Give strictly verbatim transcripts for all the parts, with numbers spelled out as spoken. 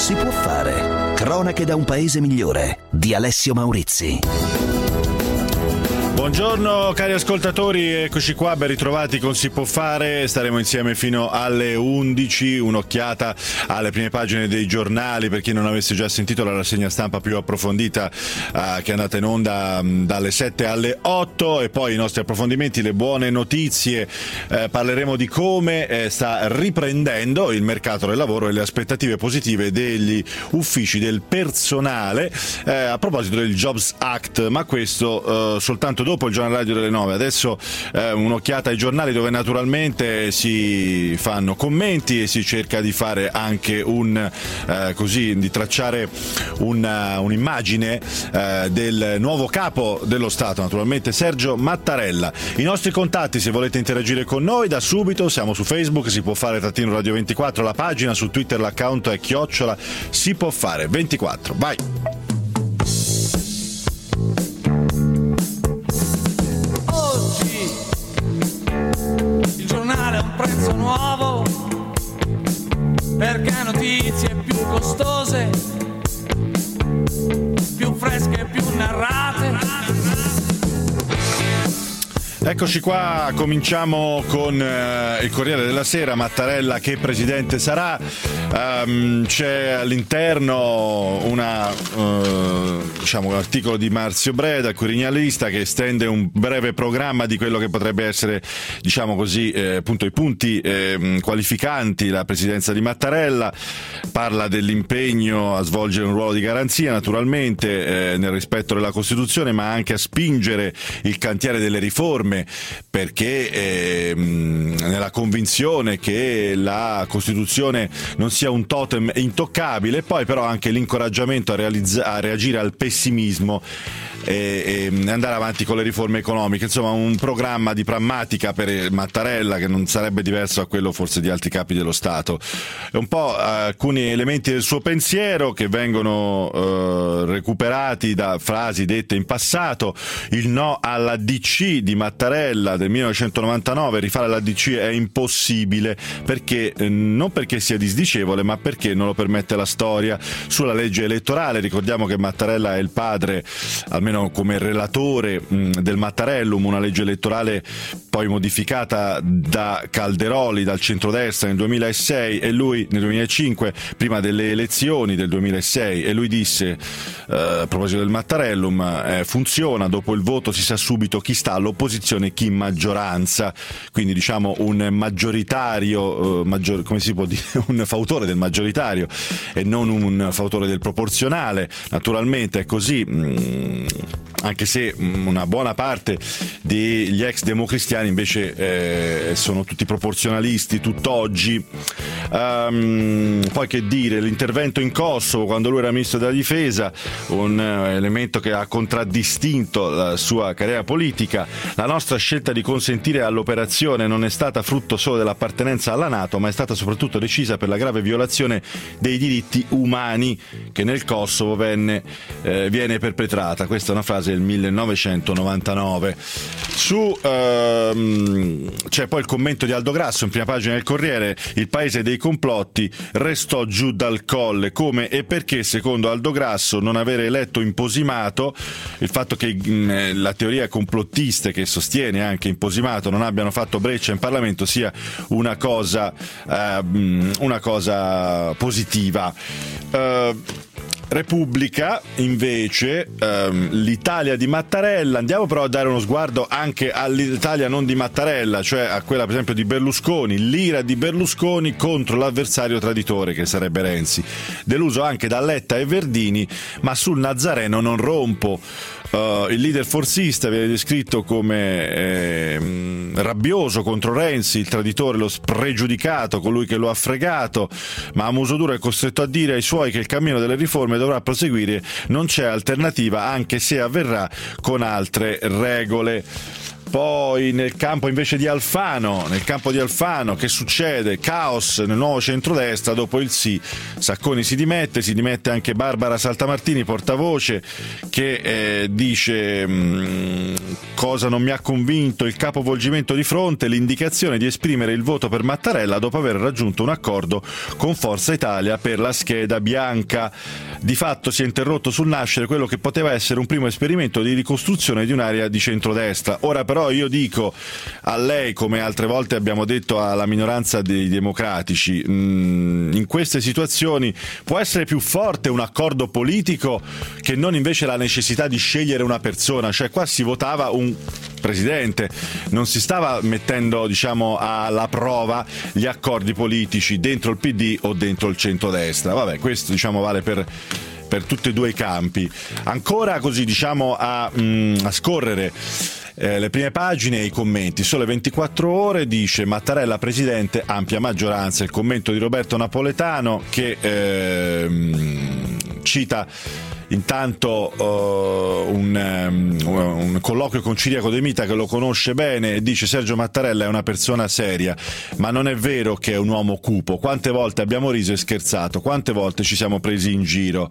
Si può fare. Cronache da un paese migliore di Alessio Maurizi. Buongiorno cari ascoltatori, eccoci qua, ben ritrovati con Si può fare, staremo insieme fino alle undici, un'occhiata alle prime pagine dei giornali per chi non avesse già sentito la rassegna stampa più approfondita eh, che è andata in onda mh, dalle sette alle otto, e poi i nostri approfondimenti, le buone notizie, eh, parleremo di come eh, sta riprendendo il mercato del lavoro e le aspettative positive degli uffici del personale eh, a proposito del Jobs Act, ma questo eh, soltanto dopo il giornale radio delle nove. Adesso eh, un'occhiata ai giornali, dove naturalmente si fanno commenti e si cerca di fare anche un eh, così di tracciare una, un'immagine eh, del nuovo capo dello Stato, naturalmente Sergio Mattarella. I nostri contatti, se volete interagire con noi da subito, siamo su Facebook, Si può fare trattino radio ventiquattro, la pagina, su Twitter l'account è chiocciola Si può fare ventiquattro. Vai. Prezzo nuovo, perché notizie più costose, più fresche, più narrate. Eccoci qua, cominciamo con eh, il Corriere della Sera. Mattarella che presidente sarà? Um, c'è all'interno una uh, diciamo un articolo di Marzio Breda, il Quirinalista, che estende un breve programma di quello che potrebbe essere, diciamo così, eh, appunto i punti eh, qualificanti la presidenza di Mattarella. Parla dell'impegno a svolgere un ruolo di garanzia, naturalmente eh, nel rispetto della Costituzione, ma anche a spingere il cantiere delle riforme, perché eh, nella convinzione che la Costituzione non sia un totem intoccabile, e poi però anche l'incoraggiamento a, realizza- a reagire al pessimismo e, e andare avanti con le riforme economiche. Insomma, un programma di prammatica per Mattarella che non sarebbe diverso da quello forse di altri capi dello Stato. È un po' alcuni elementi del suo pensiero che vengono eh, recuperati da frasi dette in passato. Il no alla D C di Mattarella del millenovecentonovantanove, rifare la D C è impossibile, perché eh, non perché sia disdicevole, ma perché non lo permette la storia. Sulla legge elettorale, ricordiamo che Mattarella è il padre, almeno come relatore mh, del Mattarellum, una legge elettorale poi modificata da Calderoli, dal centrodestra nel duemilasei, e lui nel duemilacinque, prima delle elezioni del duemilasei, e lui disse eh, a proposito del Mattarellum, eh, funziona, dopo il voto si sa subito chi sta all'opposizione e chi in maggioranza, quindi diciamo un maggioritario, eh, maggior, come si può dire, un fautore del maggioritario e non un fautore del proporzionale. Naturalmente è così, mh, anche se una buona parte degli ex democristiani invece eh, sono tutti proporzionalisti tutt'oggi. Um, poi che dire, l'intervento in Kosovo quando lui era ministro della difesa, un uh, elemento che ha contraddistinto la sua carriera politica. La nostra scelta di consentire all'operazione non è stata frutto solo dell'appartenenza alla NATO, ma è stata soprattutto decisa per la grave violazione dei diritti umani che nel Kosovo venne, eh, viene perpetrata. Questa è una frase del millenovecentonovantanove. Su ehm, c'è poi il commento di Aldo Grasso in prima pagina del Corriere. Il paese dei complotti restò giù dal colle. Come e perché, secondo Aldo Grasso, non avere eletto Imposimato, il fatto che mh, la teoria complottista che sostiene anche Imposimato non abbiano fatto breccia in Parlamento sia una cosa eh, una cosa positiva. Uh, Repubblica invece, ehm, l'Italia di Mattarella. Andiamo però a dare uno sguardo anche all'Italia non di Mattarella, cioè a quella per esempio di Berlusconi, l'ira di Berlusconi contro l'avversario traditore che sarebbe Renzi. Deluso anche da Letta e Verdini, ma sul Nazareno non rompo. Uh, il leader forzista viene descritto come eh, rabbioso contro Renzi, il traditore, lo spregiudicato, colui che lo ha fregato, ma a muso duro è costretto a dire ai suoi che il cammino delle riforme dovrà proseguire, non c'è alternativa, anche se avverrà con altre regole. Poi nel campo invece di Alfano, nel campo di Alfano che succede? Caos nel nuovo centrodestra, dopo il sì Sacconi si dimette, si dimette anche Barbara Saltamartini, portavoce, che eh, dice mh, cosa non mi ha convinto, il capovolgimento di fronte, l'indicazione di esprimere il voto per Mattarella dopo aver raggiunto un accordo con Forza Italia per la scheda bianca. Di fatto si è interrotto sul nascere quello che poteva essere un primo esperimento di ricostruzione di un'area di centrodestra. Ora però io dico a lei, come altre volte abbiamo detto alla minoranza dei democratici, mh, in queste situazioni può essere più forte un accordo politico che non invece la necessità di scegliere una persona, cioè qua si votava un presidente, non si stava mettendo, diciamo, alla prova gli accordi politici dentro il P D o dentro il centrodestra. Vabbè, questo, diciamo, vale per per tutti e due i campi. Ancora così, diciamo, a, mh, a scorrere eh, le prime pagine e i commenti. Sole ventiquattro ore dice Mattarella presidente, ampia maggioranza. Il commento di Roberto Napoletano che eh, mh, cita intanto uh, un, um, un colloquio con Ciriaco De Mita, che lo conosce bene, e dice: Sergio Mattarella è una persona seria, ma non è vero che è un uomo cupo. Quante volte abbiamo riso e scherzato, quante volte ci siamo presi in giro.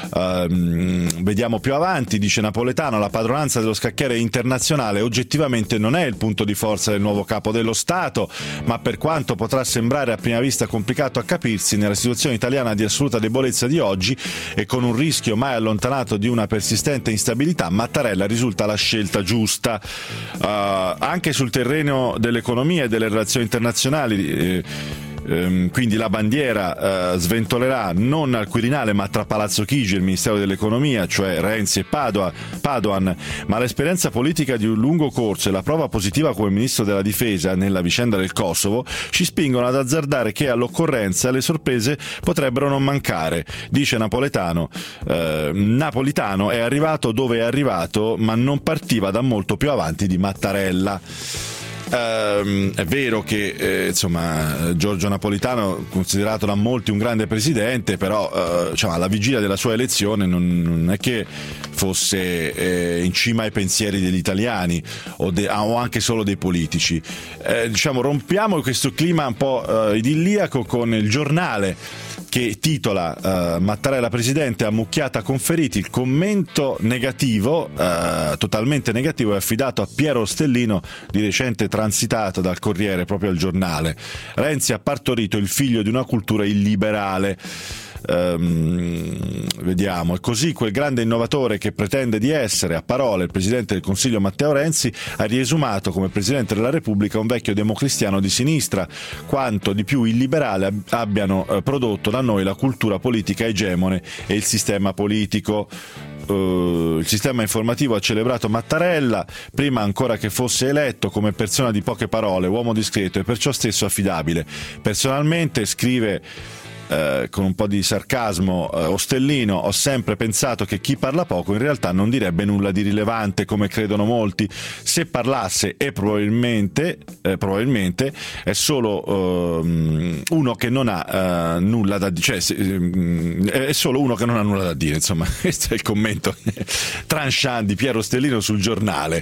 Uh, vediamo più avanti, dice Napoletano, la padronanza dello scacchiere internazionale oggettivamente non è il punto di forza del nuovo capo dello Stato, ma per quanto potrà sembrare a prima vista complicato a capirsi, nella situazione italiana di assoluta debolezza di oggi e con un rischio mai allontanato di una persistente instabilità, Mattarella risulta la scelta giusta. Uh, anche sul terreno dell'economia e delle relazioni internazionali, eh, ehm, quindi la bandiera eh, sventolerà non al Quirinale ma tra Palazzo Chigi e il Ministero dell'Economia, cioè Renzi e Padova, Padoan, ma l'esperienza politica di un lungo corso e la prova positiva come Ministro della Difesa nella vicenda del Kosovo ci spingono ad azzardare che all'occorrenza le sorprese potrebbero non mancare, dice Napoletano. Eh, Napolitano è arrivato dove è arrivato, ma non partiva da molto più avanti di Mattarella. Uh, è vero che eh, insomma Giorgio Napolitano, considerato da molti un grande presidente, però uh, diciamo, alla vigilia della sua elezione non, non è che fosse eh, in cima ai pensieri degli italiani o, de- o anche solo dei politici. Eh, diciamo rompiamo questo clima un po' uh, idilliaco con il Giornale che titola uh, Mattarella presidente, ammucchiata con feriti. Il commento negativo, uh, totalmente negativo, è affidato a Piero Ostellino, di recente transitato dal Corriere proprio al Giornale. Renzi ha partorito il figlio di una cultura illiberale. Um, vediamo, e così quel grande innovatore che pretende di essere a parole il presidente del Consiglio Matteo Renzi ha riesumato come presidente della Repubblica un vecchio democristiano di sinistra, quanto di più illiberale abbiano eh, prodotto da noi la cultura politica egemone e il sistema politico. Uh, il sistema informativo ha celebrato Mattarella prima ancora che fosse eletto come persona di poche parole, uomo discreto e perciò stesso affidabile. Personalmente, scrive Eh, con un po' di sarcasmo eh, Ostellino, ho sempre pensato che chi parla poco in realtà non direbbe nulla di rilevante come credono molti. Se parlasse, e probabilmente eh, probabilmente è solo eh, uno che non ha eh, nulla da dire, cioè se, eh, è solo uno che non ha nulla da dire, insomma. Questo è il commento tranchant di Piero Ostellino sul Giornale.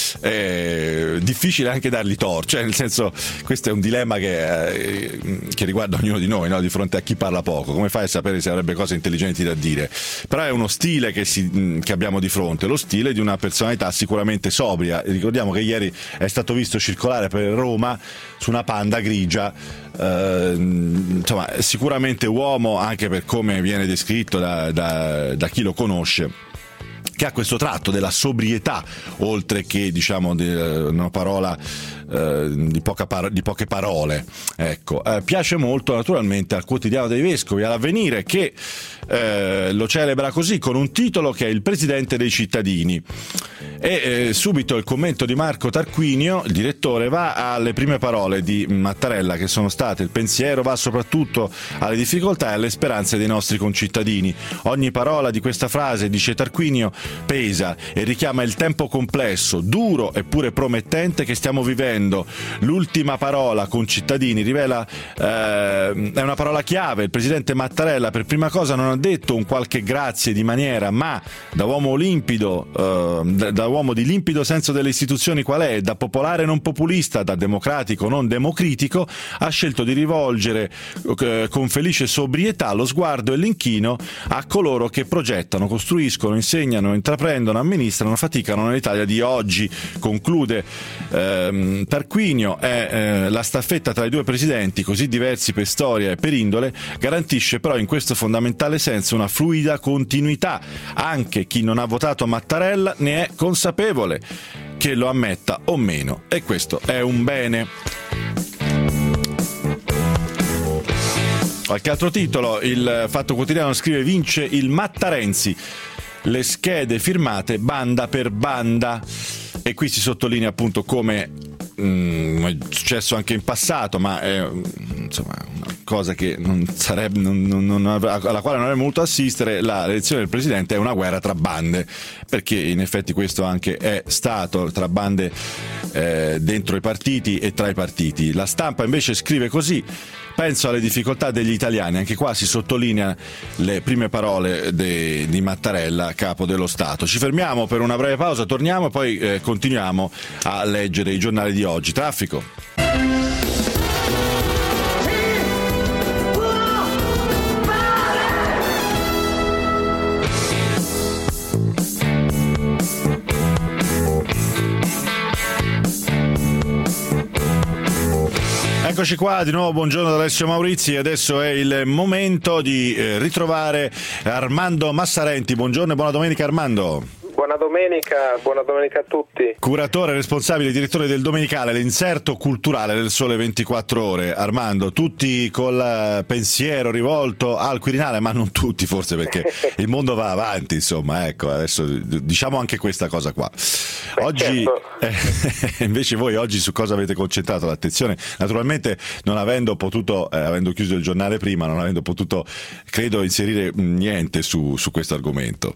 Eh, difficile anche dargli torto, cioè nel senso, questo è un dilemma che, eh, che riguarda ognuno di noi, no? Di fronte a chi parla poco, come fai a sapere se avrebbe cose intelligenti da dire? Però è uno stile che, si, che abbiamo di fronte, lo stile di una personalità sicuramente sobria. Ricordiamo che ieri è stato visto circolare per Roma su una Panda grigia, eh, insomma sicuramente uomo, anche per come viene descritto da, da, da chi lo conosce, che ha questo tratto della sobrietà, oltre che, diciamo, di, una parola eh, di, poca par- di poche parole. Ecco, eh, piace molto naturalmente al Quotidiano dei Vescovi, all'Avvenire, che eh, lo celebra così, con un titolo che è Il presidente dei cittadini. E eh, subito il commento di Marco Tarquinio, il direttore, va alle prime parole di Mattarella, che sono state: il pensiero va soprattutto alle difficoltà e alle speranze dei nostri concittadini. Ogni parola di questa frase, dice Tarquinio, pesa e richiama il tempo complesso, duro eppure promettente che stiamo vivendo. L'ultima parola, concittadini, rivela eh, è una parola chiave. Il presidente Mattarella per prima cosa non ha detto un qualche grazie di maniera, ma da uomo limpido, eh, da uomo di limpido senso delle istituzioni qual è, da popolare non populista, da democratico non democritico, ha scelto di rivolgere eh, con felice sobrietà lo sguardo e l'inchino a coloro che progettano, costruiscono, insegnano, intraprendono, amministrano, faticano nell'Italia di oggi. Conclude ehm, Tarquinio, è eh, la staffetta tra i due presidenti, così diversi per storia e per indole, garantisce però in questo fondamentale senso una fluida continuità. Anche chi non ha votato Mattarella ne è consapevole, che lo ammetta o meno, e questo è un bene. Qualche altro titolo, il Fatto Quotidiano scrive: vince il Mattarenzi, le schede firmate banda per banda, e qui si sottolinea appunto come mh, è successo anche in passato, ma è insomma una cosa che non sarebbe, non, non, non, alla quale non avremmo voluto assistere. La elezione del presidente è una guerra tra bande, perché in effetti questo anche è stato, tra bande eh, dentro i partiti e tra i partiti. La Stampa invece scrive così: penso alle difficoltà degli italiani. Anche qua si sottolinea le prime parole de, di Mattarella, capo dello Stato. Ci fermiamo per una breve pausa, torniamo e poi eh, continuiamo a leggere i giornali di oggi. Traffico. Eccoci qua di nuovo, buongiorno da Alessio Maurizi. Adesso è il momento di eh, ritrovare Armando Massarenti. Buongiorno e buona domenica, Armando. Buona domenica, buona domenica a tutti. Curatore, responsabile, direttore del Domenicale, l'inserto culturale del Sole ventiquattro Ore. Armando, tutti col pensiero rivolto al Quirinale, ma non tutti forse, perché il mondo va avanti, insomma, ecco, adesso diciamo anche questa cosa qua. Beh, oggi certo. eh, invece voi oggi su cosa avete concentrato l'attenzione? Naturalmente non avendo potuto, eh, avendo chiuso il giornale prima, non avendo potuto, credo, inserire niente su, su questo argomento.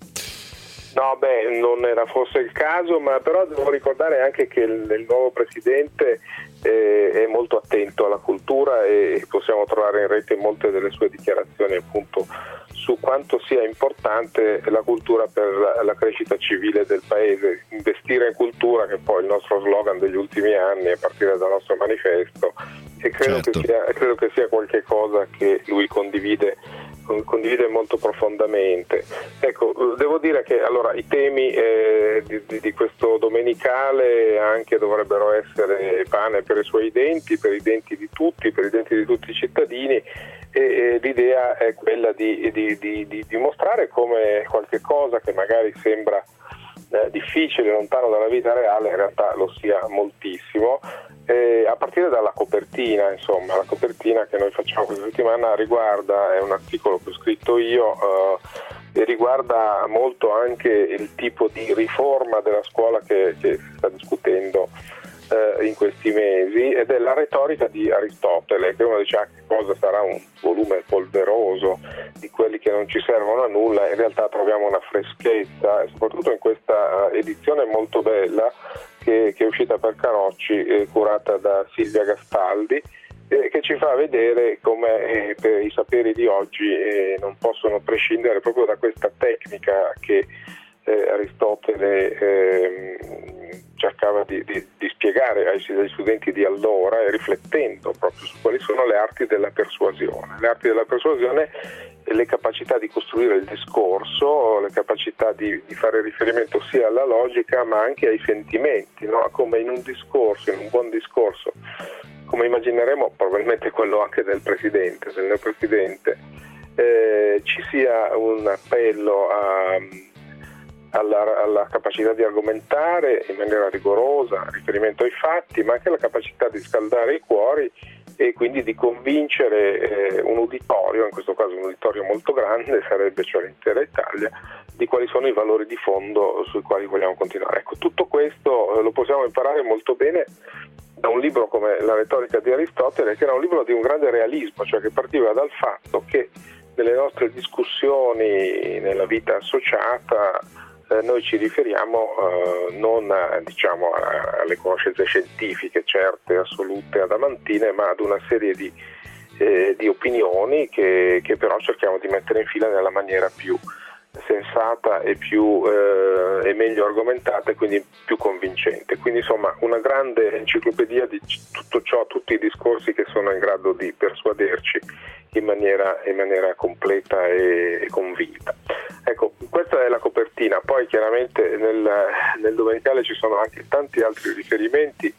No, beh, non era forse il caso, ma però devo ricordare anche che il, il nuovo presidente eh, è molto attento alla cultura, e possiamo trovare in rete molte delle sue dichiarazioni appunto su quanto sia importante la cultura per la, la crescita civile del paese. Investire in cultura, che è poi il nostro slogan degli ultimi anni, a partire dal nostro manifesto, e credo, certo. che, sia, credo che sia qualche cosa che lui condivide condivide molto profondamente. Ecco, devo dire che allora i temi eh, di, di, di questo domenicale anche dovrebbero essere pane per i suoi denti, per i denti di tutti, per i denti di tutti i cittadini, e, e l'idea è quella di, di, di, di dimostrare come qualche cosa che magari sembra eh, difficile, lontano dalla vita reale, in realtà lo sia moltissimo. Eh, a partire dalla copertina, insomma, la copertina che noi facciamo questa settimana riguarda, è un articolo che ho scritto io, eh, e riguarda molto anche il tipo di riforma della scuola che, che si sta discutendo eh, in questi mesi, ed è la retorica di Aristotele, che uno dice: ah, che cosa sarà un volume polveroso di quelli che non ci servono a nulla. In realtà troviamo una freschezza, e soprattutto in questa edizione molto bella che, che è uscita per Carocci, eh, curata da Silvia Gastaldi, eh, che ci fa vedere come eh, per i saperi di oggi eh, non possono prescindere proprio da questa tecnica che eh, Aristotele eh, cercava di, di, di spiegare ai, ai studenti di allora, e riflettendo proprio su quali sono le arti della persuasione. Le arti della persuasione, le capacità di costruire il discorso, le capacità di, di fare riferimento sia alla logica ma anche ai sentimenti, no? Come in un discorso, in un buon discorso, come immagineremo probabilmente quello anche del Presidente, del neopresidente, eh, ci sia un appello a, alla, alla capacità di argomentare in maniera rigorosa, riferimento ai fatti, ma anche alla capacità di scaldare i cuori e quindi di convincere eh, un uditorio, in questo caso un uditorio molto grande, sarebbe cioè l'intera Italia, di quali sono i valori di fondo sui quali vogliamo continuare. Ecco, tutto questo eh, lo possiamo imparare molto bene da un libro come La retorica di Aristotele, che era un libro di un grande realismo, cioè che partiva dal fatto che nelle nostre discussioni, nella vita associata, eh, noi ci riferiamo eh, non a, diciamo, a, alle conoscenze scientifiche certe, assolute, adamantine, ma ad una serie di, eh, di opinioni che, che però cerchiamo di mettere in fila nella maniera più sensata e più eh, e meglio argomentata e quindi più convincente. Quindi insomma una grande enciclopedia di tutto ciò, tutti i discorsi che sono in grado di persuaderci in maniera, in maniera completa e, e convinta. Ecco, questa è la copertina. Poi chiaramente nel, nel domenicale ci sono anche tanti altri riferimenti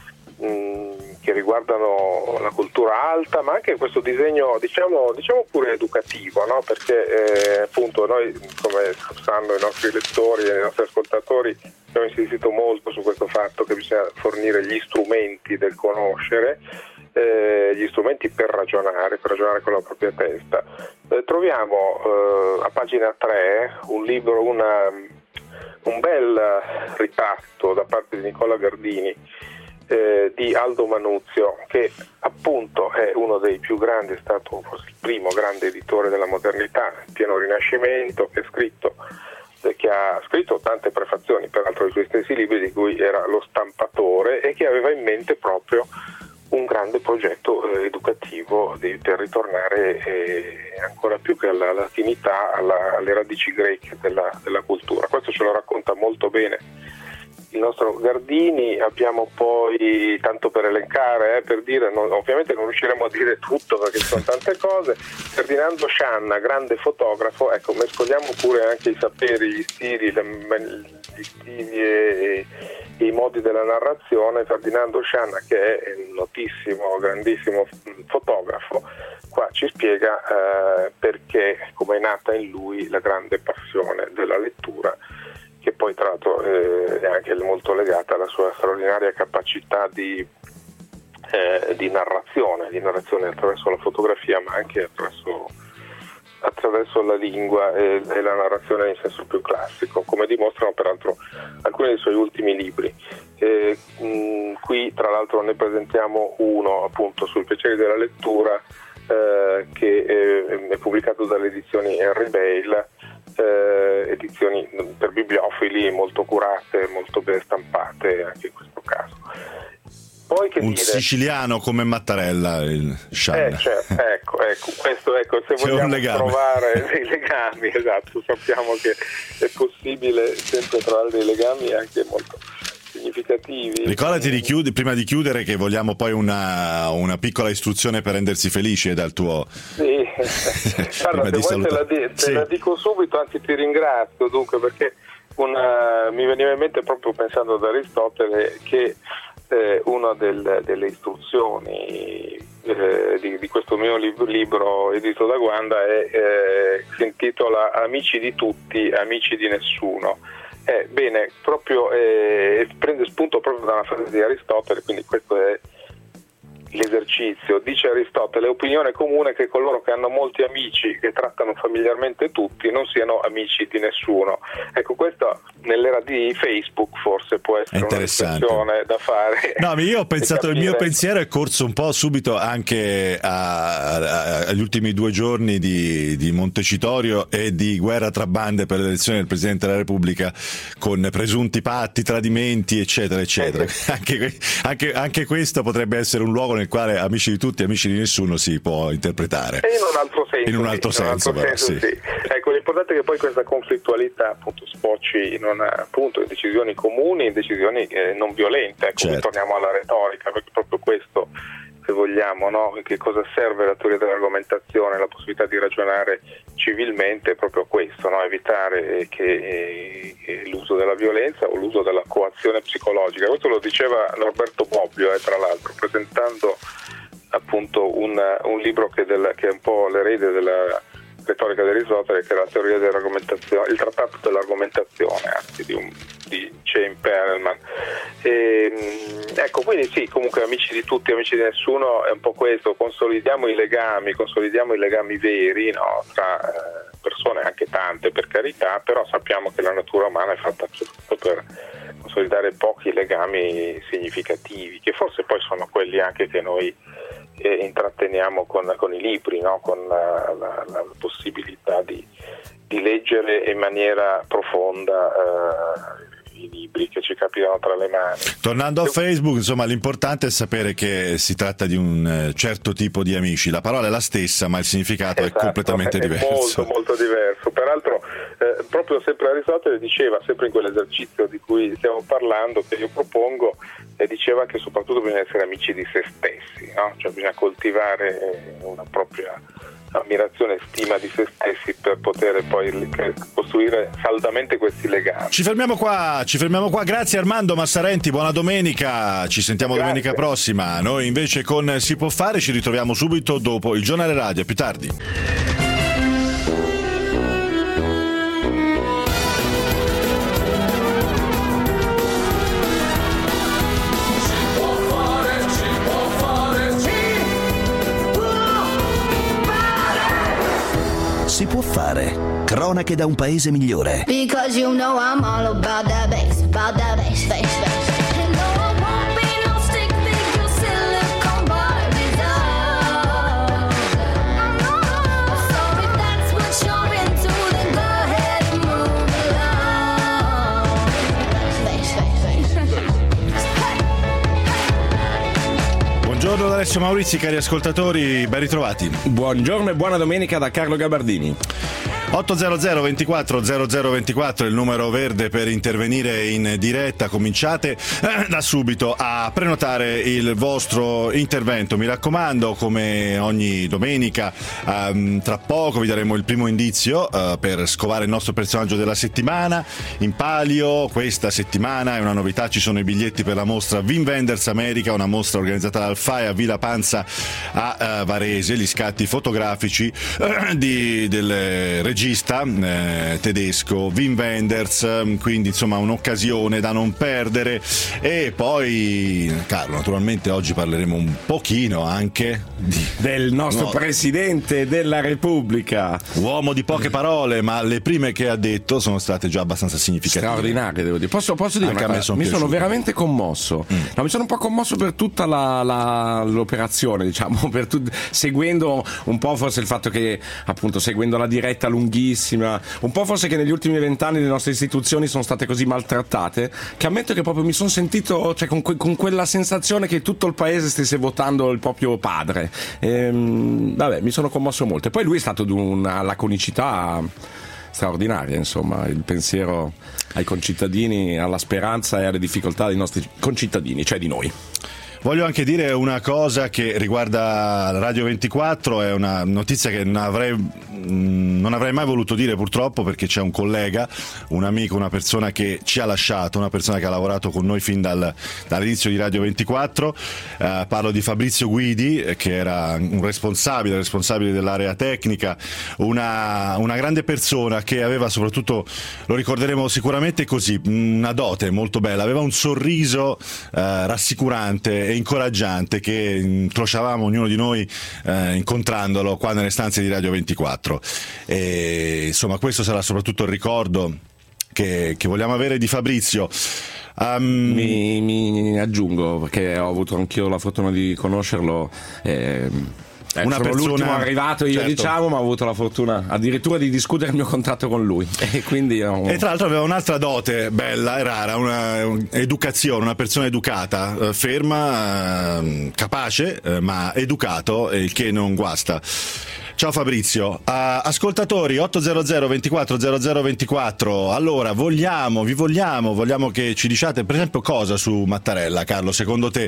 mh, che riguardano la cultura alta, ma anche questo disegno diciamo, diciamo pure educativo, no? Perché eh, appunto noi, come sanno i nostri lettori e i nostri ascoltatori, abbiamo insistito molto su questo fatto che bisogna fornire gli strumenti del conoscere, eh, gli strumenti per ragionare, per ragionare con la propria testa. Eh, troviamo eh, a pagina tre un libro, una, un bel ritratto da parte di Nicola Gardini Eh, di Aldo Manuzio, che appunto è uno dei più grandi, è stato forse il primo grande editore della modernità, pieno Rinascimento, che, è scritto, eh, che ha scritto tante prefazioni, peraltro i suoi stessi libri, di cui era lo stampatore, e che aveva in mente proprio un grande progetto eh, educativo di, per ritornare eh, ancora più che alla latinità, alla, alle radici greche della, della cultura. Questo ce lo racconta molto bene il nostro Gardini. Abbiamo poi, tanto per elencare, eh, per dire, non, ovviamente non riusciremo a dire tutto perché ci sono tante cose, Ferdinando Scianna, grande fotografo. Ecco, mescoliamo pure anche i saperi, gli stili, le, gli stili e, e i modi della narrazione. Ferdinando Scianna, che è un notissimo, grandissimo fotografo, qua ci spiega eh, perché, come è nata in lui la grande passione della lettura, che poi tra l'altro eh, è anche molto legata alla sua straordinaria capacità di, eh, di narrazione, di narrazione attraverso la fotografia, ma anche attraverso, attraverso la lingua e, e la narrazione in senso più classico, come dimostrano peraltro alcuni dei suoi ultimi libri. Eh, mh, qui tra l'altro ne presentiamo uno appunto sui piaceri della lettura, eh, che eh, è pubblicato dalle edizioni Henry Bale, Eh, edizioni per bibliofili molto curate, molto ben stampate anche in questo caso. Poi che un dire? Siciliano come Mattarella, il Scianna. Eh, certo, ecco, ecco, questo ecco, se C'è vogliamo un legame. trovare dei legami, esatto, sappiamo che è possibile sempre trovare dei legami anche molto significativi. Ricordati di chiudere, prima di chiudere, che vogliamo poi una, una piccola istruzione per rendersi felici dal tuo. Sì, guarda, se vuoi te, la, di, te sì. la dico subito, anzi ti ringrazio dunque, perché una, mi veniva in mente proprio pensando ad Aristotele che eh, una del, delle istruzioni eh, di, di questo mio libro, libro edito da Guanda è, eh, si intitola Amici di tutti, amici di nessuno. Eh, bene, proprio eh, prende spunto proprio da una frase di Aristotele, quindi questo è l'esercizio. Dice Aristotele: è opinione comune che coloro che hanno molti amici che trattano familiarmente tutti non siano amici di nessuno. Ecco, questo nell'era di Facebook forse può essere una riflessione da fare. No, io ho pensato, capire... il mio pensiero è corso un po' subito anche a, a, agli ultimi due giorni di, di Montecitorio e di guerra tra bande per l'elezione del Presidente della Repubblica, con presunti patti, tradimenti, eccetera, eccetera. Eh, sì. anche, anche, anche questo potrebbe essere un luogo nel quale amici di tutti, amici di nessuno si può interpretare. E in un altro senso. In un altro sì, senso, in un altro però, senso sì. sì. Ecco, l'importante è che poi questa conflittualità appunto sfoci in una, appunto in decisioni comuni, in decisioni eh, non violente. Ecco, certo. Torniamo alla retorica, perché proprio questo, se vogliamo, no? Che cosa serve la teoria dell'argomentazione, la possibilità di ragionare civilmente, è proprio questo, no? Evitare che, eh, che l'uso della violenza o l'uso della coazione psicologica. Questo lo diceva Norberto Bobbio, eh, tra l'altro, presentando appunto un, un libro che, del, che è un po' l'erede della retorica di Aristotele, che è la teoria dell'argomentazione, il trattato dell'argomentazione, anzi di, un, di Chaim Perelman. E, ecco, quindi sì, comunque amici di tutti, amici di nessuno è un po' questo: consolidiamo i legami, consolidiamo i legami veri, no? Tra eh, persone, anche tante per carità, però sappiamo che la natura umana è fatta soprattutto per consolidare pochi legami significativi, che forse poi sono quelli anche che noi eh, intratteniamo con, con i libri, no? Con la, la, la possibilità di, di di leggere in maniera profonda eh, i libri che ci capitano tra le mani. Tornando a Facebook, insomma, l'importante è sapere che si tratta di un certo tipo di amici. La parola è la stessa, ma il significato esatto, è completamente è diverso. Molto, molto diverso. Peraltro, eh, proprio sempre Aristotele diceva, sempre in quell'esercizio di cui stiamo parlando, che io propongo, eh, diceva che soprattutto bisogna essere amici di se stessi, no? Cioè bisogna coltivare una propria ammirazione e stima di se stessi per poter poi costruire saldamente questi legami. Ci fermiamo qua, ci fermiamo qua. Grazie Armando Massarenti, buona domenica, ci sentiamo Grazie. domenica prossima. Noi invece con Si può fare ci ritroviamo subito dopo il giornale radio, a più tardi. Si può fare. Cronache da un paese migliore. Because you know I'm all about that bass, about that bass, bass, bass. And no, I won't be no stick figure, silicone Barbie doll. So if that's what you're into, then go ahead and move along. Bass, bass, bass. Buongiorno da Alessio Maurizi, cari ascoltatori, ben ritrovati. Buongiorno e buona domenica da Carlo Gabardini. ottocento ventiquattro zero zero ventiquattro è il numero verde per intervenire in diretta. Cominciate eh, da subito a prenotare il vostro intervento, mi raccomando, come ogni domenica. ehm, tra poco vi daremo il primo indizio eh, per scovare il nostro personaggio della settimana. In palio questa settimana è una novità, ci sono i biglietti per la mostra Wim Wenders America, una mostra organizzata dal F A I a Villa Panza a eh, Varese, gli scatti fotografici eh, di, del regista Eh, tedesco Wim Wenders, quindi insomma un'occasione da non perdere. E poi Carlo, naturalmente oggi parleremo un pochino anche di... del nostro no. Presidente della Repubblica, uomo di poche parole, ma le prime che ha detto sono state già abbastanza significative, straordinarie, devo dire. Posso, posso dire anche una a me cosa? sono Mi piaciute. sono veramente commosso. mm. No, mi sono un po' commosso per tutta la, la, l'operazione, diciamo, per tut... seguendo un po' forse il fatto che appunto seguendo la diretta lunghissima, un po' forse che negli ultimi vent'anni le nostre istituzioni sono state così maltrattate, che ammetto che proprio mi sono sentito, cioè, con, que- con quella sensazione che tutto il paese stesse votando il proprio padre. Ehm, vabbè, mi sono commosso molto. E poi lui è stato di una laconicità straordinaria, insomma, il pensiero ai concittadini, alla speranza e alle difficoltà dei nostri concittadini, cioè di noi. Voglio anche dire una cosa che riguarda Radio ventiquattro, è una notizia che non avrei, non avrei mai voluto dire purtroppo, perché c'è un collega, un amico, una persona che ci ha lasciato, una persona che ha lavorato con noi fin dal, dall'inizio di Radio ventiquattro. Eh, parlo di Fabrizio Guidi, che era un responsabile, responsabile dell'area tecnica, una, una grande persona che aveva soprattutto, lo ricorderemo sicuramente così, una dote molto bella, aveva un sorriso eh, rassicurante e incoraggiante che incrociavamo ognuno di noi eh, incontrandolo qua nelle stanze di Radio ventiquattro. E insomma, questo sarà soprattutto il ricordo che, che vogliamo avere di Fabrizio. Um... Mi, mi aggiungo, perché ho avuto anch'io la fortuna di conoscerlo. Eh... Eh, una sono persona... l'ultimo arrivato io, certo, diciamo, ma ho avuto la fortuna addirittura di discutere il mio contratto con lui e quindi ho... e tra l'altro aveva un'altra dote bella e rara, una educazione, una persona educata, eh, ferma, eh, capace, eh, ma educato, il che non guasta. Ciao Fabrizio. Uh, ascoltatori ottocento ventiquattro zero zero ventiquattro, allora vogliamo, vi vogliamo, vogliamo che ci diciate per esempio cosa su Mattarella. Carlo, secondo te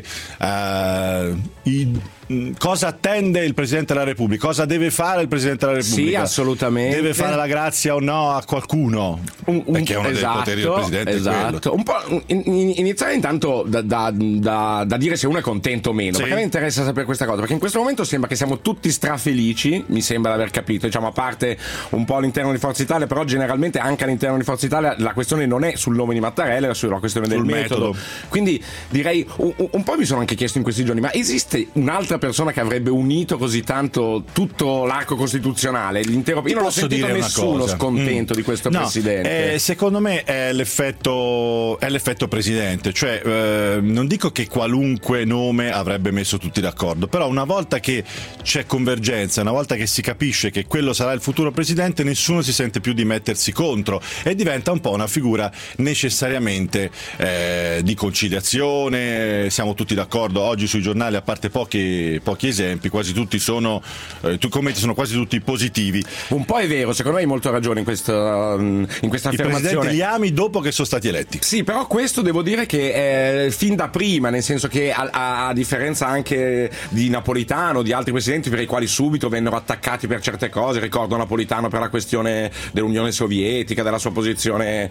uh, i, cosa attende il Presidente della Repubblica? Cosa deve fare il Presidente della Repubblica? Sì, assolutamente. Deve fare la grazia o no a qualcuno? Un, un, Perché è uno esatto, dei poteri del Presidente. Esatto. Un po' in, in, iniziare intanto da, da, da, da dire se uno è contento o meno, sì, perché a me interessa sapere questa cosa, perché in questo momento sembra che siamo tutti strafelici, mi sembra di aver capito, diciamo, a parte un po' all'interno di Forza Italia, però generalmente anche all'interno di Forza Italia la questione non è sul nome di Mattarella, è sulla questione del sul metodo. metodo. Quindi direi un, un po' mi sono anche chiesto in questi giorni, ma esiste un'altra la persona che avrebbe unito così tanto tutto l'arco costituzionale, l'intero. Io non ho Posso sentito dire una nessuno cosa? scontento Mm. di questo No, presidente. eh, secondo me è l'effetto, è l'effetto presidente, cioè eh, non dico che qualunque nome avrebbe messo tutti d'accordo, però una volta che c'è convergenza, una volta che si capisce che quello sarà il futuro presidente, nessuno si sente più di mettersi contro e diventa un po' una figura necessariamente eh, di conciliazione. Siamo tutti d'accordo oggi sui giornali, a parte pochi, pochi esempi, quasi tutti sono eh, tu commenti sono quasi tutti positivi. Un po' è vero, secondo me hai molto ragione in questa, in questa I affermazione. presidenti li ami dopo che sono stati eletti. Sì, però questo devo dire che è fin da prima, nel senso che a, a, a differenza anche di Napolitano, di altri presidenti per i quali subito vennero attaccati per certe cose, ricordo Napolitano per la questione dell'Unione Sovietica, della sua posizione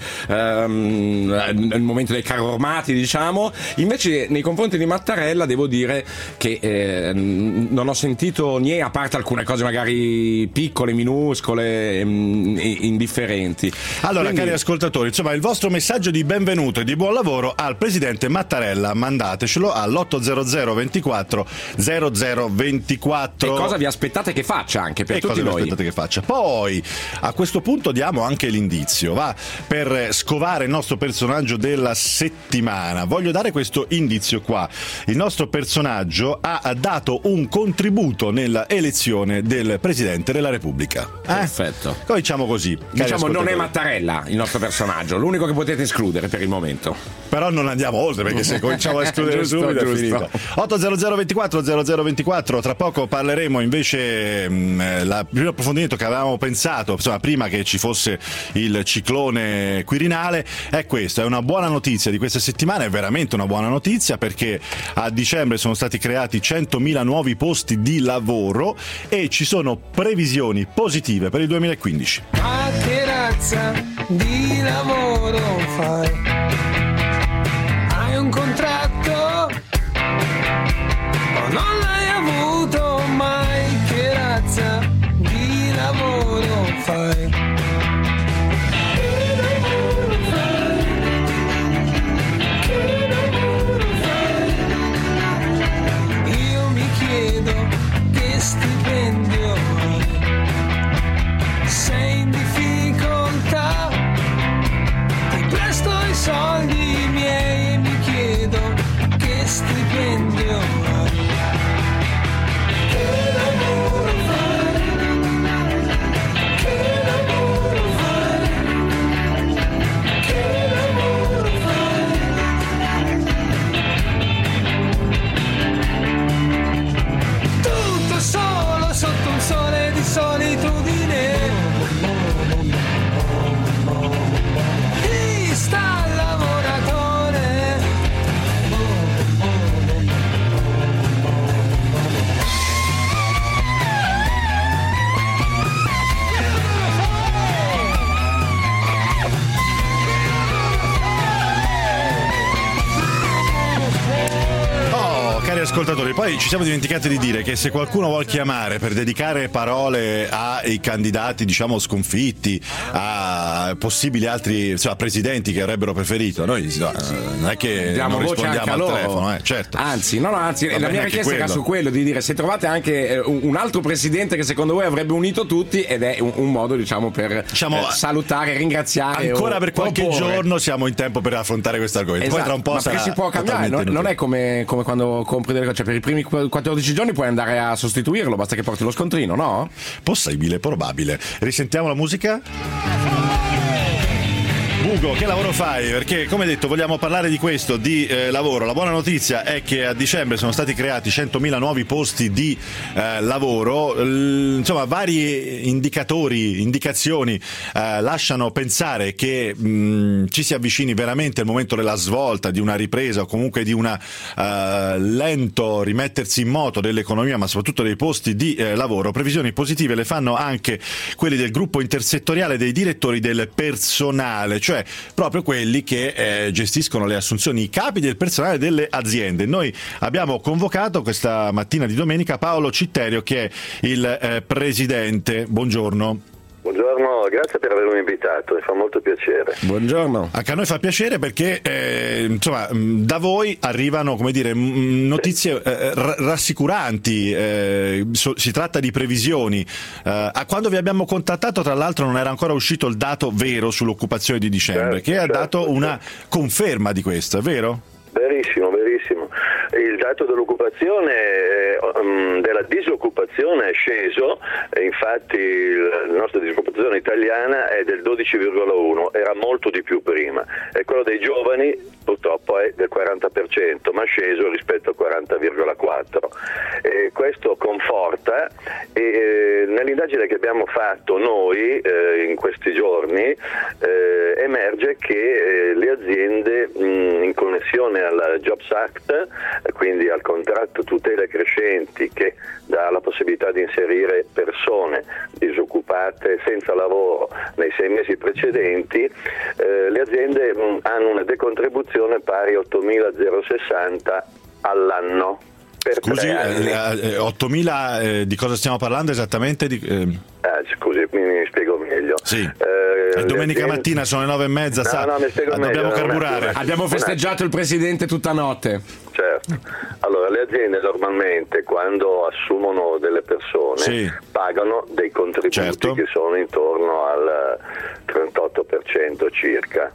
ehm, nel momento dei carri armati, diciamo. Invece nei confronti di Mattarella devo dire che eh, non ho sentito niente, a parte alcune cose magari piccole, minuscole, ehm, indifferenti. Allora, Quindi, cari ascoltatori, insomma, il vostro messaggio di benvenuto e di buon lavoro al presidente Mattarella, mandatecelo all'ottocento ventiquattro zero zero ventiquattro. e cosa vi aspettate che faccia anche per E tutti cosa vi noi? aspettate che faccia? Poi a questo punto diamo anche l'indizio, va, per scovare il nostro personaggio della settimana. Voglio dare questo indizio qua. Il nostro personaggio ha dato un contributo nella elezione del Presidente della Repubblica. Eh? Perfetto. Cominciamo così. cari Diciamo non è ascoltatori. Mattarella il nostro personaggio, l'unico che potete escludere per il momento. Però non andiamo oltre, perché se cominciamo a escludere Giusto, subito è giusto. finito. ottocento ventiquattro zero zero ventiquattro, tra poco parleremo invece mh, la, il primo approfondimento che avevamo pensato, insomma, prima che ci fosse il ciclone Quirinale, è questo, è una buona notizia di questa settimana, è veramente una buona notizia, perché a dicembre sono stati creati centomila nuovi posti di lavoro e ci sono previsioni positive per il duemilaquindici. Ma che razza di lavoro fai? Hai un contratto o non l'hai avuto mai? Che razza di lavoro fai? Che lavoro fai? Che lavoro fai? Io mi chiedo che stipendio hai. Sei in difficoltà, ti presto i soldi miei e mi chiedo che stipendio hai. Che lavoro fai? Che lavoro fai? Che lavoro fai? Tutto solo sotto un sole di solitudine. Chi sta il lavoratore? Oh, cari ascoltatori, poi ci siamo dimenticati di dire che se qualcuno vuol chiamare per dedicare parole ai candidati, diciamo, sconfitti, a possibili altri, insomma, presidenti che avrebbero preferito, noi no, non è che Diamo non voce rispondiamo anche a al loro. telefono, eh, certo. Anzi, no, no, anzi, Va la bene mia anche richiesta era quello. su quello, di dire se trovate anche eh, un un altro presidente che secondo voi avrebbe unito tutti, ed è un, un modo, diciamo, per Diciamo, eh, salutare, ringraziare. Ancora o per qualche proporre. giorno siamo in tempo per affrontare questo argomento. Esatto, Poi tra un po' ma sarà perché si può cambiare, totalmente non, non inutile. è come, come quando compri delle cose, cioè per i primi quattordici giorni puoi andare a sostituirlo, basta che porti lo scontrino, no? Possibile, probabile. Risentiamo la musica? Ugo, che lavoro fai? Perché, come detto, vogliamo parlare di questo, di eh, lavoro. La buona notizia è che a dicembre sono stati creati centomila nuovi posti di eh, lavoro. L- insomma, vari indicatori, indicazioni eh, lasciano pensare che mh, ci si avvicini veramente al momento della svolta, di una ripresa o comunque di un eh, lento rimettersi in moto dell'economia, ma soprattutto dei posti di eh, lavoro. Previsioni positive le fanno anche quelli del gruppo intersettoriale dei direttori del personale, cioè proprio quelli che eh, gestiscono le assunzioni, i capi del personale delle aziende. Noi abbiamo convocato questa mattina di domenica Paolo Citterio, che è il eh, presidente. Buongiorno. Buongiorno, No, grazie per avermi invitato, mi fa molto piacere. Buongiorno. Anche a noi fa piacere perché eh, insomma da voi arrivano, come dire, notizie eh, rassicuranti, eh, so, si tratta di previsioni. Eh, a quando vi abbiamo contattato, tra l'altro, non era ancora uscito il dato vero sull'occupazione di dicembre, certo, che ha certo, dato una certo. conferma di questo, è vero? Verissimo, verissimo. Il dato dell'occupazione, eh, della disoccupazione è sceso, e infatti la nostra disoccupazione italiana è del dodici virgola uno, era molto di più prima, e quello dei giovani purtroppo è del quaranta per cento, ma sceso rispetto al quaranta virgola quattro. E questo conforta, e eh, nell'indagine che abbiamo fatto noi eh, in questi giorni eh, emerge che eh, le aziende mh, in connessione alla Jobs Act, quindi al contratto tutele crescenti che dà la possibilità di inserire persone disoccupate senza lavoro nei sei mesi precedenti, eh, le aziende mh, hanno una decontribuzione pari a ottomilasessanta all'anno. Per Scusi, eh, eh, ottomila eh, di cosa stiamo parlando esattamente? Di, eh... Ah, scusi, mi, mi spiego meglio. Sì. Eh, È domenica aziende... mattina, sono le nove e mezza, no, sa, no, mi spiego dobbiamo meglio, carburare. attimo, Abbiamo festeggiato il presidente tutta notte. Certo. Allora, le aziende normalmente quando assumono delle persone sì. pagano dei contributi certo. che sono intorno al trentotto per cento circa.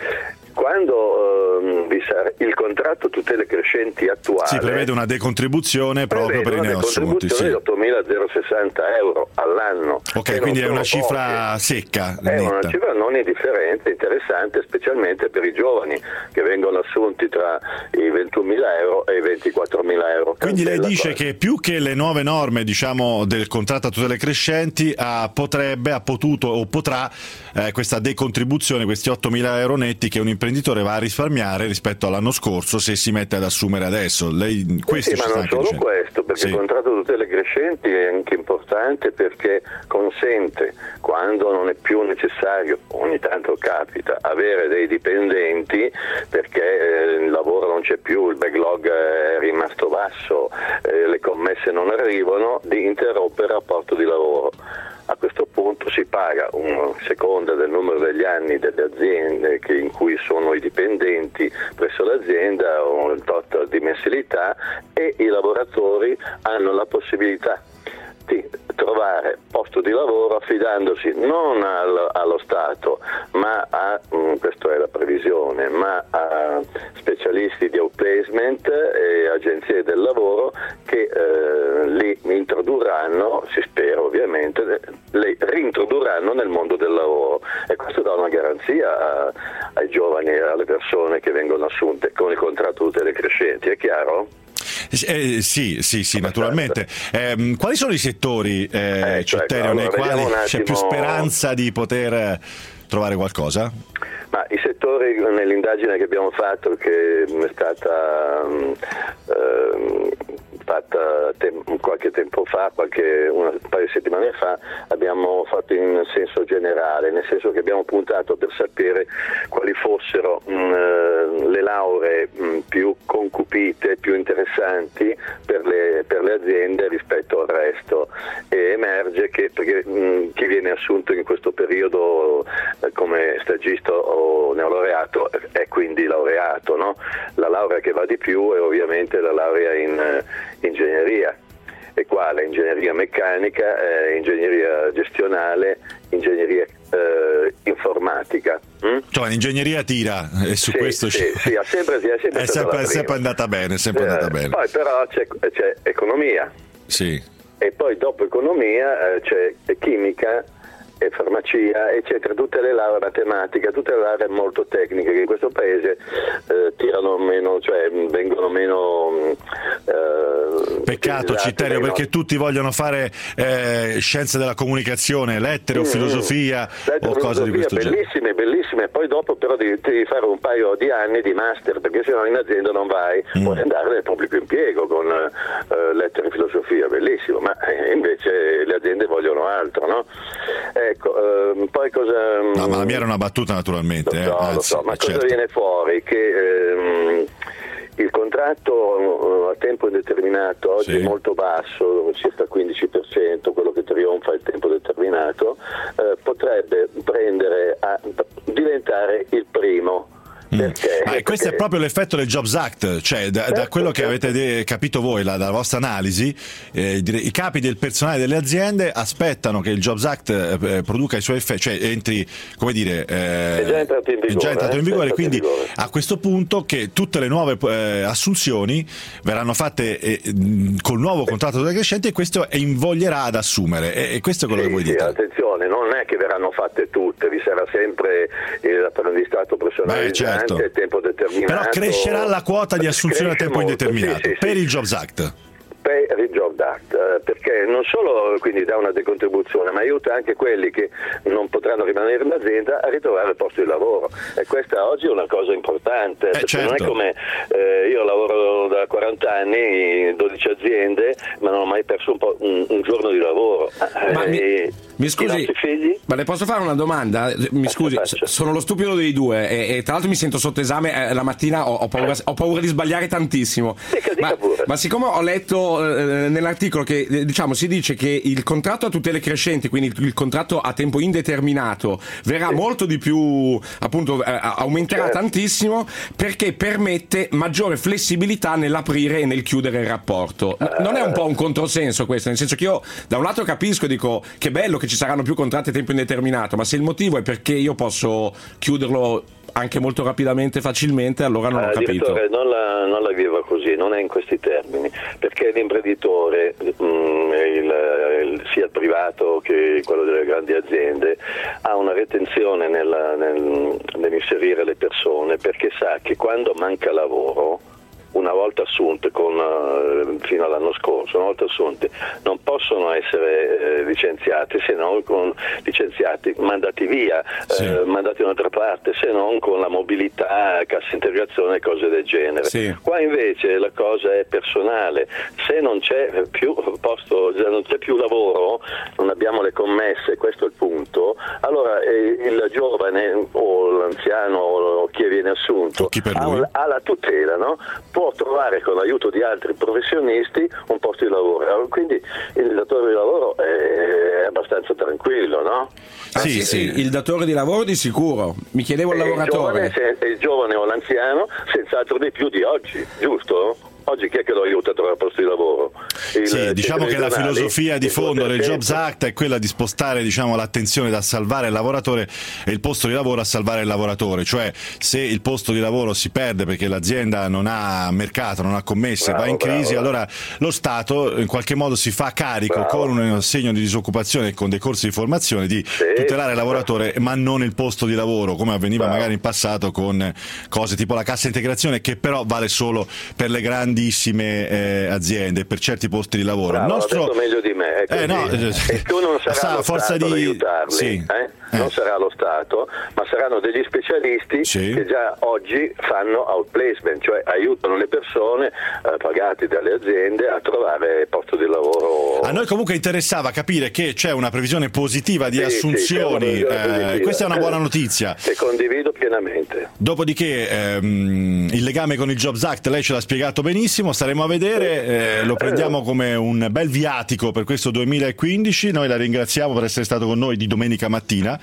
Quando ehm, vi sarà il contratto tutele crescenti attuale, si prevede una decontribuzione proprio per i neoassunti. Sì. Di ottomilasessanta euro all'anno. Ok, quindi è una cifra poche. secca. È netta. una cifra non indifferente, interessante, specialmente per i giovani che vengono assunti tra i ventunomila euro e i ventiquattromila euro. Quindi lei dice cosa. che più che le nuove norme, diciamo, del contratto a tutele crescenti, ha, potrebbe, ha potuto o potrà eh, questa decontribuzione, questi ottomila euro netti che un imprenditore va a risparmiare rispetto all'anno scorso se si mette ad assumere adesso. Lei questo sì, ci ma sta non anche solo dicendo. questo, perché sì. il contratto di tutele crescenti è anche importante perché consente, quando non è più necessario, ogni tanto capita, avere dei dipendenti perché eh, il lavoro non c'è più, il backlog è rimasto basso, eh, le commesse non arrivano, di interrompere il rapporto di lavoro. A questo punto si paga una seconda del numero degli anni delle aziende che, in cui sono i dipendenti presso l'azienda, un tot di mensilità, e i lavoratori hanno la possibilità di trovare posto di lavoro affidandosi non al, allo Stato, ma a, mh, questa è la previsione, ma a specialisti di outplacement e agenzie del lavoro che eh, li introdurranno, si spera ovviamente, li reintrodurranno nel mondo del lavoro, e questo dà una garanzia a, ai giovani e alle persone che vengono assunte con il contratto tutele crescenti, è chiaro? Eh, sì, sì, sì, naturalmente. Eh, quali sono i settori, eh, eh, Citterio, allora, nei quali c'è più attimo... speranza di poter trovare qualcosa? Ma i settori, nell'indagine che abbiamo fatto, che è stata um, fatta tem- qualche tempo fa, qualche una, un paio di settimane fa, abbiamo fatto in senso generale, nel senso che abbiamo puntato per sapere quali fossero mh, le lauree mh, più concupite, più interessanti per le, per le aziende rispetto al resto, e emerge che perché, mh, chi viene assunto in questo periodo eh, come stagista o neolaureato è quindi laureato, no? La laurea che va di più è ovviamente la laurea in uh, ingegneria, e quale? Ingegneria meccanica, eh, ingegneria gestionale, ingegneria eh, informatica. Mm? Cioè l'ingegneria tira, e su sì, questo sì, c- sì, ha sempre, sì, è sempre, è stata sempre, la è sempre prima. andata bene, è sempre Eh, andata bene. Poi però c'è, c'è economia, Sì. e poi dopo economia eh, c'è chimica e farmacia, eccetera, tutte le lauree, matematica, tutte le lauree molto tecniche che in questo paese eh, tirano meno, cioè vengono meno eh, Peccato, Citterio, meno. perché tutti vogliono fare eh, scienze della comunicazione, lettere o Mm, filosofia lettere, o cose di questo genere. Bellissime, bellissime, poi dopo però devi, devi fare un paio di anni di master, perché sennò in azienda non vai, Mm. puoi andare nel pubblico impiego con eh, lettere e filosofia, bellissimo, ma eh, invece le aziende vogliono altro, no? Ecco, ehm, poi cosa... No, ma la mia era una battuta, naturalmente. Lo so, eh, lo anzi, so, ma eh, cosa certo. viene fuori? Che ehm, il contratto a tempo indeterminato oggi Sì. è molto basso, circa quindici per cento, quello che trionfa il tempo determinato, eh, potrebbe prendere a diventare il primo. Perché? Ma questo Perché? è proprio l'effetto del Jobs Act, cioè da, da quello che avete de- capito voi, la, dalla vostra analisi, eh, i capi del personale delle aziende aspettano che il Jobs Act eh, produca i suoi effetti, cioè entri, come dire, eh, è già entrato in vigore, è già entrato in vigore, eh, quindi in vigore. a questo punto che tutte le nuove eh, assunzioni verranno fatte eh, col nuovo contratto delle crescenti, e questo invoglierà ad assumere, e, e questo è quello Sì, che voi sì, dite. attenzione, non è che verranno fatte tutte, vi sarà sempre l'apprendistato professionalizzante, Beh, certo. tempo determinato. Però crescerà la quota di assunzione a tempo molto, indeterminato sì, sì, per sì. il Jobs Act. Per il Jobs Act, eh, perché non solo quindi dà una decontribuzione, ma aiuta anche quelli che non potranno rimanere in azienda a ritrovare il posto di lavoro, e questa oggi è una cosa importante, eh, perché certo. non è come eh, io lavoro da quaranta anni in dodici aziende, ma non ho mai perso un, po', un, un giorno di lavoro. Ma eh, mi, i mi scusi, nostri figli? ma le posso fare una domanda? Mi scusi, faccia. sono lo stupido dei due e, e tra l'altro mi sento sotto esame, eh, la mattina ho, ho, paura, ho paura di sbagliare tantissimo. Sì, che dica ma, pure. ma siccome ho letto eh, nell'articolo che eh, diciamo si dice che il contratto a tutele crescenti, quindi il, il contratto a tempo indeterminato, verrà Sì. molto di più, appunto eh, aumenterà Certo. tantissimo, perché permette maggiore flessibilità nell'aprire e nel chiudere il rapporto. N- non è un po' un controsenso questo? Nel senso che io da un lato capisco, dico che bello che ci saranno più contratti a tempo indeterminato, ma se il motivo è perché io posso chiuderlo anche molto rapidamente, facilmente, allora non ho Eh, capito. direttore, non la, non la viva così, non è in questi termini, perché l'imprenditore, mh, il, il, sia il privato che quello delle grandi aziende, ha una retenzione nella, nel, nell'inserire le persone, perché sa che quando manca lavoro, una volta assunte con, uh, fino all'anno scorso, una volta assunte, non possono essere eh, licenziati se non con licenziati, mandati via, Sì. eh, mandati in un'altra parte, se non con la mobilità, cassa integrazione e cose del genere. Sì. Qua invece la cosa è personale, se non c'è più posto, non c'è più lavoro, non abbiamo le commesse, questo è il punto, allora eh, il giovane o l'anziano o chi viene assunto O chi per ha, lui. un- ha la tutela, no? Può trovare con l'aiuto di altri professionisti un posto di lavoro, quindi il datore di lavoro è abbastanza tranquillo, no? Ah, Sì, sì, sì. sì, il datore di lavoro di sicuro. Mi chiedevo il E il lavoratore. giovane, se- il giovane o l'anziano senz'altro di più di oggi, giusto? Oggi chi è che lo aiuta a trovare posto di lavoro? Il Sì, diciamo che la centri filosofia di regionali, fondo il del tempo. Jobs Act è quella di spostare, diciamo, l'attenzione da salvare il lavoratore e il posto di lavoro a salvare il lavoratore, cioè se il posto di lavoro si perde perché l'azienda non ha mercato, non ha commesse, Bravo, va in crisi, bravo. allora lo Stato in qualche modo si fa carico Bravo. con un assegno di disoccupazione e con dei corsi di formazione di Sì. tutelare il lavoratore ma non il posto di lavoro, come avveniva Bravo. magari in passato con cose tipo la cassa integrazione, che però vale solo per le grandissime eh, aziende, per certi posti di lavoro. Bravo, Il nostro... ha detto meglio di me, è così. Eh, no, E tu non sa, sarà a lo forza Stato di- ad aiutarli, sì. eh? non Eh. sarà lo Stato, ma saranno degli specialisti Sì. che già oggi fanno outplacement, cioè aiutano le persone eh, pagate dalle aziende a trovare posto di lavoro. A noi comunque interessava capire che c'è una previsione positiva di Sì, assunzioni, sì, c'è una previsione eh, positiva. questa è una buona notizia. Che condivido pienamente. Dopodiché ehm, il legame con il Jobs Act lei ce l'ha spiegato benissimo, staremo a vedere, eh, lo prendiamo come un bel viatico per questo duemilaquindici, noi la ringraziamo per essere stato con noi di domenica mattina,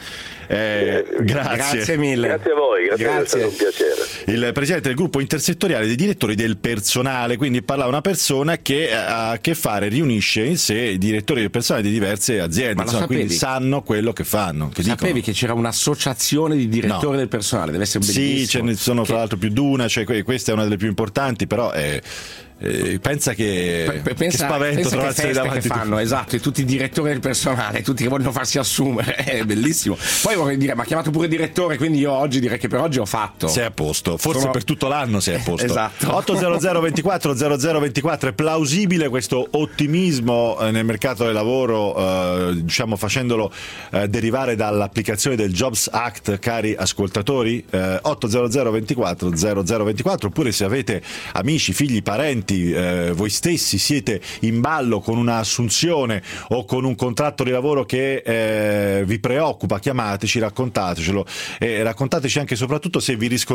eh, grazie. Grazie mille. Grazie a voi, grazie, Grazie. è stato un piacere. Il presidente del gruppo intersettoriale dei direttori del personale, quindi parla una persona che ha a che fare, riunisce in sé i direttori del personale di diverse aziende, Ma lo insomma, quindi sapevi? sanno quello che fanno. Che Sapevi dicono. che c'era un'associazione di direttori No. del personale? Deve essere Sì, bellissimo. ce ne sono fra Che- l'altro più di una, cioè, que- questa è una delle più importanti, però è, eh, pensa che, Pe- pe- che pensa, spavento pensa che trovarsene feste davanti che fanno, esatto, e tutti i direttori del personale, tutti che vogliono farsi assumere, è bellissimo. Poi vorrei dire, ma ha chiamato pure direttore, quindi io oggi direi che per oggi ho fatto. sei a posto, forse Sono- per tutto l'anno sei a posto. Esatto. ottocento ventiquattro zero zero ventiquattro, è plausibile questo ottimismo eh, nel mercato del lavoro, eh, diciamo facendolo eh, derivare dall'applicazione del Jobs Act, cari ascoltatori? Eh, ottocento ventiquattro zero zero ventiquattro, oppure se avete amici, figli, parenti, eh, voi stessi siete in ballo con una assunzione o con un contratto di lavoro che eh, vi preoccupa, chiamateci, raccontatecelo e raccontateci anche e soprattutto se vi riscontrate nelle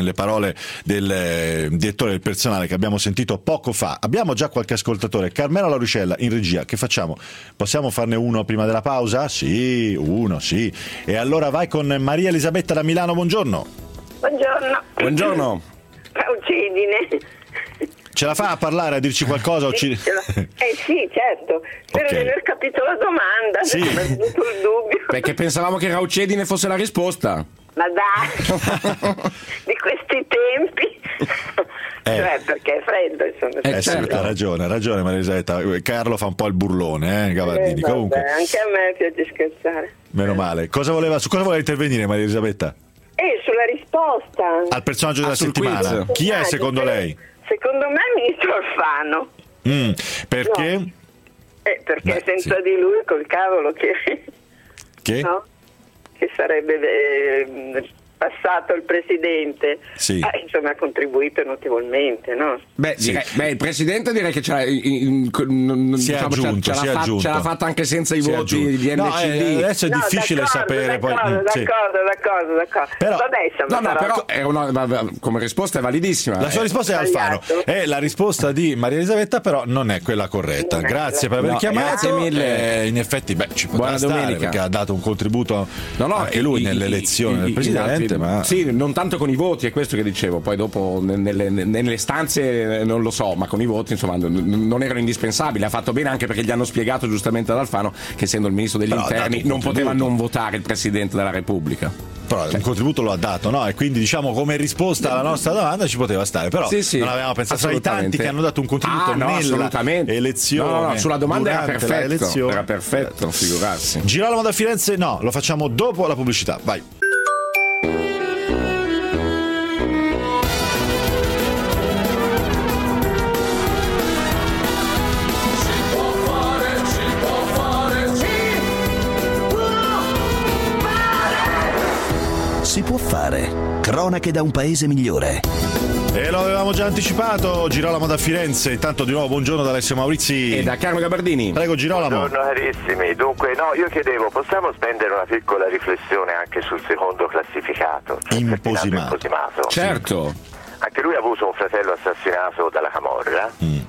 nelle parole del eh, direttore del personale che abbiamo sentito poco fa. Abbiamo già qualche ascoltatore. Carmela Lauricella in regia, che facciamo? Possiamo farne uno prima della pausa? Sì, uno, sì. E allora vai con Maria Elisabetta da Milano, buongiorno. Buongiorno. Buongiorno. Uccidine. Ce la fa a parlare, a dirci qualcosa? O ci... Eh sì, certo. Spero Ok. di aver capito la domanda, Sì. mi è venuto il dubbio. Perché pensavamo che Raucedine fosse la risposta. Ma dai, di questi tempi. Eh. Cioè, perché è freddo, insomma. Eh, Eh sì, certo. ha ragione, ha ragione Maria Elisabetta. Carlo fa un po' il burlone, eh, Gavardini. Eh, vabbè, Comunque, anche a me piace scherzare. meno male. Cosa voleva, su cosa voleva intervenire Maria Elisabetta? E sulla risposta. Al personaggio della Ah, sul settimana. quiz. Chi è Ah, secondo se- lei? Secondo me il ministro Alfano. Mm, perché? No. Eh, perché Beh, senza sì. di lui col cavolo che, Che? no? Che sarebbe eh, passato il presidente, Sì. ah, insomma ha contribuito notevolmente, no? Beh, Sì. direi- beh, il presidente direi che ce l'ha, in- in- Si è diciamo, ce l'ha- aggiunto, ce l'ha si è fa- aggiunto. ce l'ha fatta anche senza i Si è voti aggiunto. di No, N C D. eh, adesso è No, difficile d'accordo, sapere poi. d'accordo, mm, sì. d'accordo, d'accordo, d'accordo. Però- Vabbè, insomma, No, no, sarà- però è una, vabbè, come risposta è validissima. La sua Eh, risposta è Alfano. sbagliato. E la risposta di Maria Elisabetta però non è quella corretta. Non è Grazie quella- per aver No, chiamato. grazie mille. Eh, in effetti, beh, ci potrà Buona stare domenica. perché ha dato un contributo No, no, anche lui i- nell'elezione i- del i- presidente. gli altri- ma... Sì, non tanto con i voti, è questo che dicevo. Poi dopo ne- nelle, nelle stanze eh, non lo so, ma con i voti insomma n- non erano indispensabili. Ha fatto bene anche perché gli hanno spiegato giustamente ad Alfano che essendo il ministro degli Però ha dato interni un non poteva contributo. non votare il presidente della Repubblica. Però un contributo lo ha dato, no? E quindi diciamo come risposta alla nostra domanda ci poteva stare. Però Sì, sì, non avevamo pensato tra i tanti assolutamente. che hanno dato un contributo Ah, no, nella assolutamente. elezione. No, no, no, sulla domanda era durante la perfetto. elezione. Era perfetto, figurarsi. Girolamo da Firenze, no, lo facciamo dopo la pubblicità. Vai. Si può fare. Cronache da un paese migliore. E lo avevamo già anticipato, Girolamo da Firenze. Intanto di nuovo buongiorno da Alessio Maurizi. E da Carlo Gabardini. Prego Girolamo. Buongiorno carissimi, dunque no, io chiedevo, possiamo spendere una piccola riflessione anche sul secondo classificato? cioè Imposimato. Ferdinando Imposimato. Certo. Anche lui ha avuto un fratello assassinato dalla camorra. Mm.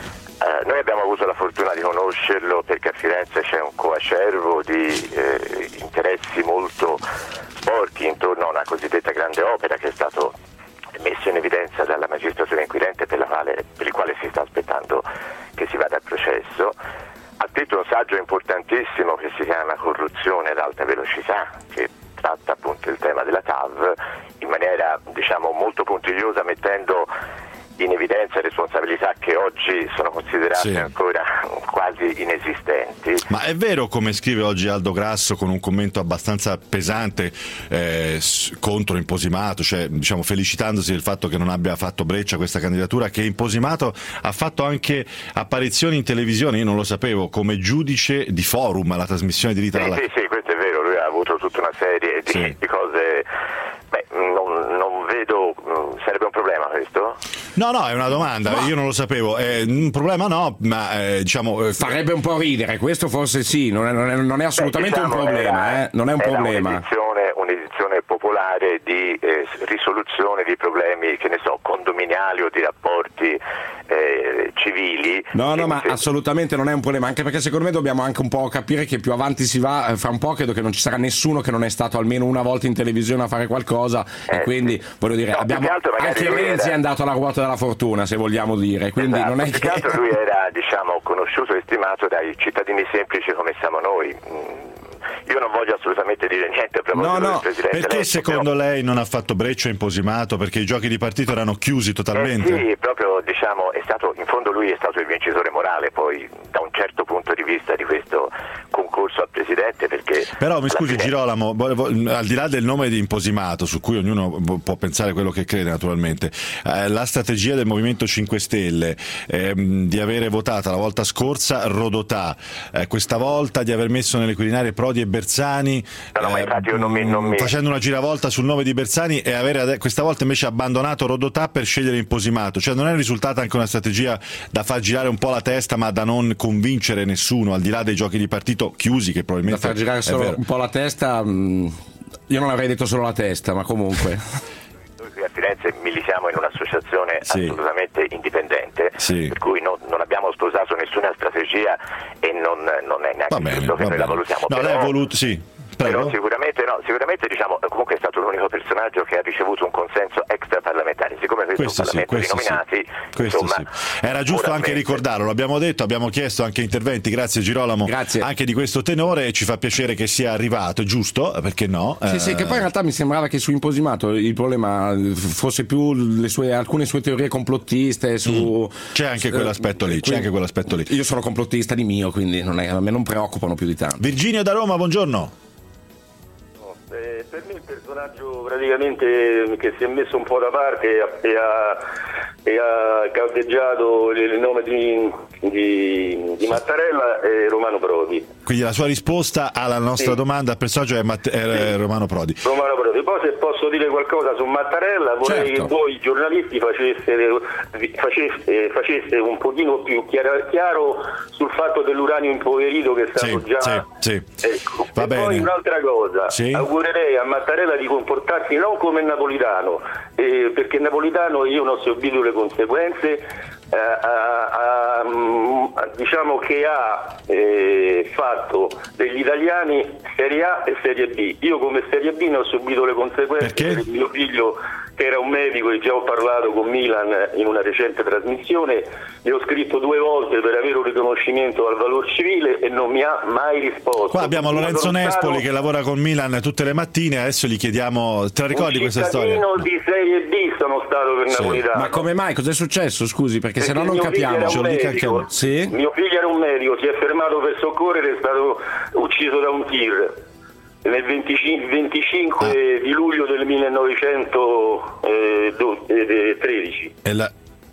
Eh, noi abbiamo avuto la fortuna di conoscerlo perché a Firenze c'è un coacervo di eh, interessi molto sporchi intorno a una cosiddetta grande opera che è stato messo in evidenza dalla magistratura inquirente per, la quale, per il quale si sta aspettando che si vada al processo. Ha scritto un saggio importantissimo che si chiama Corruzione ad alta velocità, che tratta appunto il tema della T A V in maniera diciamo molto puntigliosa, mettendo in evidenza responsabilità che oggi sono considerate Sì. ancora quasi inesistenti. Ma è vero, come scrive oggi Aldo Grasso con un commento abbastanza pesante eh, s- contro Imposimato, cioè diciamo felicitandosi del fatto che non abbia fatto breccia questa candidatura, che Imposimato ha fatto anche apparizioni in televisione, io non lo sapevo, come giudice di Forum, alla trasmissione di Rita Sì, Dalla... sì, sì, questo è vero, lui ha avuto tutta una serie di, Sì. di cose. Beh, non, non vedo, sarebbe un problema questo? No, no, è una domanda, io non lo sapevo, è un problema no, ma eh, diciamo... eh, Farebbe un po' ridere, questo forse sì, non è, non è- non è assolutamente Beh, diciamo, un problema, era- eh? Non è un era problema. Un'edizione, un'edizione popolare di eh, risoluzione di problemi, che ne so, condominiali o di rapporti eh, civili. No, no, E ma se- assolutamente non è un problema, anche perché secondo me dobbiamo anche un po' capire che più avanti si va, eh, fra un po' credo che non ci sarà nessuno che non è stato almeno una volta in televisione a fare qualcosa e Eh, quindi voglio dire, No, più abbiamo che altro magari anche lui Renzi era- è andato alla ruota della fortuna, se vogliamo dire, quindi Esatto, non è più che... che altro lui era diciamo conosciuto e stimato dai cittadini semplici come siamo noi. Mm, Io non voglio assolutamente dire niente a proposito No, no, del Presidente Perché eletto, secondo però- lei non ha fatto breccia Imposimato? Perché i giochi di partito erano chiusi totalmente? Eh sì, proprio diciamo è stato, in fondo lui è stato il vincitore morale poi da un certo punto di vista di questo concorso al Presidente, perché Però mi alla scusi fine- Girolamo, volevo- al di là del nome di Imposimato, su cui ognuno può pensare quello che crede naturalmente, eh, la strategia del Movimento cinque Stelle ehm, di avere votato la volta scorsa Rodotà, eh, questa volta di aver messo nelle Quirinali Prodi e Bersani, No, no, ma infatti io non mi- non mi- facendo una giravolta sul nome di Bersani e avere ade- questa volta invece abbandonato Rodotà per scegliere Imposimato, cioè non è risultata anche una strategia da far girare un po' la testa ma da non convincere nessuno, al di là dei giochi di partito chiusi che Da probabilmente far girare è solo vero. un po' la testa, mh, io non avrei detto solo la testa, ma comunque... Noi qui a Firenze competenze, militiamo in un'associazione Sì. assolutamente indipendente, Sì. per cui non, non abbiamo sposato nessuna strategia e non, non è neanche Va bene, giusto che va noi la bene. valutiamo. No, Però- lei ha voluto, sì. Prego. Però sicuramente no, sicuramente diciamo comunque è stato l'unico personaggio che ha ricevuto un consenso extraparlamentare, siccome questo, Questo è sì, un Parlamento questo di nominati, sì. Questo insomma, sì. Era giusto anche moralmente- ricordarlo, l'abbiamo detto, abbiamo chiesto anche interventi, grazie Girolamo, Grazie. anche di questo tenore, e ci fa piacere che sia arrivato, giusto? Perché no? Sì, Eh, sì, che poi in realtà mi sembrava che su Imposimato il problema fosse più le sue, alcune sue teorie complottiste su... C'è anche quell'aspetto lì, c'è Quindi- anche quell'aspetto lì. Io sono complottista di mio, quindi non è, a me non preoccupano più di tanto. Virginio da Roma, buongiorno. Eh, per me il personaggio praticamente che si è messo un po' da parte e ha, e ha, e ha caldeggiato il nome di, di, di Mattarella è Romano Prodi. Quindi la sua risposta alla nostra Sì. domanda al personaggio è, Matt- è Romano Prodi. Romano Prodi. Poi se posso dire qualcosa su Mattarella vorrei Certo. che voi giornalisti faceste, faceste, faceste un pochino più chiaro, chiaro sul fatto dell'uranio impoverito che è stato Sì, già... sì, sì. Ecco. Va e bene. poi un'altra cosa, Sì. augurerei a Mattarella di comportarsi non come Napolitano, eh, perché Napolitano io non ho subito le conseguenze, eh, ha- ha- ha- diciamo che ha eh, fatto degli italiani Serie A e Serie B. Io come Serie B ne ho subito le conseguenze Perché? per mio figlio che era un medico e già ho parlato con Milan in una recente trasmissione, gli ho scritto due volte per avere un riconoscimento al valor civile e non mi ha mai risposto. Qua abbiamo Io Lorenzo sono Nespoli stato che lavora con Milan tutte le mattine, adesso gli chiediamo, te la ricordi questa storia? un cittadino di Serie B sono stato per Sì. Napolitano. Ma come mai? Cos'è successo? Scusi, perché se no non mio figlio capiamo. era Ce un lo dica anche a medico. me. Sì? Mio figlio era un medico, si è fermato per soccorrere, è stato ucciso da un tir nel venticinque, venticinque Ah. di luglio del millenovecentotredici. E la-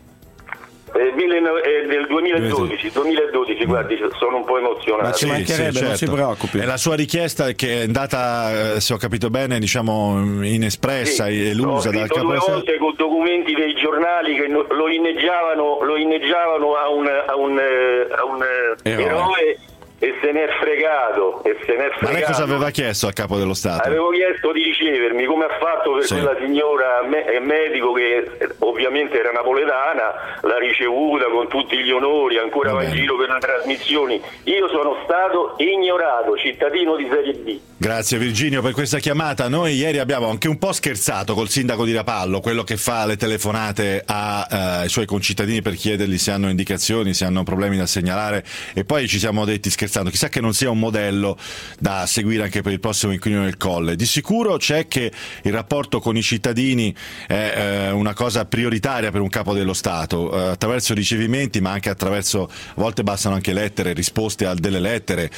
Eh, milleno- eh, del duemiladodici, duemiladodici, guardi, sono un po' emozionato. Ma ci mancherebbe, non si preoccupi. E la sua richiesta che è andata, eh, se ho capito bene, diciamo inespressa, Sì, elusa ho dal scritto capo due dello Stato. volte con documenti dei giornali che no- lo inneggiavano, lo inneggiavano a un, a un, eh, a un eh, Eroe. eroe e se n'è fregato e se n'è Ma fregato. lei cosa aveva chiesto al capo dello Stato? Avevo chiesto di ricevermi come ha fatto per Sì. quella signora me- eh, medico che eh, ovviamente era napoletana, l'ha ricevuta con tutti gli onori, ancora Va va in bene. giro per le trasmissioni. Io sono stato ignorato, cittadino di Serie B. Grazie Virginio per questa chiamata. Noi ieri abbiamo anche un po' scherzato col sindaco di Rapallo, quello che fa le telefonate a, eh, ai suoi concittadini per chiedergli se hanno indicazioni, se hanno problemi da segnalare, e poi ci siamo detti scherzando, chissà che non sia un modello da seguire anche per il prossimo inquilino del Colle. Di sicuro c'è che il rapporto con i cittadini è eh, una cosa prioritaria per un capo dello Stato, eh, attraverso ricevimenti, ma anche attraverso, a volte bastano anche lettere, risposte a delle lettere,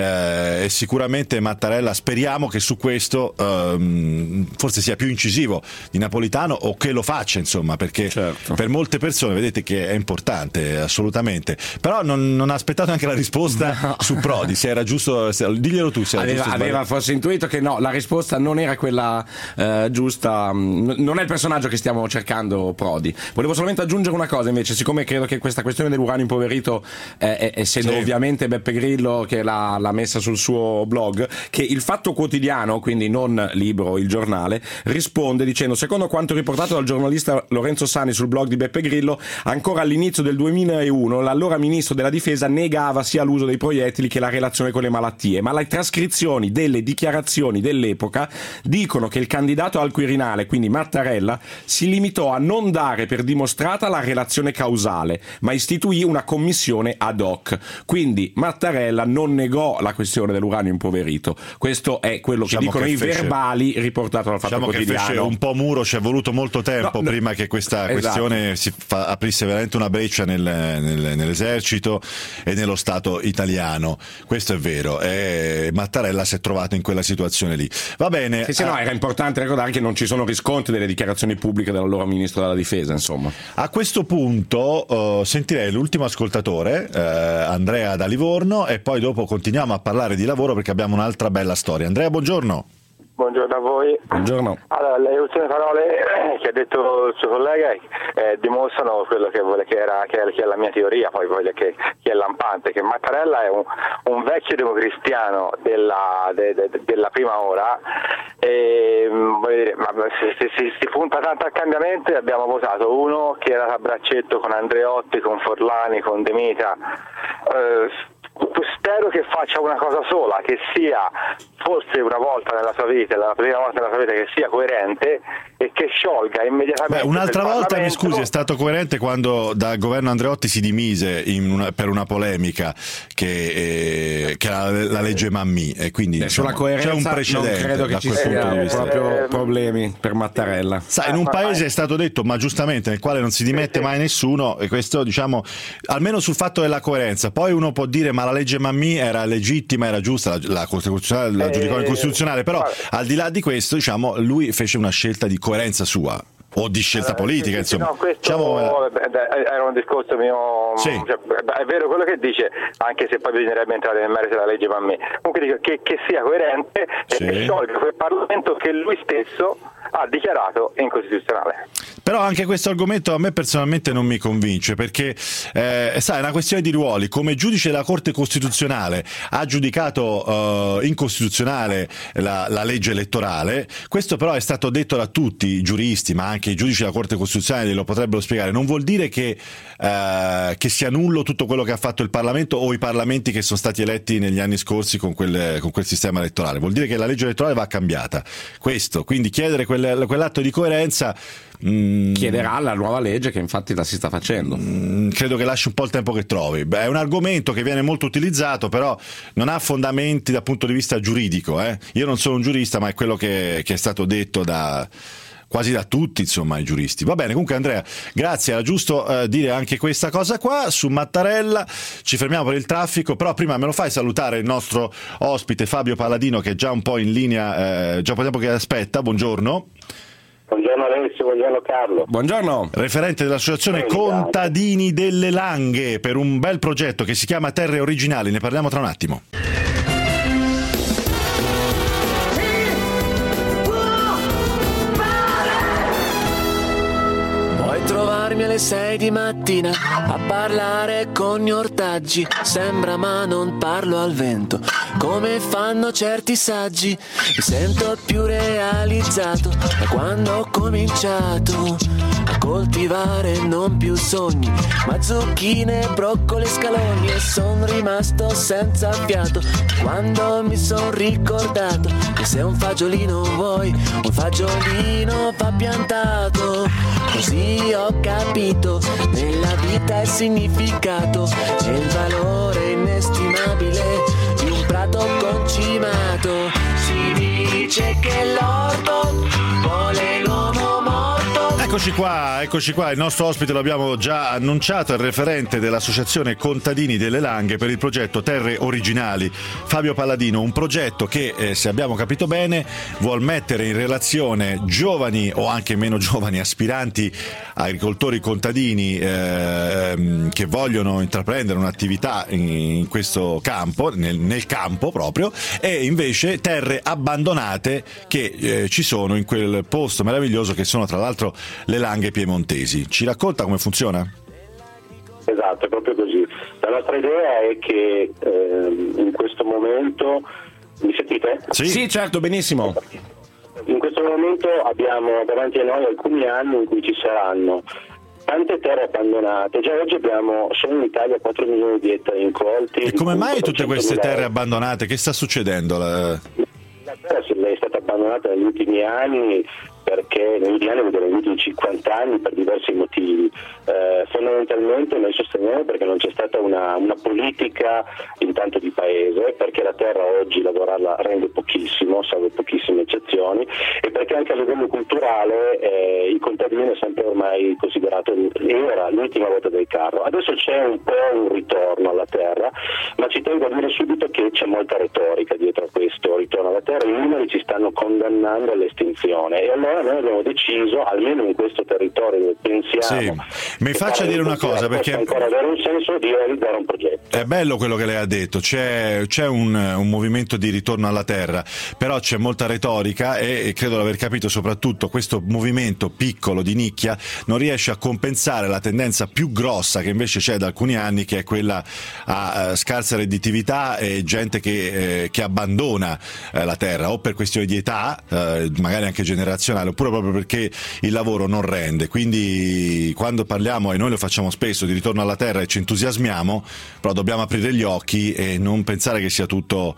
eh, e sicuramente Mattarella, speriamo che su questo ehm, forse sia più incisivo di Napolitano, o che lo faccia, insomma, perché Certo. per molte persone vedete che è importante, assolutamente. Però non, non ha aspettato anche la risposta su Prodi, se era giusto, se, diglielo tu se era Aveva, giusto o aveva sbagliato. forse intuito che no, la risposta non era quella eh, giusta, mm, non è il personaggio che stiamo cercando, Prodi. Volevo solamente aggiungere una cosa invece, siccome credo che questa questione dell'uranio impoverito, eh, eh, essendo Sì. ovviamente Beppe Grillo che l'ha, l'ha messa sul suo blog, che il Fatto Quotidiano, quindi non Libro, il giornale, risponde dicendo: secondo quanto riportato dal giornalista Lorenzo Sani sul blog di Beppe Grillo, ancora all'inizio del duemilauno l'allora ministro della difesa negava sia l'uso dei proiettili che la relazione con le malattie, ma le trascrizioni delle dichiarazioni dell'epoca dicono che il candidato al Quirinale, quindi Mattarella, si limitò a non dare per dimostrata la relazione causale, ma istituì una commissione ad hoc. Quindi Mattarella non negò la questione dell'uranio impoverito. Questo è quello Diciamo che dicono che i fece- verbali riportato dal Fatto Diciamo che Quotidiano. fece un po' muro, ci è voluto molto tempo No, no, prima che questa esatto. questione si fa- aprisse veramente una breccia nel, nel- nell'esercito e nello Stato italiano. Questo è vero, e Mattarella si è trovato in quella situazione lì. Va bene. Sì, sì, no, a, era importante ricordare che non ci sono riscontri delle dichiarazioni pubbliche dell'allora ministro della difesa, insomma. a questo punto eh, sentirei l'ultimo ascoltatore, eh, Andrea da Livorno, e poi dopo continuiamo a parlare di lavoro perché abbiamo un'altra bella storia. Andrea, buongiorno. Buongiorno a voi. Buongiorno. Allora, le ultime parole che ha detto il suo collega eh, dimostrano quello che, vuole, che, era, che, è, che è la mia teoria, poi quella che, che è lampante, che Mattarella è un, un vecchio democristiano della, de, de, della prima ora e voglio dire, ma se, se, se si punta tanto al cambiamento abbiamo votato uno che era a braccetto con Andreotti, con Forlani, con De Mita. Eh, Spero che faccia una cosa sola, che sia forse una volta nella sua vita, la prima volta nella sua vita, che sia coerente e che sciolga immediatamente. Beh, un'altra volta, Parlamento. mi scusi, è stato coerente quando dal governo Andreotti si dimise in una, per una polemica che, eh, che era la, la legge Mammì, e quindi eh, diciamo, sulla coerenza c'è un precedente. non credo che da ci quel punto di siano vista. proprio Eh, problemi per Mattarella. Sai, in un paese è stato detto, ma giustamente, nel quale non si dimette mai nessuno, e questo, diciamo, almeno sul fatto della coerenza. Poi uno può dire, ma la legge Mammì era legittima, era giusta, la, la Costituzionale la giudicò incostituzionale, però al di là di questo, diciamo, lui fece una scelta di coerenza sua. O di scelta politica, eh, sì, insomma. No, questo diciamo, era un discorso mio. Sì. Cioè, è vero quello che dice, anche se poi bisognerebbe entrare nel merito della legge Mammì. Comunque dico che, che sia coerente Sì. e che sciolga quel Parlamento che lui stesso ha dichiarato incostituzionale. Però anche questo argomento a me personalmente non mi convince, perché eh, sai, è una questione di ruoli. Come giudice della Corte Costituzionale ha giudicato eh, incostituzionale la, la legge elettorale, questo però è stato detto da tutti i giuristi, ma anche i giudici della Corte Costituzionale lo potrebbero spiegare. Non vuol dire che, eh, che sia nullo tutto quello che ha fatto il Parlamento o i parlamenti che sono stati eletti negli anni scorsi con quel, con quel sistema elettorale. Vuol dire che la legge elettorale va cambiata. Questo, quindi chiedere quel, quell'atto di coerenza Mm, chiederà la nuova legge, che infatti la si sta facendo. Mm, credo che lasci un po' il tempo che trovi. Beh, è un argomento che viene molto utilizzato, però non ha fondamenti dal punto di vista giuridico. Eh. Io non sono un giurista, ma è quello che, che è stato detto da quasi da tutti, insomma, i giuristi. Va bene, comunque Andrea, grazie, era giusto eh, dire anche questa cosa qua su Mattarella. Ci fermiamo per il traffico, però prima me lo fai salutare il nostro ospite Fabio Palladino, che è già un po' in linea, eh, già un po' di tempo che aspetta. Buongiorno. Buongiorno Alessio, buongiorno Carlo. Buongiorno. Referente dell'associazione Contadini delle Langhe, per un bel progetto che si chiama Terre Originali. Ne parliamo tra un attimo. Puoi trovarmi alle sei di mattina a parlare con gli ortaggi. Sembra ma non parlo al vento, come fanno certi saggi. Mi sento più realizzato da quando ho cominciato a coltivare non più sogni, ma zucchine, broccoli e scalogni. E son rimasto senza fiato quando mi son ricordato che se un fagiolino vuoi, un fagiolino va piantato. Così ho capito nella vita il significato e il valore inestimabile di un prato concimato. Si dice che l'orto vuole l'uomo morto. Eccoci qua, eccoci qua, il nostro ospite lo abbiamo già annunciato, è il referente dell'associazione Contadini delle Langhe per il progetto Terre Originali, Fabio Palladino, un progetto che, eh, se abbiamo capito bene, vuol mettere in relazione giovani o anche meno giovani aspiranti agricoltori contadini eh, che vogliono intraprendere un'attività in questo campo, nel, nel campo proprio, e invece terre abbandonate che eh, ci sono in quel posto meraviglioso che sono tra l'altro le Langhe piemontesi. Ci racconta come funziona? Esatto, è proprio così. La nostra idea è che ehm, in questo momento, mi sentite? Sì, sì, certo, benissimo. In questo momento abbiamo davanti a noi alcuni anni in cui ci saranno tante terre abbandonate. Già oggi abbiamo solo in Italia quattro milioni di ettari incolti. E come mai tutte queste terre abbandonate? Che sta succedendo? La terra è stata abbandonata negli ultimi anni perché negli ultimi anni, negli ultimi cinquanta anni, per diversi motivi. Eh, fondamentalmente noi sosteniamo perché non c'è stata una, una politica intanto di paese, perché la terra oggi lavorarla rende pochissimo, salvo pochissime eccezioni, e perché anche a livello culturale eh, i contadini è sempre ormai considerato, era l'ultima volta del carro. Adesso c'è un po' un ritorno alla terra, ma ci tengo a dire subito che c'è molta retorica dietro a questo ritorno alla terra. I numeri ci stanno condannando all'estinzione, e allora noi abbiamo deciso, almeno in questo territorio dove pensiamo, sì. Mi faccia dire una cosa, perché ancora avere un senso, di realizzare un progetto. È bello quello che lei ha detto, c'è, c'è un, un movimento di ritorno alla terra, però c'è molta retorica e, e credo di aver capito soprattutto questo movimento piccolo di nicchia non riesce a compensare la tendenza più grossa che invece c'è da alcuni anni, che è quella a, a scarsa redditività e gente che, eh, che abbandona eh, la terra, o per questioni di età, eh, magari anche generazionale, oppure proprio perché il lavoro non rende. Quindi quando parliamo, e noi lo facciamo spesso, di ritorno alla terra e ci entusiasmiamo, però dobbiamo aprire gli occhi e non pensare che sia tutto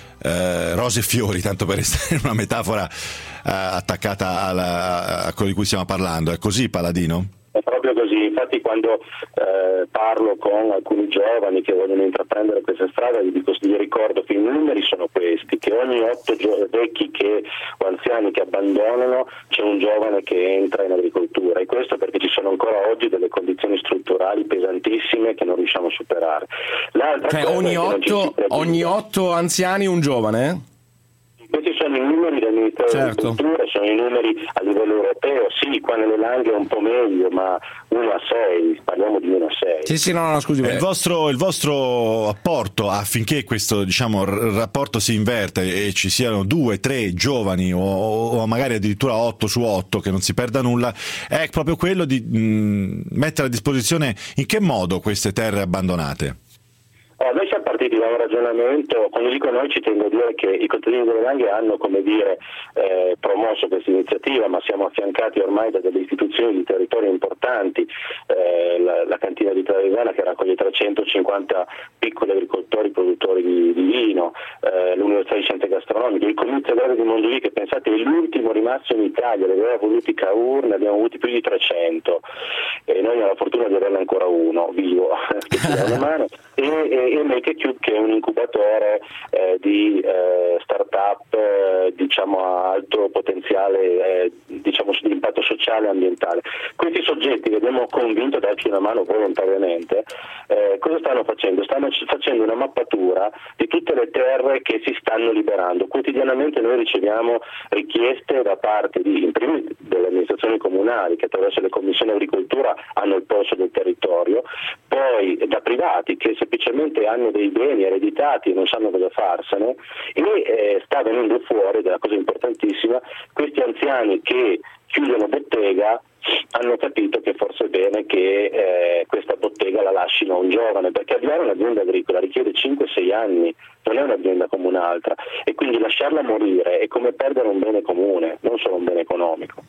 eh, rose e fiori, tanto per essere una metafora eh, attaccata alla, a quello di cui stiamo parlando. È così, Paladino? È proprio così, infatti quando eh, parlo con alcuni giovani che vogliono intraprendere questa strada, gli, dico, gli ricordo che i numeri sono questi, che ogni otto gio- vecchi che, o anziani che abbandonano c'è un giovane che entra in agricoltura, e questo perché ci sono ancora oggi delle condizioni strutturali pesantissime che non riusciamo a superare. L'altra cioè cosa ogni è che non ci otto, si ogni otto anziani un giovane? Questi sono i numeri del Ministero certo. dell'Agricoltura, sono i numeri a livello europeo, sì, qua nelle Langhe è un po' meglio, ma uno a sei, parliamo di uno a sei. Sì, sì, no, no, scusi. Il vostro, il vostro apporto affinché questo, diciamo, r- rapporto si inverta e ci siano due, tre giovani o, o magari addirittura otto su otto, che non si perda nulla, è proprio quello di mh, mettere a disposizione in che modo queste terre abbandonate? Oh, noi siamo partiti da un ragionamento, quando dico noi ci tengo a dire che i contadini delle Langhe hanno, come dire, eh, promosso questa iniziativa, ma siamo affiancati ormai da delle istituzioni di territorio importanti, eh, la, la cantina di Travesana che raccoglie trecentocinquanta piccoli agricoltori produttori di, di vino, eh, l'Università di Scienze Gastronomiche, il Comizio Agrario di Mondovì, che pensate è l'ultimo rimasto in Italia, ne aveva voluti Cavour, ne abbiamo avuti più di trecento, e noi abbiamo la fortuna di averne ancora uno vivo che ci dà una mano, e, e e Make Cube, che è un incubatore eh, di eh, start-up eh, diciamo a alto potenziale eh, diciamo di impatto sociale e ambientale. Questi soggetti che abbiamo convinto a darci una mano volontariamente, eh, cosa stanno facendo? Stanno facendo una mappatura di tutte le terre che si stanno liberando. Quotidianamente noi riceviamo richieste da parte di, in primis, delle amministrazioni comunali, che attraverso le commissioni agricoltura hanno il polso del territorio, poi da privati che semplicemente hanno dei beni ereditati e non sanno cosa farsene, e eh, sta venendo fuori, della cosa importantissima, questi anziani che chiudono bottega hanno capito che forse è bene che eh, questa bottega la lasciano a un giovane, perché avviare un'azienda agricola richiede cinque sei anni, non è un'azienda come un'altra, e quindi lasciarla morire è come perdere un bene comune, non solo un bene economico.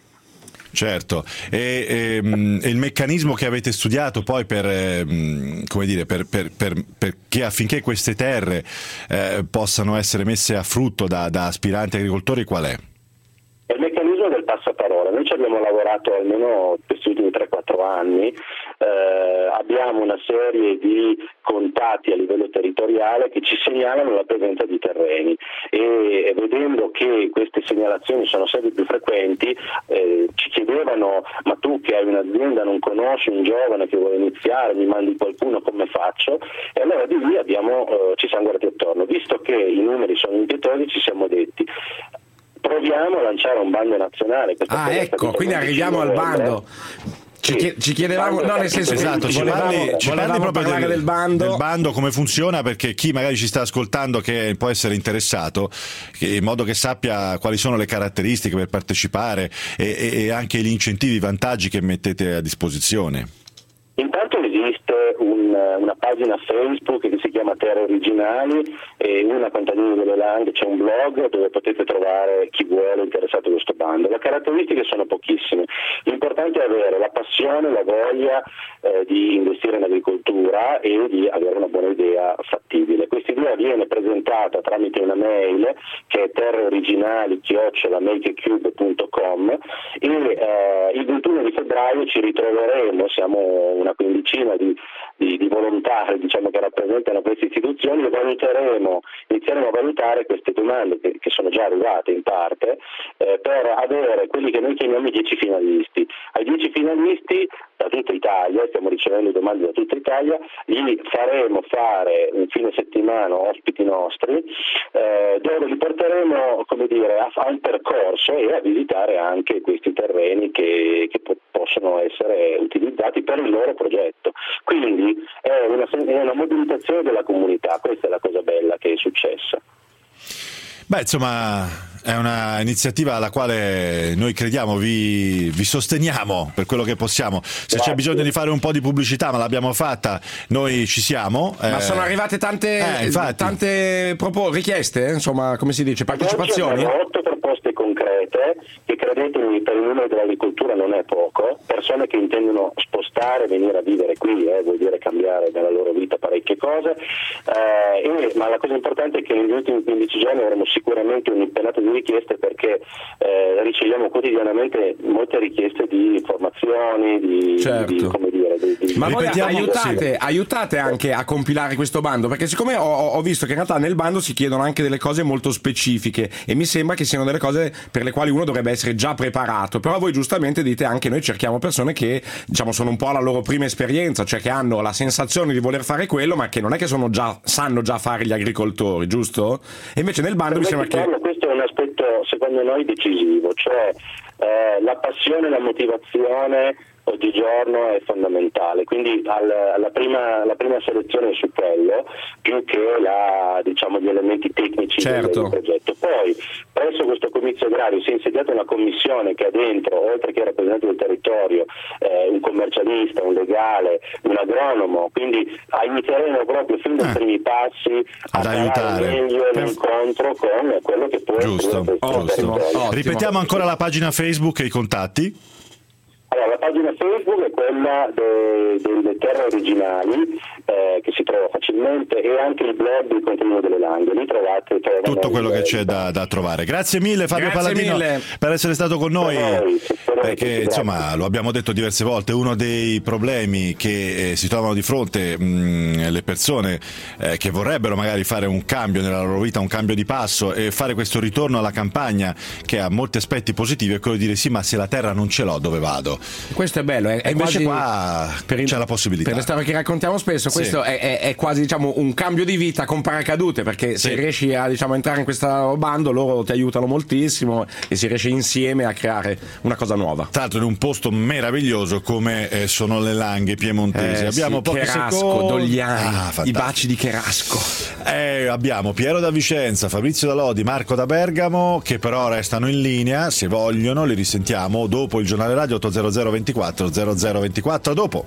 Certo, e, e, e il meccanismo che avete studiato poi per, eh, come dire, per, per, per, perché affinché queste terre eh, possano essere messe a frutto da, da aspiranti agricoltori, qual è? È il meccanismo del passaparola. Noi ci abbiamo lavorato almeno questi ultimi tre quattro anni, eh, abbiamo una serie di contatti a livello territoriale che ci segnalano la presenza di terreni, e vedendo che queste segnalazioni sono sempre più frequenti eh, ci chiedevano: ma tu che hai un'azienda non conosci un giovane che vuole iniziare, mi mandi qualcuno, come faccio? E allora di lì abbiamo, eh, ci siamo guardati attorno, visto che i numeri sono impietosi, ci siamo detti proviamo a lanciare un bando nazionale. Ah, ecco, quindi arriviamo al bando. Ci, chied- ci chiedevamo, no, nel senso, esatto, ci volevamo, parli, ci parli volevamo proprio parlare del, del bando. del bando, come funziona, perché chi magari ci sta ascoltando che può essere interessato, che, in modo che sappia quali sono le caratteristiche per partecipare e, e, e anche gli incentivi, i vantaggi che mettete a disposizione. Intanto esiste un, una pagina Facebook che si chiama Terre Originali, e una Contadini delle Langhe, c'è un blog dove potete trovare chi vuole interessato a questo bando. Le caratteristiche sono pochissime, l'importante è avere la passione, la voglia eh, di investire in agricoltura e di avere una buona idea fattibile. Questa idea viene presentata tramite una mail che è terreoriginali chiocciola makecube punto com, e eh, il ventuno di febbraio ci ritroveremo, siamo una quindicina di, di, di volontari, diciamo, che rappresentano queste istituzioni, e valuteremo, inizieremo a valutare queste domande che, che sono già arrivate in parte, eh, per avere quelli che noi chiamiamo i dieci finalisti. Ai dieci finalisti da tutta Italia, stiamo ricevendo domande da tutta Italia, gli faremo fare un fine settimana ospiti nostri, eh, dove li porteremo, come dire, a, a un percorso e a visitare anche questi terreni che, che po- possono essere utilizzati per il loro progetto. Quindi è una, è una mobilitazione della comunità, questa è la cosa bella che è successa. Beh, insomma, è una iniziativa alla quale noi crediamo, vi, vi sosteniamo per quello che possiamo. Se Grazie. C'è bisogno di fare un po' di pubblicità, ma l'abbiamo fatta, noi ci siamo. Ma eh, sono arrivate tante, eh, tante propos- richieste, eh? Insomma, come si dice, partecipazioni? otto proposte concrete, che credetemi per il numero dell'agricoltura non è poco, persone che intendono spostare, venire a vivere qui, eh, vuol dire cambiare nella loro vita parecchie cose, eh, e, ma la cosa importante è che negli ultimi quindici giorni avremo sicuramente un'impennata di richieste, perché eh, riceviamo quotidianamente molte richieste di informazioni, di, certo. di come dire, di, di ma voi Ripetiamo, aiutate, sì. aiutate anche a compilare questo bando, perché siccome ho, ho visto che in realtà nel bando si chiedono anche delle cose molto specifiche e mi sembra che siano delle cose per le quali uno dovrebbe essere già preparato, però voi giustamente dite anche noi cerchiamo persone che, diciamo, sono un po' alla loro prima esperienza, cioè che hanno la sensazione di voler fare quello, ma che non è che sono già sanno già fare gli agricoltori, giusto? E invece nel bando mi sembra che questo è un aspetto secondo noi decisivo, cioè eh, la passione e la motivazione oggigiorno è fondamentale, quindi al, la, prima, la prima selezione è su quello, più che la, diciamo, gli elementi tecnici certo. del progetto. Poi presso questo comizio agrario si è insediata una commissione che ha dentro, oltre che rappresentante del territorio, eh, un commercialista, un legale, un agronomo, quindi aiuteremo proprio fin dai eh. primi passi ad a aiutare meglio l'incontro con quello che può giusto, essere questo ottimo, territorio. Ripetiamo ancora la pagina Facebook e i contatti. Allora, la pagina Facebook è quella de, delle terre originali, eh, che si trova facilmente, e anche il blog Il Continuo delle Langhe. Lì trovate, trovate tutto quello che c'è da, da trovare. Grazie mille Fabio Grazie Palladino mille. per essere stato con noi, noi perché insomma lo abbiamo detto diverse volte, uno dei problemi che eh, si trovano di fronte mh, le persone eh, che vorrebbero magari fare un cambio nella loro vita, un cambio di passo e fare questo ritorno alla campagna che ha molti aspetti positivi, è quello di dire sì, ma se la terra non ce l'ho dove vado? Questo è bello, è, è invece quasi, qua per il, c'è la possibilità. Per le storie che raccontiamo spesso, sì. questo è, è, è quasi, diciamo, un cambio di vita con paracadute, perché sì. se riesci a, diciamo, entrare in questo bando, loro ti aiutano moltissimo e si riesce insieme a creare una cosa nuova. Tra l'altro in un posto meraviglioso come eh, sono le Langhe piemontesi. Eh, abbiamo sì, pochi Cherasco, secondi. Dogliani, Ah, i baci di Cherasco. Eh, abbiamo Piero da Vicenza, Fabrizio da Lodi, Marco da Bergamo, che però restano in linea. Se vogliono li risentiamo dopo il giornale radio otto zero zero ventiquattro zero zero ventiquattro. A dopo.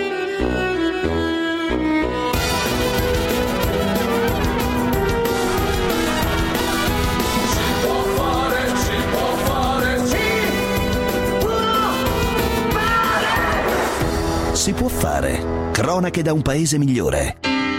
Si può fare. Cronache da un paese migliore.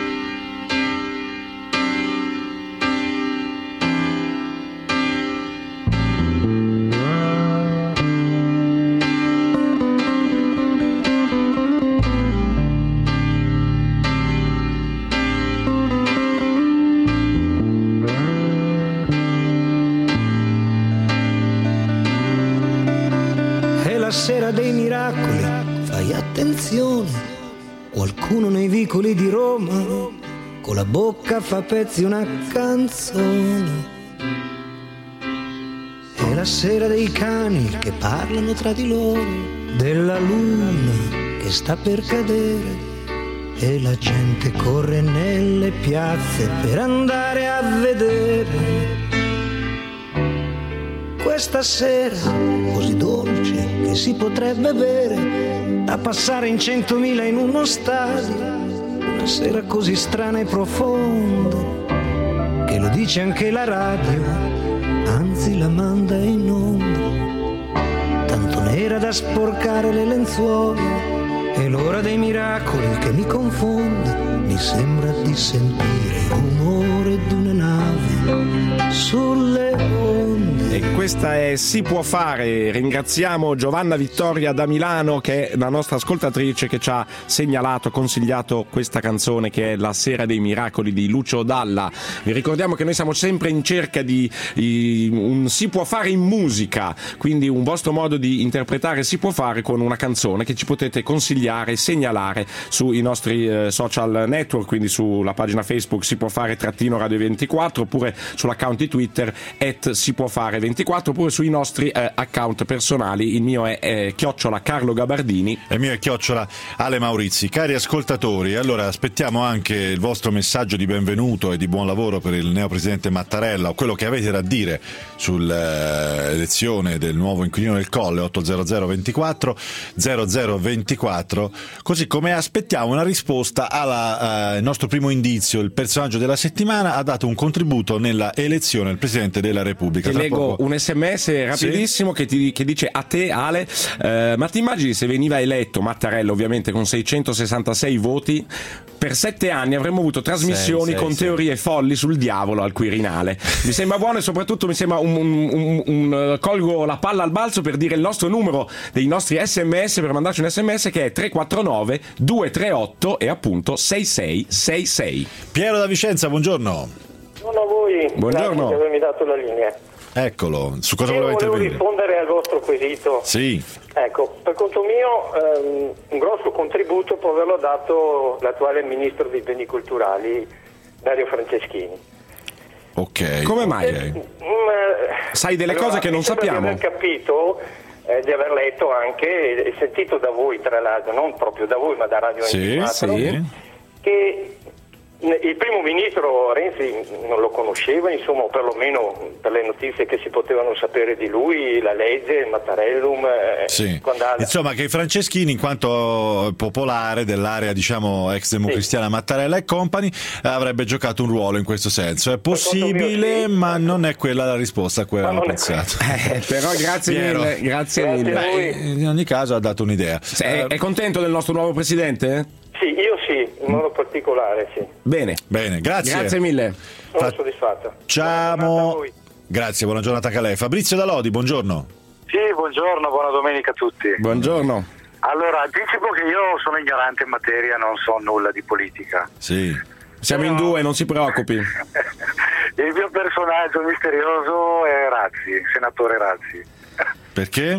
È la sera dei miracoli. Fai attenzione, qualcuno nei vicoli di Roma con la bocca fa pezzi una canzone. È la sera dei cani che parlano tra di loro, della luna che sta per cadere, e la gente corre nelle piazze per andare a vedere. Questa sera così dolce che si potrebbe bere, da passare in centomila in uno stadio, una sera così strana e profonda che lo dice anche la radio, anzi la manda in onda, tanto nera da sporcare le lenzuola. È l'ora dei miracoli che mi confonde, mi sembra di sentire il rumore di una nave sulle onde. E questa è Si può fare. Ringraziamo Giovanna Vittoria da Milano, che è la nostra ascoltatrice, che ci ha segnalato, consigliato questa canzone, che è La sera dei miracoli di Lucio Dalla. Vi ricordiamo che noi siamo sempre in cerca di, di un si può fare in musica, quindi un vostro modo di interpretare si può fare con una canzone che ci potete consigliare, segnalare sui nostri eh, social network, quindi sulla pagina Facebook si può fare trattino radio ventiquattro, oppure sull'account di Twitter at si può fare ventiquattro, oppure sui nostri eh, account personali. Il mio è eh, chiocciola Carlo Gabardini e il mio è chiocciola Ale Maurizi. Cari ascoltatori, allora aspettiamo anche il vostro messaggio di benvenuto e di buon lavoro per il neopresidente Mattarella, o quello che avete da dire sull'elezione del nuovo inquilino del Colle. Otto zero zero ventiquattro zero zero ventiquattro, così come aspettiamo una risposta al uh, nostro primo indizio. Il personaggio della settimana ha dato un contributo nella elezione del Presidente della Repubblica. Ti Tra leggo poco... un sms rapidissimo, sì, che, ti, che dice a te Ale, eh, ma ti immagini se veniva eletto Mattarella, ovviamente con seicentosessantasei voti, per sette anni avremmo avuto trasmissioni sei, sei, con sei. teorie folli sul diavolo al Quirinale. Mi sembra buono, e soprattutto mi sembra un, un, un, un colgo la palla al balzo per dire il nostro numero dei nostri sms, per mandarci un sms, che è tre quattro nove due tre otto e appunto sei sei sei sei. Piero da Vicenza, buongiorno. Buongiorno a voi. Buongiorno. Grazie per avermi dato la linea. Eccolo, su cosa Io voleva volevo intervenire? rispondere al vostro quesito. Sì. Ecco, per conto mio ehm, un grosso contributo può averlo dato l'attuale ministro dei beni culturali Dario Franceschini. Ok. Come mai? Eh, mm, Sai delle allora, cose che non mi sembra sappiamo? di aver capito, eh, di aver letto anche e sentito da voi, tra l'altro, non proprio da voi ma da Radio Sì, ventiquattro, sì. che il primo ministro Renzi non lo conosceva, insomma, o perlomeno per le notizie che si potevano sapere di lui, la legge, il Mattarellum. Eh, Sì. quando... Insomma, che Franceschini, in quanto popolare dell'area, diciamo, ex democristiana, sì, Mattarella e compagni, avrebbe giocato un ruolo in questo senso. È possibile, sì, ma non è quella la risposta a cui avevamo pensato. Eh, però grazie Piero. mille, grazie, Grazie mille. a voi. Beh, in ogni caso ha dato un'idea. È, è contento del nostro nuovo presidente? Sì, io sì, in modo particolare, sì. Bene. Bene, grazie. Grazie mille. Sono soddisfatto. Facciamo. Grazie, buona giornata a lei. Fabrizio da Lodi, buongiorno. Sì, buongiorno, buona domenica a tutti. Buongiorno. Allora, anticipo che io sono ignorante in materia, non so nulla di politica. Sì. Siamo in due, non si preoccupi. Il mio personaggio misterioso è Razzi, senatore Razzi. Perché?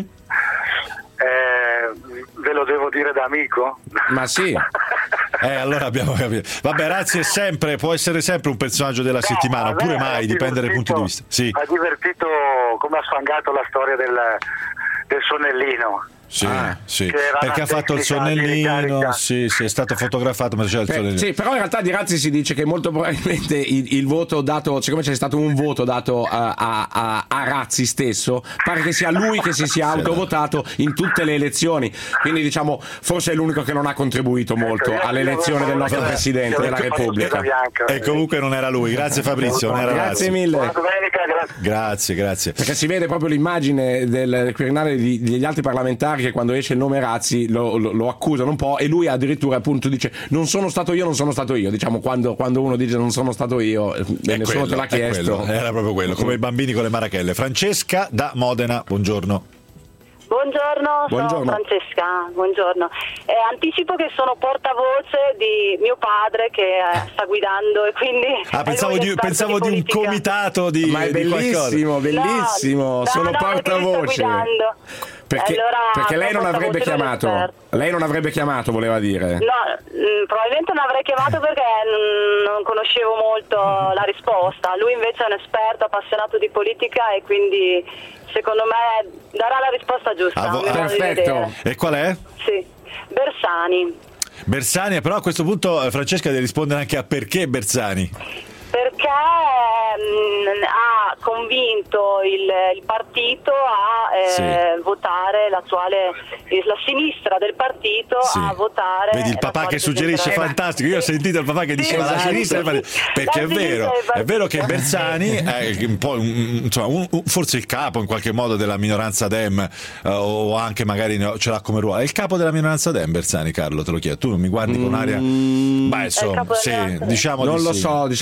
Eh, ve lo devo dire da amico? Ma sì. Eh, allora abbiamo capito. Vabbè, Razzi è sempre, può essere sempre un personaggio della No, settimana, vabbè, oppure mai, ha dipende dai punti divertito- di vista. Sì. Ha divertito come ha sfangato la storia del, del sonnellino. Sì, Ah. sì. C'era Perché una ha fatto il tecnica di sonnellino, ricarica. sì, sì, è stato fotografato, ma c'era il Beh, sonnellino. sì, però in realtà di Razzi si dice che molto probabilmente il, il voto dato, siccome c'è stato un voto dato a, a, a, a Razzi stesso, pare che sia lui che si sia autovotato in tutte le elezioni, quindi diciamo forse è l'unico che non ha contribuito molto all'elezione del nostro Presidente della Repubblica. E comunque non era lui, grazie Fabrizio, non era Grazie Razzi. mille. Buona domenica, grazie. Grazie, grazie. Perché si vede proprio l'immagine del Quirinale di- degli altri parlamentari che quando esce il nome Razzi lo, lo, lo accusano un po', e lui addirittura appunto dice non sono stato io, non sono stato io. Diciamo quando, quando uno dice non sono stato io, eh, È nessuno quello, te l'ha è chiesto. quello, era proprio quello, come i bambini con le marachelle. Francesca da Modena, buongiorno. Buongiorno, sono Buongiorno. Francesca, buongiorno. Eh, anticipo che sono portavoce di mio padre che eh, sta guidando e quindi... Ah, pensavo è lui di, esperto pensavo di un politica. comitato di Ma è di qualcosa. bellissimo, bellissimo, No, sono no, no, perché lui sta portavoce. guidando. Perché, Allora, perché lei non portavoce avrebbe non è chiamato, esperto. lei non avrebbe chiamato, voleva dire. No, mh, probabilmente non avrei chiamato perché non, non conoscevo molto la risposta. Lui invece è un esperto, appassionato di politica e quindi secondo me darà la risposta giusta. Ah, vo- a mio modo di vedere. E qual è? Sì, Bersani. Bersani, però a questo punto eh, Francesca deve rispondere anche a perché Bersani. Perché mh, ha convinto il, il partito a eh, Sì. votare l'attuale, la sinistra del partito Sì. a votare. Vedi il papà che suggerisce, fantastico. Io ho sentito il papà che diceva la esatto. sinistra, perché è La vero, sinistra è vero che Bersani è un po' un- insomma, un- un- forse il capo in qualche modo della minoranza Dem, eh, o anche magari ne- ce l'ha come ruolo. È il capo della minoranza Dem, Bersani, Carlo, te lo chiedo. Tu non mi guardi con aria. Beh, insomma, sì, diciamo non di lo sì. so, diciamo che se la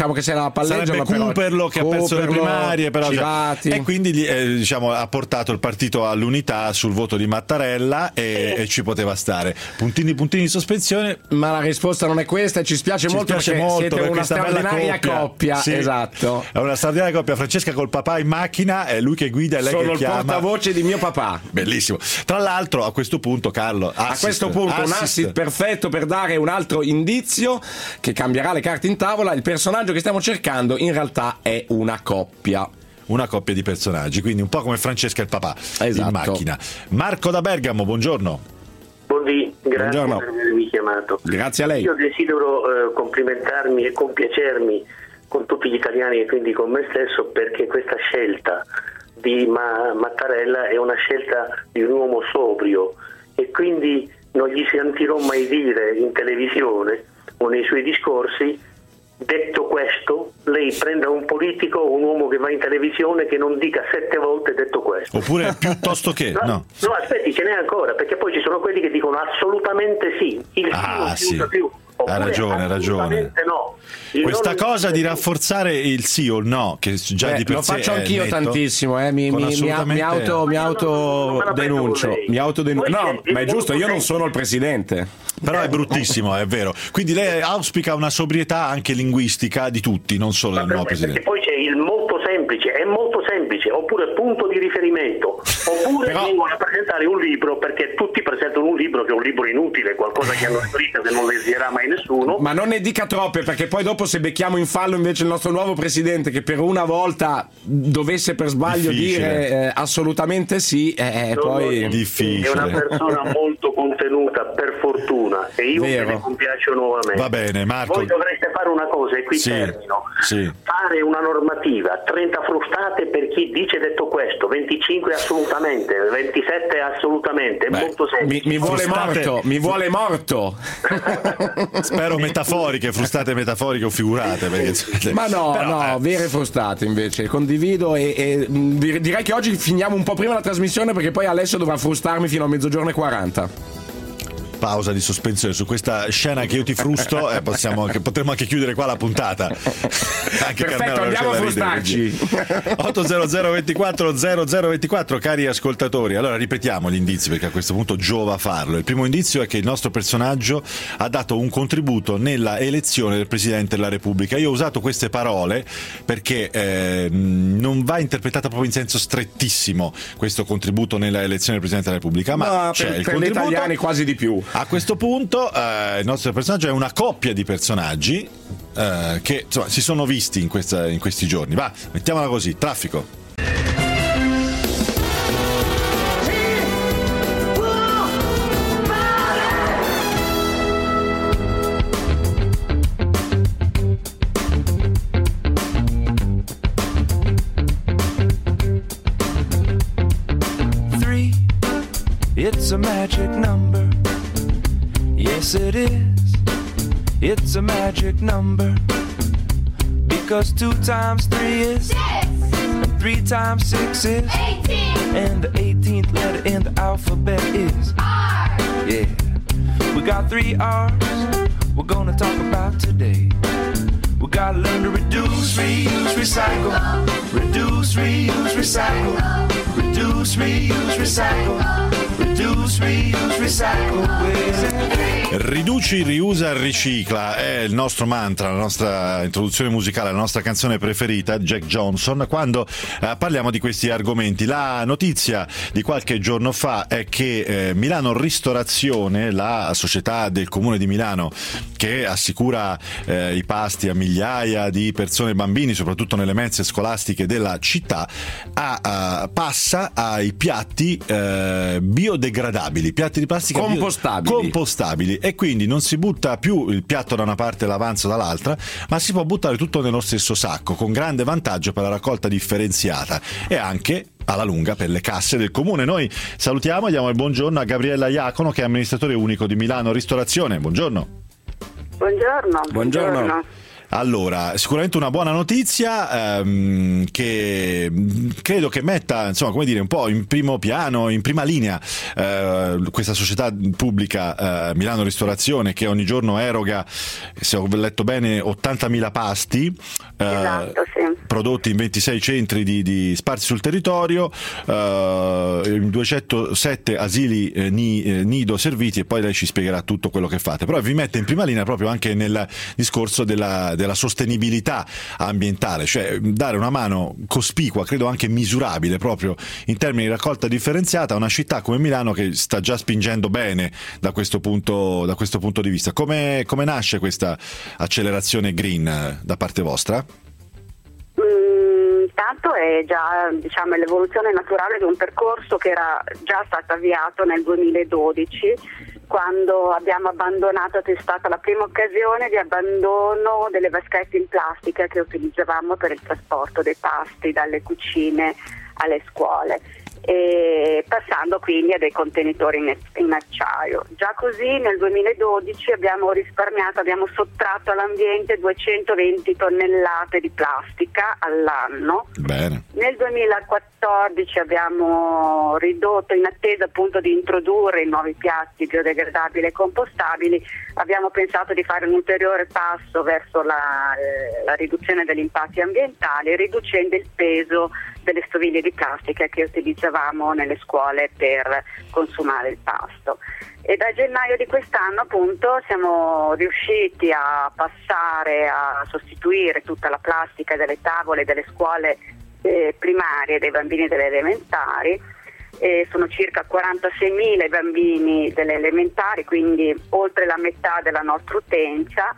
ancora palleggiano. Sarebbe però Cooperlo che ha perso le Cooperlo, primarie, però Civati. e quindi gli, eh, diciamo, ha portato il partito all'unità sul voto di Mattarella e, e ci poteva stare. Puntini puntini di sospensione. Ma la risposta non è questa e ci spiace Ci molto spiace perché molto siete per una questa bella straordinaria coppia. coppia, Sì. esatto. È una straordinaria coppia, Francesca col papà in macchina, è lui che guida e lei Sono che il chiama. portavoce di mio papà. Bellissimo. Tra l'altro a questo punto Carlo A assist, questo punto un assist perfetto per dare un altro indizio che cambierà le carte in tavola. Il personaggio che stiamo cercando in realtà è una coppia. Una coppia di personaggi, quindi un po' come Francesca e il papà Esatto. in macchina. Marco da Bergamo, buongiorno. Buondì, grazie Buongiorno. per avermi chiamato. Grazie a lei. Io desidero eh, complimentarmi e compiacermi con tutti gli italiani e quindi con me stesso perché questa scelta di Ma- Mattarella è una scelta di un uomo sobrio e quindi non gli sentirò mai dire in televisione o nei suoi discorsi: detto questo, lei prenda un politico, un uomo che va in televisione, che non dica sette volte detto questo. Oppure piuttosto che no, no. no, aspetti, ce n'è ancora, perché poi ci sono quelli che dicono assolutamente sì, il Ah, sì non si sì. usa più. Ha ragione, ha ragione. No. Il Questa no cosa non- di rafforzare il sì o il no, che già Beh, di per lo sé faccio è anch'io netto, tantissimo, eh. mi, con mi, mi, assolutamente- mi auto, mi auto denuncio. lei. Mi autodenuncio. Poi No, è- è ma è giusto, molto io non sono il presidente. Però è bruttissimo, è vero. Quindi lei auspica una sobrietà anche linguistica di tutti, non solo del nuovo Perché presidente. poi c'è il molto semplice, è molto semplice, oppure punto di riferimento, oppure Però- vengono a presentare un libro, perché tutti presentano un libro che è un libro inutile, qualcosa che hanno scritto che non leggerà mai nessuno. Ma non ne dica troppe, perché poi dopo se becchiamo in fallo invece il nostro nuovo presidente, che per una volta dovesse per sbaglio Difficile. dire eh, assolutamente sì, eh, No, poi no, Difficile. È una persona molto contenuta, per fortuna, e io Vero. me ne compiaccio nuovamente. Va bene, Marco. Voi dovreste fare una cosa, e qui Sì, termino. sì. Fare una normativa, trenta frustate per chi dice detto questo, venticinque assolutamente, ventisette assolutamente, è Beh, molto mi, semplice. mi vuole Frustate- morto, mi vuole morto. Spero metaforiche, frustate metaforiche o figurate. Perché... Ma no, Però, no, eh, vere frustate invece, condivido e, e mh, dir- direi che oggi finiamo un po' prima la trasmissione perché poi Alessio dovrà frustarmi fino a mezzogiorno e quaranta. pausa di sospensione su questa scena che io ti frusto e possiamo anche, potremmo anche chiudere qua la puntata. Anche Perfetto, Carmelo andiamo a c'è da ridere, frustarci. otto zero zero ventiquattro zero zero ventiquattro, cari ascoltatori. Allora ripetiamo gli indizi perché a questo punto giova farlo. Il primo indizio è che il nostro personaggio ha dato un contributo nella elezione del Presidente della Repubblica. Io ho usato queste parole perché eh, non va interpretata proprio in senso strettissimo questo contributo nella elezione del Presidente della Repubblica, ma Ma c'è per, il per gli contributo. italiani quasi di più. A questo punto eh, il nostro personaggio è una coppia di personaggi eh, che insomma, si sono visti in, questa, in questi giorni. Va, mettiamola così, traffico. Three, it's a magic number. Yes, it is. It's a magic number. Because two times three is six. And three times six is eighteen. And the eighteenth letter in the alphabet is R. Yeah. We got three R's we're gonna talk about today. We gotta learn to reduce, reuse, recycle. Reduce, reuse, recycle. Reduce, reuse, recycle. Reduce, reuse, recycle. Riduci, riusa, ricicla è il nostro mantra, la nostra introduzione musicale, la nostra canzone preferita, Jack Johnson, quando eh, parliamo di questi argomenti. La notizia di qualche giorno fa è che eh, Milano Ristorazione, la società del Comune di Milano che assicura eh, i pasti a migliaia di persone e bambini, soprattutto nelle mense scolastiche della città, ha, uh, passa ai piatti eh, biodegradabili, piatti di plastica Compostabili. bio- compostabili, e quindi non si butta più il piatto da una parte e l'avanzo dall'altra, ma si può buttare tutto nello stesso sacco, con grande vantaggio per la raccolta differenziata e anche alla lunga per le casse del comune. Noi salutiamo e diamo il buongiorno a Gabriella Iacono, che è amministratore unico di Milano Ristorazione. Buongiorno. Buongiorno. Buongiorno. Allora, sicuramente una buona notizia ehm, che credo che metta, insomma, come dire, un po' in primo piano, in prima linea eh, questa società pubblica eh, Milano Ristorazione, che ogni giorno eroga, se ho letto bene, ottantamila pasti eh, Esatto, sì. prodotti in ventisei centri di, di sparsi sul territorio, eh, duecentosette asili eh, ni, eh, nido serviti, e poi lei ci spiegherà tutto quello che fate. Però vi mette in prima linea proprio anche nel discorso della, della sostenibilità ambientale, cioè dare una mano cospicua, credo anche misurabile proprio in termini di raccolta differenziata a una città come Milano, che sta già spingendo bene da questo punto, da questo punto di vista. Come, come nasce questa accelerazione green eh, da parte vostra? Intanto è già, diciamo, l'evoluzione naturale di un percorso che era già stato avviato nel duemiladodici, quando abbiamo abbandonato, è stata la prima occasione di abbandono delle vaschette in plastica che utilizzavamo per il trasporto dei pasti dalle cucine alle scuole, e passando quindi a dei contenitori in, in acciaio. Già così nel duemiladodici abbiamo risparmiato, abbiamo sottratto all'ambiente duecentoventi tonnellate di plastica all'anno. Bene. Nel duemilaquattordici abbiamo ridotto, in attesa appunto di introdurre i nuovi piatti biodegradabili e compostabili, abbiamo pensato di fare un ulteriore passo verso la, eh, la riduzione degli impatti ambientali, riducendo il peso delle stoviglie di plastica che utilizzavamo nelle scuole per consumare il pasto. E da gennaio di quest'anno appunto siamo riusciti a passare a sostituire tutta la plastica delle tavole delle scuole eh, primarie, dei bambini delle elementari. E sono circa quarantaseimila i bambini delle elementari, quindi oltre la metà della nostra utenza.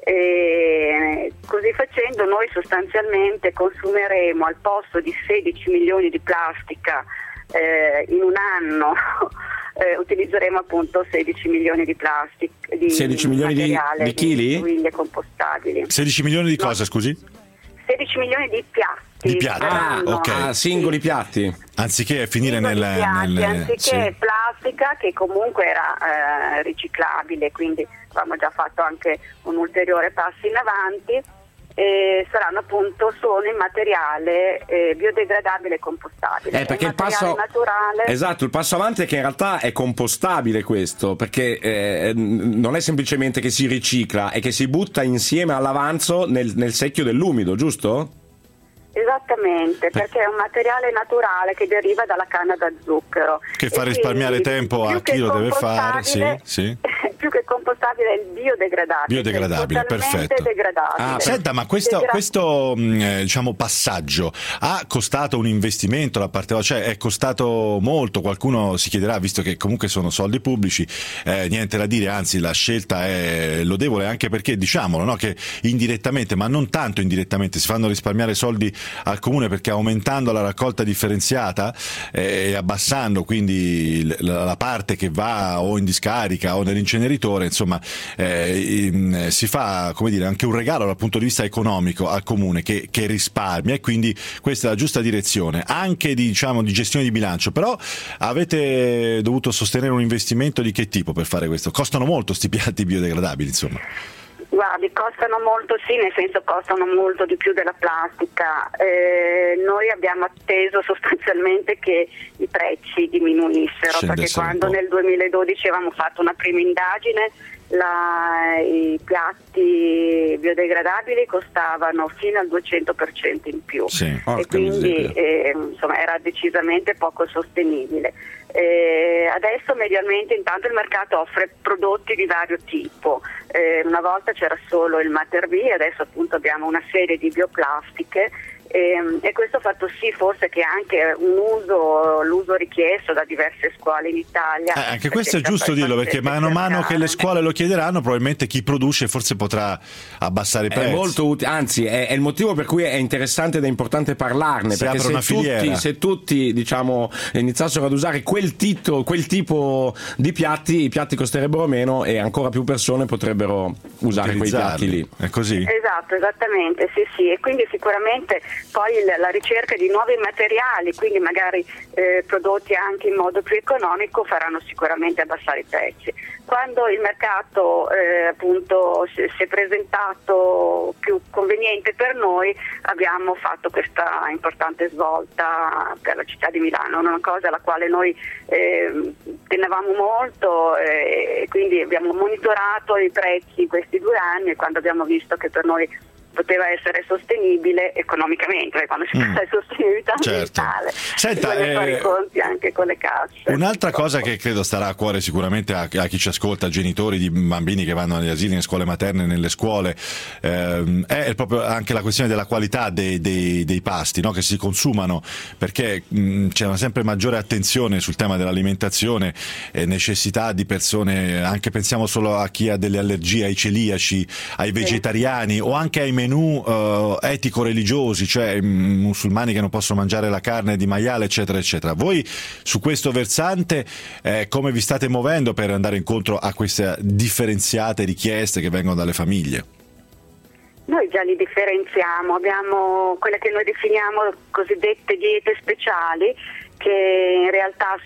E così facendo noi sostanzialmente consumeremo, al posto di sedici milioni di plastica eh, in un anno, eh, utilizzeremo appunto sedici milioni di plastica, di sedici milioni di, di chili? Di stoviglie compostabili. sedici milioni di cosa, no. scusi? sedici milioni di piatti. Di piatti, ah, ok. Ah, singoli piatti. Anziché finire nel, piatti, nel anziché sì. plastica, che comunque era eh, riciclabile, quindi abbiamo già fatto anche un ulteriore passo in avanti, e saranno appunto solo in materiale eh, biodegradabile e compostabile. Eh, perché il il passo naturale. Esatto, il passo avanti è che in realtà è compostabile questo, perché eh, non è semplicemente che si ricicla, è che si butta insieme all'avanzo nel, nel secchio dell'umido, giusto? Esattamente, perché è un materiale naturale che deriva dalla canna da zucchero. Che fa risparmiare tempo a chi lo deve fare, sì, sì. Più che compostabile è il biodegradabile. Biodegradabile, perfetto. Degradabile. Ah, senta, ma questo, Degra- questo mh, diciamo passaggio ha costato un investimento da parte vostra? Cioè è costato molto? Qualcuno si chiederà, visto che comunque sono soldi pubblici, eh, niente da dire, anzi la scelta è lodevole, anche perché, diciamolo, no, che indirettamente, ma non tanto indirettamente, si fanno risparmiare soldi al comune, perché aumentando la raccolta differenziata eh, e abbassando quindi la, la parte che va o in discarica o nell'inceneritore, insomma eh, in, si fa, come dire, anche un regalo dal punto di vista economico al comune che, che risparmia, e quindi questa è la giusta direzione anche di, diciamo, di gestione di bilancio. Però avete dovuto sostenere un investimento di che tipo per fare questo? Costano molto sti piatti biodegradabili, insomma. Guardi, costano molto, sì, nel senso costano molto di più della plastica. Eh, noi abbiamo atteso sostanzialmente che i prezzi diminuissero, perché quando nel duemiladodici avevamo fatto una prima indagine, la, i piatti biodegradabili costavano fino al duecento per cento in più, sì, e quindi eh, insomma era decisamente poco sostenibile. Eh, adesso medialmente intanto il mercato offre prodotti di vario tipo. Eh, una volta c'era solo il Mater B, adesso appunto abbiamo una serie di bioplastiche, e, e questo ha fatto sì forse che anche un uso, l'uso richiesto da diverse scuole in Italia. Eh, anche questo è giusto dirlo, perché mano a mano che le scuole lo chiederanno, probabilmente chi produce forse potrà abbassare i prezzi. È molto utile, anzi è, è il motivo per cui è interessante ed è importante parlarne, si perché apre una se tutti, filiera. se tutti diciamo iniziassero ad usare quel, tito, quel tipo di piatti, i piatti costerebbero meno e ancora più persone potrebbero usare quei piatti lì. È così? Esatto, esattamente, sì sì, e quindi sicuramente poi la, la ricerca di nuovi materiali, quindi magari eh, prodotti anche in modo più economico, faranno sicuramente abbassare i prezzi. Quando il mercato eh, appunto si, si è presentato più conveniente per noi, abbiamo fatto questa importante svolta per la città di Milano, una cosa alla quale noi eh, tenevamo molto, e eh, quindi abbiamo monitorato i prezzi in questi due anni, e quando abbiamo visto che per noi poteva essere sostenibile economicamente, perché quando si parla di sostenibilità Certo. ambientale Senta, bisogna fare eh, i conti anche con le casse. Un'altra cosa che credo starà a cuore sicuramente a, a chi ci ascolta, genitori di bambini che vanno agli asili, nelle scuole materne, nelle scuole, ehm, è proprio anche la questione della qualità dei, dei, dei pasti, no? Che si consumano, perché mh, c'è una sempre maggiore attenzione sul tema dell'alimentazione, eh, necessità di persone, anche pensiamo solo a chi ha delle allergie, ai celiaci, ai vegetariani, o anche ai menù uh, etico-religiosi, cioè mh, musulmani che non possono mangiare la carne di maiale, eccetera eccetera. Voi su questo versante eh, come vi state muovendo per andare incontro a queste differenziate richieste che vengono dalle famiglie? Noi già li differenziamo, abbiamo quelle che noi definiamo cosiddette diete speciali, che in realtà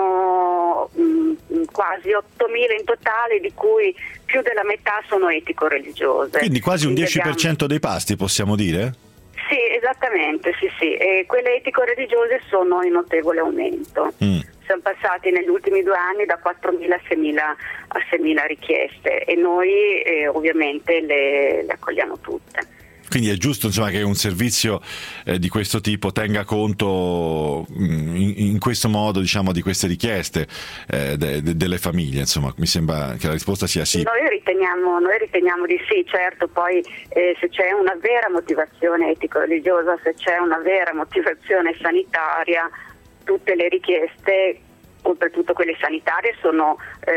sono mh, quasi ottomila in totale, di cui più della metà sono etico-religiose. Quindi quasi un Quindi dieci per cento abbiamo... dei pasti, possiamo dire? Sì, esattamente, sì, sì. E quelle etico-religiose sono in notevole aumento. Mm. Siamo passati negli ultimi due anni da quattromila a seimila, a seimila richieste, e noi eh, ovviamente le, le accogliamo tutte. Quindi è giusto, insomma, che un servizio eh, di questo tipo tenga conto mh, in, in questo modo, diciamo, di queste richieste eh, de, de, delle famiglie. Insomma, mi sembra che la risposta sia sì. Noi riteniamo, noi riteniamo di sì, certo. Poi eh, se c'è una vera motivazione etico-religiosa, se c'è una vera motivazione sanitaria, tutte le richieste, oltretutto quelle sanitarie, sono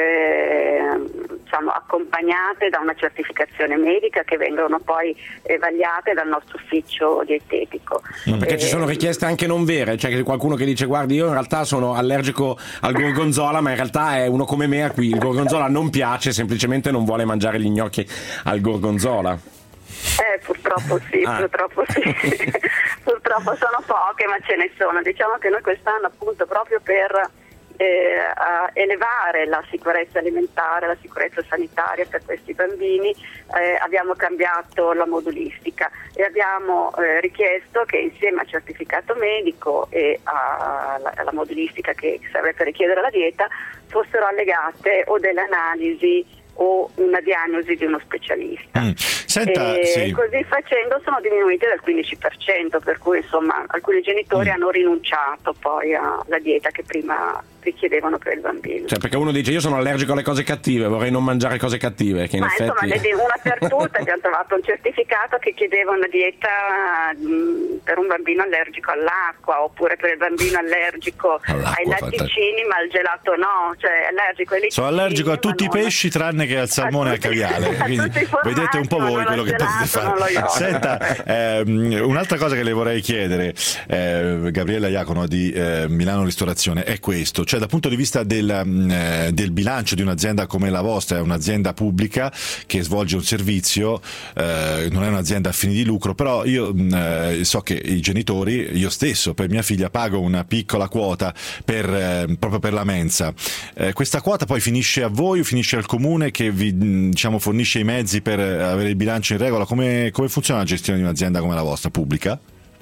eh, diciamo, accompagnate da una certificazione medica, che vengono poi eh, vagliate dal nostro ufficio dietetico. Ma perché eh, ci sono richieste anche non vere, cioè che qualcuno che dice guardi, io in realtà sono allergico al gorgonzola, ma in realtà è uno come me a cui il gorgonzola non piace, semplicemente non vuole mangiare gli gnocchi al gorgonzola. Eh, purtroppo sì, Ah. purtroppo sì. Purtroppo sono poche, ma ce ne sono. Diciamo che noi quest'anno, appunto, proprio per eh, a elevare la sicurezza alimentare, la sicurezza sanitaria per questi bambini, eh, abbiamo cambiato la modulistica e abbiamo eh, richiesto che insieme al certificato medico e alla, alla modulistica che serve per richiedere la dieta fossero allegate o delle analisi o una diagnosi di uno specialista. Mm. Senta, e sì. così facendo sono diminuite del quindici per cento, per cui insomma alcuni genitori Mm. hanno rinunciato poi alla dieta che prima richiedevano per il bambino. Cioè, perché uno dice io sono allergico alle cose cattive, vorrei non mangiare cose cattive, che in Ma effetti... insomma, vedi, una per tutte abbiamo trovato un certificato che chiedeva una dieta mh, per un bambino allergico all'acqua, oppure per il bambino allergico All'acqua, ai latticini, ma al gelato no, cioè allergico ai latticini. Sono allergico a tutti i ma non- pesci tranne che al salmone e al caviale, a quindi tutti i formaggi, vedete un po' ma voi non quello al che potete gelato, non lo fare. io. Senta, ehm, un'altra cosa che le vorrei chiedere, eh, Gabriella Iacono di eh, Milano Ristorazione, è questo, cioè dal punto di vista del, eh, del bilancio di un'azienda come la vostra, è un'azienda pubblica che svolge un servizio, eh, non è un'azienda a fini di lucro, però io mh, eh, so che i genitori, io stesso per mia figlia pago una piccola quota per, eh, proprio per la mensa. Eh, questa quota poi finisce a voi o finisce al comune che vi mh, diciamo fornisce i mezzi per avere il bilancio in regola? Come, come funziona la gestione di un'azienda come la vostra, pubblica?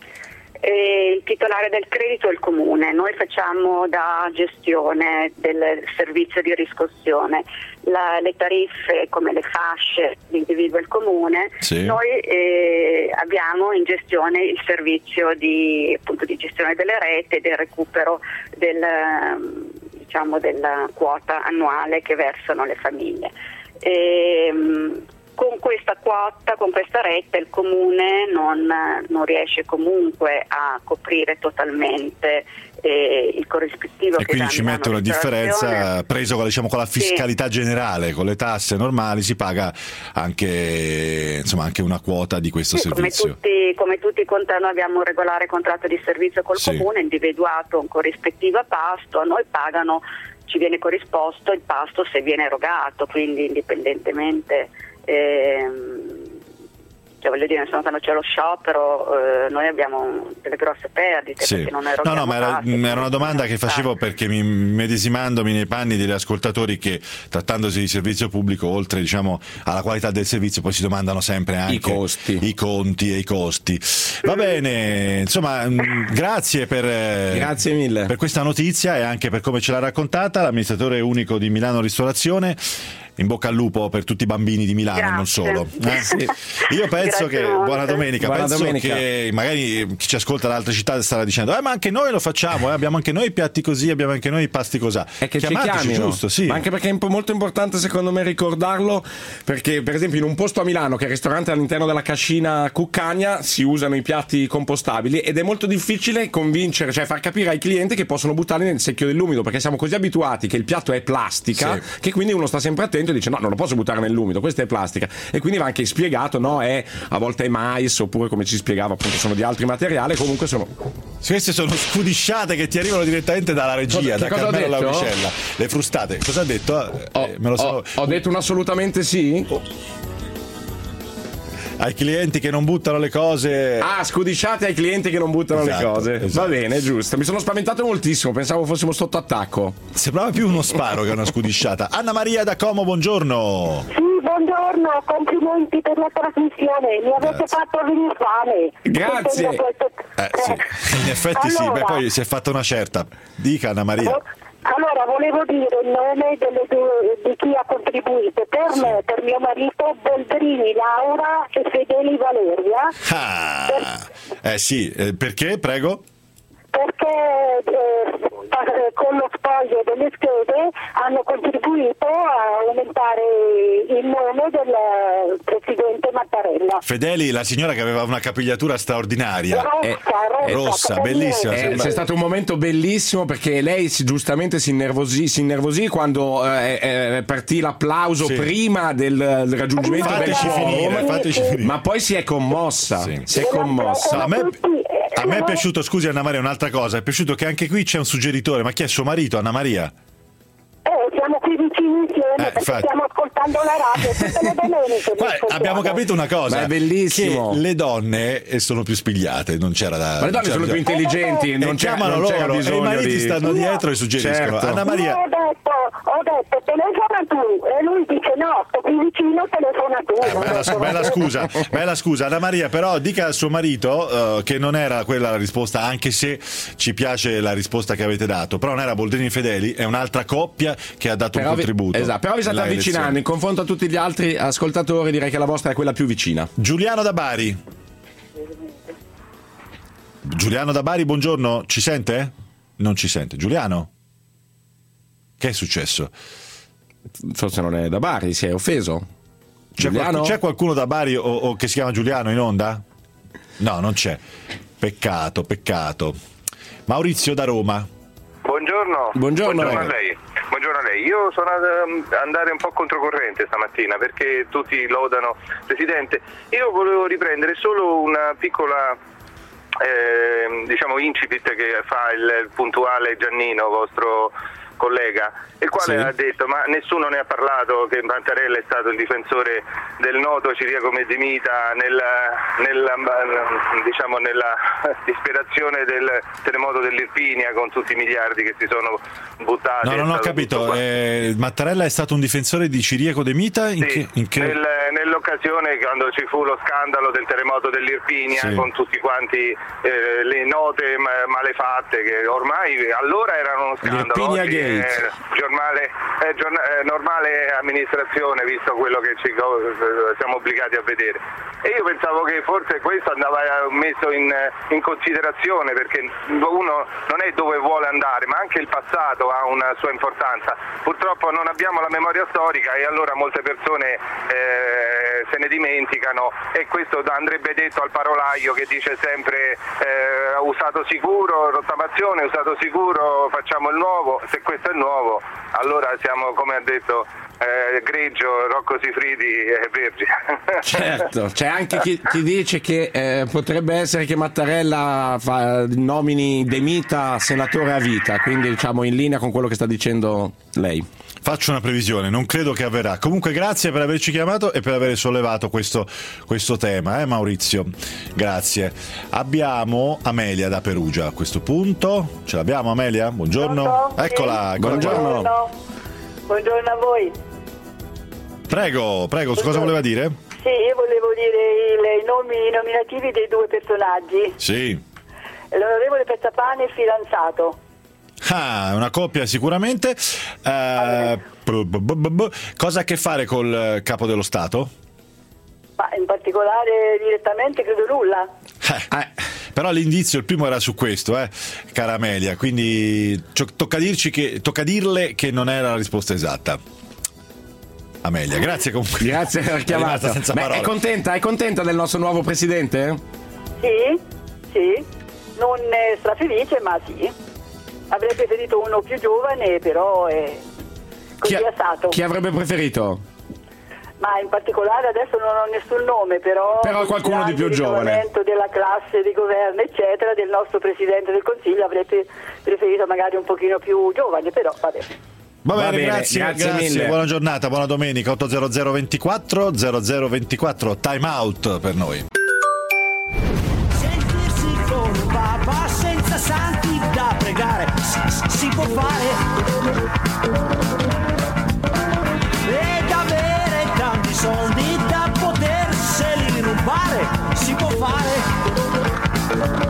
E il titolare del credito è il comune, noi facciamo da gestione del servizio di riscossione. La, le tariffe come le fasce li individua il comune, Sì. noi eh, abbiamo in gestione il servizio di, appunto, di gestione delle reti e del recupero del, diciamo, della quota annuale che versano le famiglie. E, con questa quota, con questa rete, il comune non, non riesce comunque a coprire totalmente eh, il corrispettivo. E che quindi dà ci Milano mette una Ristorazione. differenza, preso con, diciamo, con la fiscalità Sì. generale, con le tasse normali, si paga anche, insomma, anche una quota di questo Sì, come servizio. tutti, come tutti i contratti, noi abbiamo un regolare contratto di servizio col Sì. comune, individuato un corrispettivo a pasto, a noi pagano, ci viene corrisposto il pasto se viene erogato, quindi indipendentemente ehm, cioè voglio dire, insomma, quando c'è lo sciopero eh, noi abbiamo delle grosse perdite, Sì. perché non No, eroghiamo no, ma era, tasse, era una domanda che facevo perché mi medesimandomi nei panni degli ascoltatori che, trattandosi di servizio pubblico, oltre diciamo alla qualità del servizio, poi si domandano sempre anche I costi, i conti e i costi. Va bene, insomma, mh, grazie per eh, grazie mille per questa notizia e anche per come ce l'ha raccontata l'amministratore unico di Milano Ristorazione. In bocca al lupo per tutti i bambini di Milano e non solo. Eh? Sì. Io penso Grazie che molto. buona domenica, Buona penso domenica. che magari chi ci ascolta da altre città starà dicendo "Eh, ma anche noi lo facciamo, eh? Abbiamo anche noi i piatti così, abbiamo anche noi i pasti cosà". È che ci Chiamateci, chiamino, giusto, sì. ma anche perché è imp- molto importante secondo me ricordarlo, perché per esempio in un posto a Milano che è il ristorante all'interno della cascina Cuccagna si usano i piatti compostabili ed è molto difficile convincere, cioè far capire ai clienti che possono buttarli nel secchio dell'umido, perché siamo così abituati che il piatto è plastica, Sì. che quindi uno sta sempre attento e dice no, non lo posso buttare nell'umido, questa è plastica, e quindi va anche spiegato, no, è a volte è mais, oppure come ci spiegava appunto sono di altri materiali, comunque sono Queste sono scudisciate che ti arrivano direttamente dalla regia, Cosa- da che cosa ho Carmelo detto? Lauricella. Le frustate. Cosa ha detto? Eh, ho, me lo so- ho- ho detto un assolutamente sì. Ai clienti che non buttano le cose. Ah, scudisciate ai clienti che non buttano Esatto, le cose. esatto. Va bene, giusto. Mi sono spaventato moltissimo, pensavo fossimo sotto attacco. Sembrava più uno sparo che una scudisciata. Anna Maria da Como, buongiorno. Sì, buongiorno, complimenti per la trasmissione, mi avete Grazie. fatto venire fame. Grazie. Eh, sì. In effetti sì, Allora. beh, poi si è fatta una certa. Dica Anna Maria. Allora, volevo dire il nome delle due, di chi ha contribuito. Per me, per mio marito, Boldrini Laura e Fedeli Valeria. Ah, eh sì, eh, perché? Prego. Perché eh, pa- eh, con lo spoglio delle schede hanno contribuito a aumentare il nome del presidente Mattarella. Fedeli, la signora che aveva una capigliatura straordinaria. Rossa, Eh, rossa, rossa, capelli bellissima. Eh, sembra- c'è stato un momento bellissimo perché lei si- giustamente si innervosì, si innervosì quando eh, eh, partì l'applauso Sì. prima del, del raggiungimento Fateci del finire, quorum, fateci finire. ma poi si è commossa. Sì. Si è commossa. A me, a me è piaciuto, scusi Anna Maria, un'altra cosa, è piaciuto che anche qui c'è un suggeritore, ma chi è suo marito, Anna Maria? Eh, siamo qui vicini insieme perché infatti. stiamo ascoltando la radio tutte le domeniche. Guarda, ascoltiamo. abbiamo capito una cosa, Ma è bellissimo. che le donne eh, sono più spigliate, non c'era da... Ma le donne non sono c'era più da- intelligenti, E non, c'è, chiamano non c'era loro, e bisogno i mariti di... stanno dietro e suggeriscono. Certo. Anna Maria... Io ho detto, ho detto telefona tu e lui dice no, sto qui vicino, telefona tu. Eh, Non bella, ho detto- bella scusa, bella scusa. Anna Maria, però dica al suo marito eh, che non era quella la risposta, anche se ci piace la risposta che avete dato, però non era Boldrini Fedeli, è un'altra coppia che ha dato Però un vi, contributo. esatto, però vi state nella avvicinando elezione. in confronto a tutti gli altri ascoltatori, direi che la vostra è quella più vicina. Giuliano da Bari. Giuliano da Bari, buongiorno, ci sente? Non ci sente. Giuliano? Che è successo? Forse non è da Bari, si è offeso. C'è, Giuliano? qualc- c'è qualcuno da Bari o, o che si chiama Giuliano in onda? No, non c'è. Peccato, peccato. Maurizio da Roma. Buongiorno. Buongiorno. a lei. Buongiorno a lei. Io sono ad um, andare un po' controcorrente stamattina perché tutti lodano Presidente. Io volevo riprendere solo una piccola eh, diciamo incipit che fa il, il puntuale Giannino, vostro collega, il quale Sì. ha detto ma nessuno ne ha parlato che Mattarella è stato il difensore del noto Ciriaco Mezzimita nel, nel, diciamo nella disperazione del terremoto dell'Irpinia con tutti i miliardi che si sono buttati. No, È non ho stato capito. tutto qua. Eh, Mattarella è stato un difensore di Ciriaco De Mita? In Sì, che, in che... nel- nell'occasione quando ci fu lo scandalo del terremoto dell'Irpinia Sì. con tutti quanti eh, le note ma- malefatte che ormai allora erano uno scandalo, L'Irpinia oggi Gate. è giornale, è giorn- è normale amministrazione visto quello che ci co- siamo obbligati a vedere. E io pensavo che forse questo andava messo in, in considerazione perché uno non è dove vuole andare ma anche il passato ha una sua importanza. Purtroppo non abbiamo la memoria storica e allora molte persone eh, se ne dimenticano e questo andrebbe detto al parolaio che dice sempre eh, usato sicuro, rottamazione, usato sicuro, facciamo il nuovo. Se questo è il nuovo allora siamo, come ha detto eh, grigio, Rocco Siffredi è vergine. Certo, c'è anche chi, chi dice che eh, potrebbe essere che Mattarella fa, nomini De Mita senatore a vita, quindi diciamo in linea con quello che sta dicendo lei. Faccio una previsione, non credo che avverrà. Comunque grazie per averci chiamato e per aver sollevato questo, questo tema, eh Maurizio? Grazie. Abbiamo Amelia da Perugia a questo punto. Ce l'abbiamo Amelia? Buongiorno. Pronto? Eccola. Sì. Buongiorno. Buongiorno. Buongiorno a voi. Prego, prego, su cosa voleva dire? Sì, io volevo dire i, i nomi i nominativi dei due personaggi. Sì. L'onorevole Pezzapane, il fidanzato. Ah, una coppia sicuramente. Eh, b- b- b- b- cosa ha a che fare col capo dello Stato? Ma in particolare direttamente credo nulla. Eh, però l'indizio, il primo era su questo, eh, cara Amelia, quindi cioè, tocca dirci che tocca dirle che non era la risposta esatta. Amelia, grazie comunque. Grazie per aver chiamato. Senza Beh, parole. è contenta? È contenta del nostro nuovo presidente? Sì, sì. Non è strafelice, ma sì. Avrei preferito uno più giovane, però è così Chi, è stato. chi avrebbe preferito? Ma in particolare adesso non ho nessun nome, però... Però qualcuno di più il giovane. rinnovamento della classe di governo, eccetera, del nostro Presidente del Consiglio, avrei pre- preferito magari un pochino più giovane, però vabbè. Va bene, Va bene, grazie, grazie grazie, mille. buona giornata, buona domenica. Otto zero zero ventiquattro zero zero ventiquattro, time out per noi. Sentirsi con un papa senza santi da pregare si, si, si può fare ed avere tanti soldi da poterseli rubare si può fare.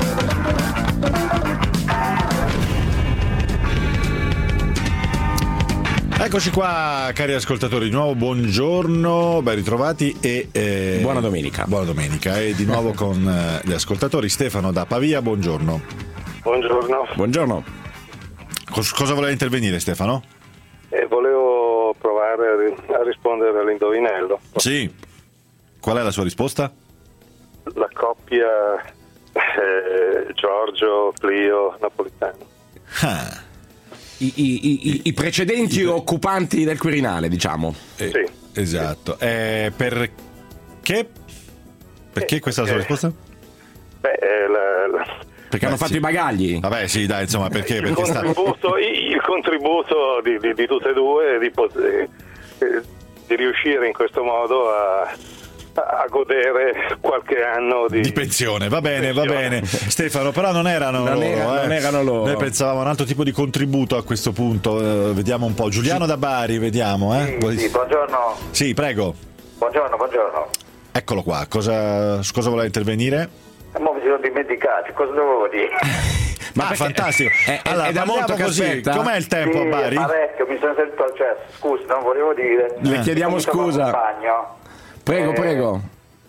Eccoci qua, cari ascoltatori, di nuovo buongiorno, ben ritrovati e eh, Buona domenica. Buona domenica e di nuovo con eh, gli ascoltatori. Stefano da Pavia, buongiorno. Buongiorno. Buongiorno. Cos- cosa voleva intervenire Stefano? Eh, volevo provare a, ri- a rispondere all'indovinello. Sì. Qual è la sua risposta? La coppia eh, Giorgio, Plio, Napolitano. Ah. I, i, i, i precedenti occupanti del Quirinale, diciamo. Eh, Sì. Esatto. Eh, perché? Perché questa è la sua risposta? Beh, eh, la, la, Perché hanno Beh, fatto sì. i bagagli. Vabbè, sì, dai, insomma, perché? il Perché sta... contributo, il contributo di, di, di tutte e due è di, poter, eh, di riuscire in questo modo a, a godere qualche anno di, di pensione, va bene, va pensione. bene. Stefano, però non erano Non loro, era- eh. non erano loro. Noi pensavamo a un altro tipo di contributo a questo punto. Eh, vediamo un po'. Giuliano da Bari, vediamo, eh. Vuoi- Sì, buongiorno. Sì, prego. Buongiorno, buongiorno. Eccolo qua. Cosa, su cosa voleva intervenire? E mo mi sono dimenticato, cosa dovevo dire? Ma ah, fantastico. è- allora, è da parliamo molto che così. aspetta? Com'è il tempo a Sì, Bari? parecchio, mi sono sentito, cioè, scusi, non volevo dire. Le chiediamo Mi sono scusa. fatto un bagno. Prego, Eh, prego.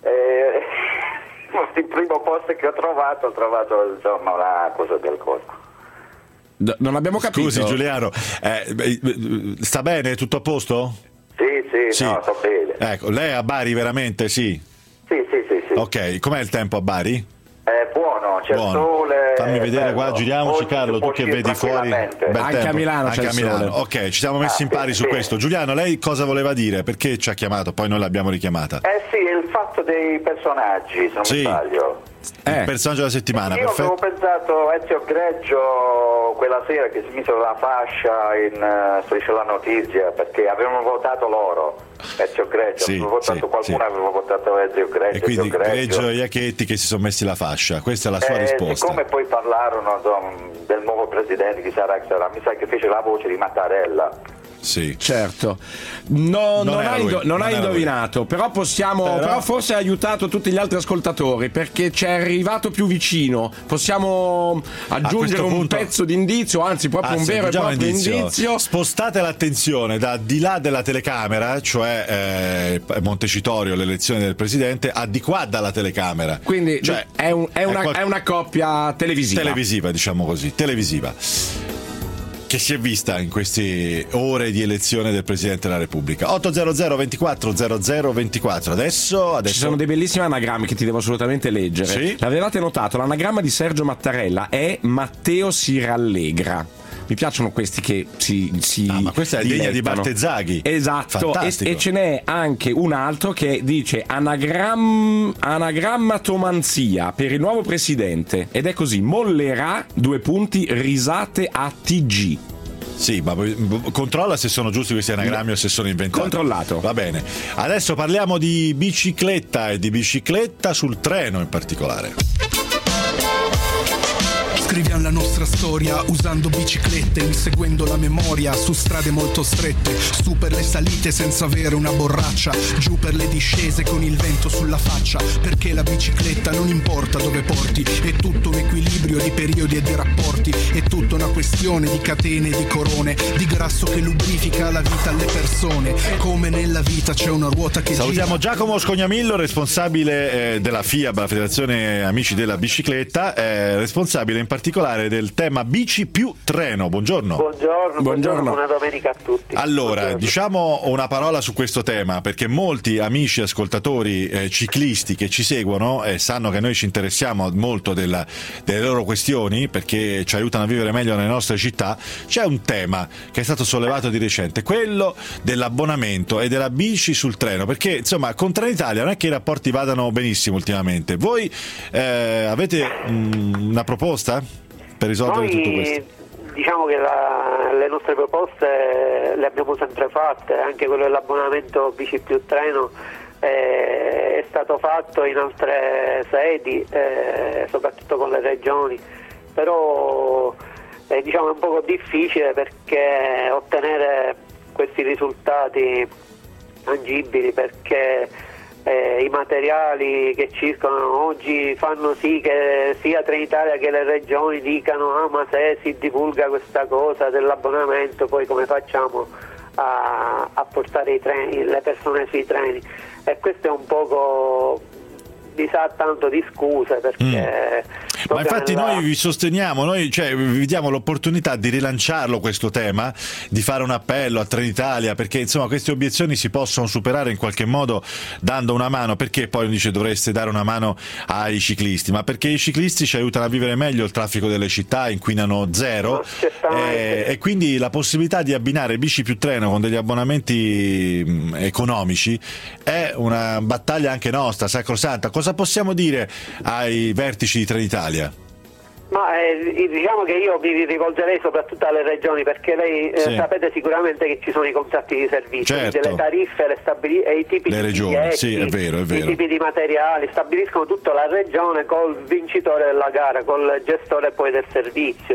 Eh, il primo posto che ho trovato, ho trovato insomma una cosa del corpo. D- non abbiamo capito. Scusi Giuliano, eh, beh, sta bene? Tutto a posto? Sì, sì, Sì. no, sto bene. Ecco, lei è a Bari veramente, sì? Sì, sì, sì, sì. Ok, com'è il tempo a Bari? È buono, c'è Buono. il sole. Fammi è vedere bello. qua, giriamoci Oggi Carlo, si tu può che uscire vedi fuori. tranquillamente. Bel Anche tempo. a Milano Anche c'è a il Milano. sole. Ok, ci siamo messi Ah, in pari sì, su sì. questo. Giuliano, lei cosa voleva dire? Perché ci ha chiamato? Poi noi l'abbiamo richiamata. Eh sì, è il fatto dei personaggi, se non Sì. mi sbaglio. Il personaggio della settimana, Io avevo perfetto. pensato Ezio Greggio quella sera che si mise la fascia in uh, Striscia la Notizia, perché avevano votato loro Ezio Greggio, Sì, avevo votato, sì, qualcuno sì. aveva votato Ezio Greggio, E quindi Ezio Greggio. Greggio e Iacchetti che si sono messi la fascia. Questa è la sua Eh, risposta. siccome poi parlarono insomma, del nuovo presidente, chi sarà, chi sarà, mi sa che fece la voce di Mattarella. Sì. Certo. No, Non non, era ha, lui, indo- non non ha era lui. indovinato, però possiamo. Però- Però... forse ha aiutato tutti gli altri ascoltatori perché ci è arrivato più vicino. Possiamo aggiungere questo un punto- pezzo di indizio, anzi, proprio un Anzi, vero e aggiungiamo proprio indizio. indizio. Spostate l'attenzione da di là della telecamera, cioè eh, Montecitorio, l'elezione del presidente, a di qua dalla telecamera. Quindi Cioè, è, un- è una, qual- è una coppia televisiva. televisiva, diciamo così, televisiva, che si è vista in queste ore di elezione del Presidente della Repubblica. otto zero zero ventiquattro zero zero ventiquattro. Adesso, adesso... Ci sono dei bellissimi anagrammi che ti devo assolutamente leggere. Sì? L'avevate notato? L'anagramma di Sergio Mattarella è Matteo si rallegra. mi piacciono questi che si, si ah, ma questa è degna di Bartezzaghi. Esatto, e, Fantastico. e ce n'è anche un altro che dice anagram, anagrammatomanzia per il nuovo presidente, ed è così: mollerà due punti risate a T G. Sì, ma controlla se sono giusti questi anagrammi o se sono inventati. Controllato. Va bene. Adesso parliamo di bicicletta e di bicicletta sul treno in particolare. Scriviamo la nostra storia usando biciclette, inseguendo la memoria su strade molto strette, su per le salite senza avere una borraccia, giù per le discese con il vento sulla faccia, perché la bicicletta non importa dove porti, è tutto un equilibrio di periodi e di rapporti, è tutta una questione di catene e di corone, di grasso che lubrifica la vita alle persone, come nella vita c'è una ruota che Salutiamo gira. Giacomo Scognamillo, responsabile eh, della F I A B, la Federazione Amici della Bicicletta, eh, responsabile in particolare del tema bici più treno. Buongiorno. Buongiorno, buongiorno, Buongiorno. buona domenica a tutti. Allora, Buongiorno. diciamo una parola su questo tema, perché molti amici ascoltatori eh, ciclisti che ci seguono e eh, sanno che noi ci interessiamo molto della, delle loro questioni, perché ci aiutano a vivere meglio nelle nostre città. C'è un tema che è stato sollevato di recente, quello dell'abbonamento e della bici sul treno, perché insomma con Trenitalia non è che i rapporti vadano benissimo ultimamente. Voi eh, avete mh, una proposta per risolvere Noi, tutto questo? Diciamo che la, le nostre proposte le abbiamo sempre fatte, anche quello dell'abbonamento bici più treno eh, è stato fatto in altre sedi, eh, soprattutto con le regioni, però eh, diciamo è un poco difficile perché ottenere questi risultati tangibili, perché Eh, i materiali che circolano oggi fanno sì che sia Trenitalia che le regioni dicano ah ma se si divulga questa cosa dell'abbonamento poi come facciamo a, a portare i treni, le persone sui treni, e questo è un poco mi sa tanto di scuse perché mm. ma infatti nella... noi vi sosteniamo, noi cioè, vi diamo l'opportunità di rilanciarlo questo tema, di fare un appello a Trenitalia, perché insomma queste obiezioni si possono superare in qualche modo dando una mano. Perché poi dice dovreste dare una mano ai ciclisti? Ma perché i ciclisti ci aiutano a vivere meglio il traffico delle città, inquinano zero, eh, e quindi la possibilità di abbinare bici più treno con degli abbonamenti mh, economici è una battaglia anche nostra, sacrosanta. Cosa possiamo dire ai vertici di Trenitalia? Ma eh, diciamo che io mi rivolgerei soprattutto alle regioni, perché lei eh, Sì. sapete sicuramente che ci sono i contratti di servizio, Certo. quindi le tariffe le stabili- e i tipi Le di regioni, biglietti, sì, è vero, è vero. i tipi di materiali, stabiliscono tutto la regione col vincitore della gara, col gestore poi del servizio.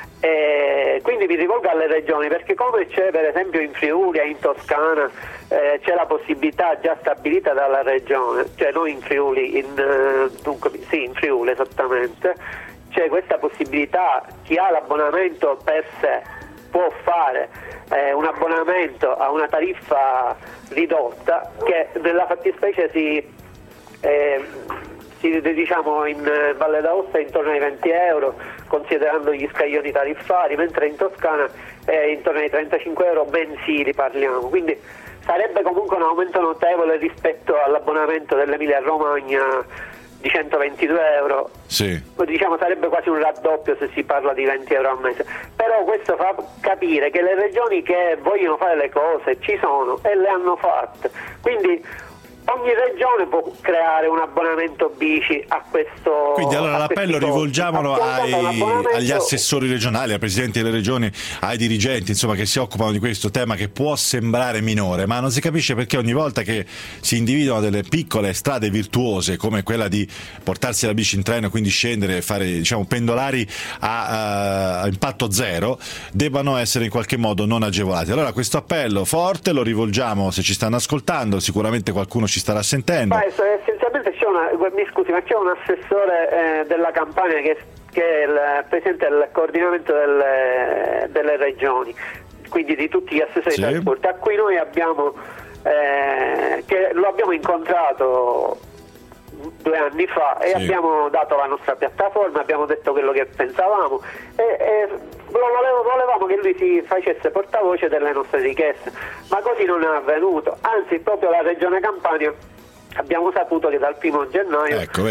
E quindi mi rivolgo alle regioni, perché come c'è per esempio in Friuli e in Toscana eh, c'è la possibilità già stabilita dalla regione, cioè noi in Friuli, in, eh, dunque, sì, in Friuli esattamente, c'è questa possibilità, chi ha l'abbonamento per sé può fare eh, un abbonamento a una tariffa ridotta che nella fattispecie si, eh, si diciamo in Valle d'Aosta è intorno ai venti euro considerando gli scaglioni tariffari, mentre in Toscana è intorno ai trentacinque euro mensili parliamo, quindi sarebbe comunque un aumento notevole rispetto all'abbonamento dell'Emilia Romagna di centoventidue euro. Sì. Diciamo sarebbe quasi un raddoppio se si parla di venti euro al mese, però questo fa capire che le regioni che vogliono fare le cose ci sono e le hanno fatte, quindi ogni regione può creare un abbonamento bici a questo. Quindi allora a l'appello questi rivolgiamolo costi. ai, Abbonamento- agli assessori regionali, ai presidenti delle regioni, ai dirigenti, insomma, che si occupano di questo tema che può sembrare minore, ma non si capisce perché ogni volta che si individuano delle piccole strade virtuose come quella di portarsi la bici in treno e quindi scendere e fare, diciamo, pendolari a, a impatto zero, debbano essere in qualche modo non agevolati. Allora questo appello forte lo rivolgiamo, se ci stanno ascoltando, sicuramente qualcuno ci starà sentendo. Ma essenzialmente c'è una, mi scusi, ma c'è un assessore eh, della Campania che, che è il presidente del coordinamento delle, delle regioni, quindi di tutti gli assessori Sì. di trasporto, a cui noi abbiamo eh, che lo abbiamo incontrato due anni fa e Sì. abbiamo dato la nostra piattaforma, abbiamo detto quello che pensavamo e, e volevo, volevamo che lui si facesse portavoce delle nostre richieste, ma così non è avvenuto, anzi proprio la regione Campania abbiamo saputo che dal primo gennaio Ecco, vedi.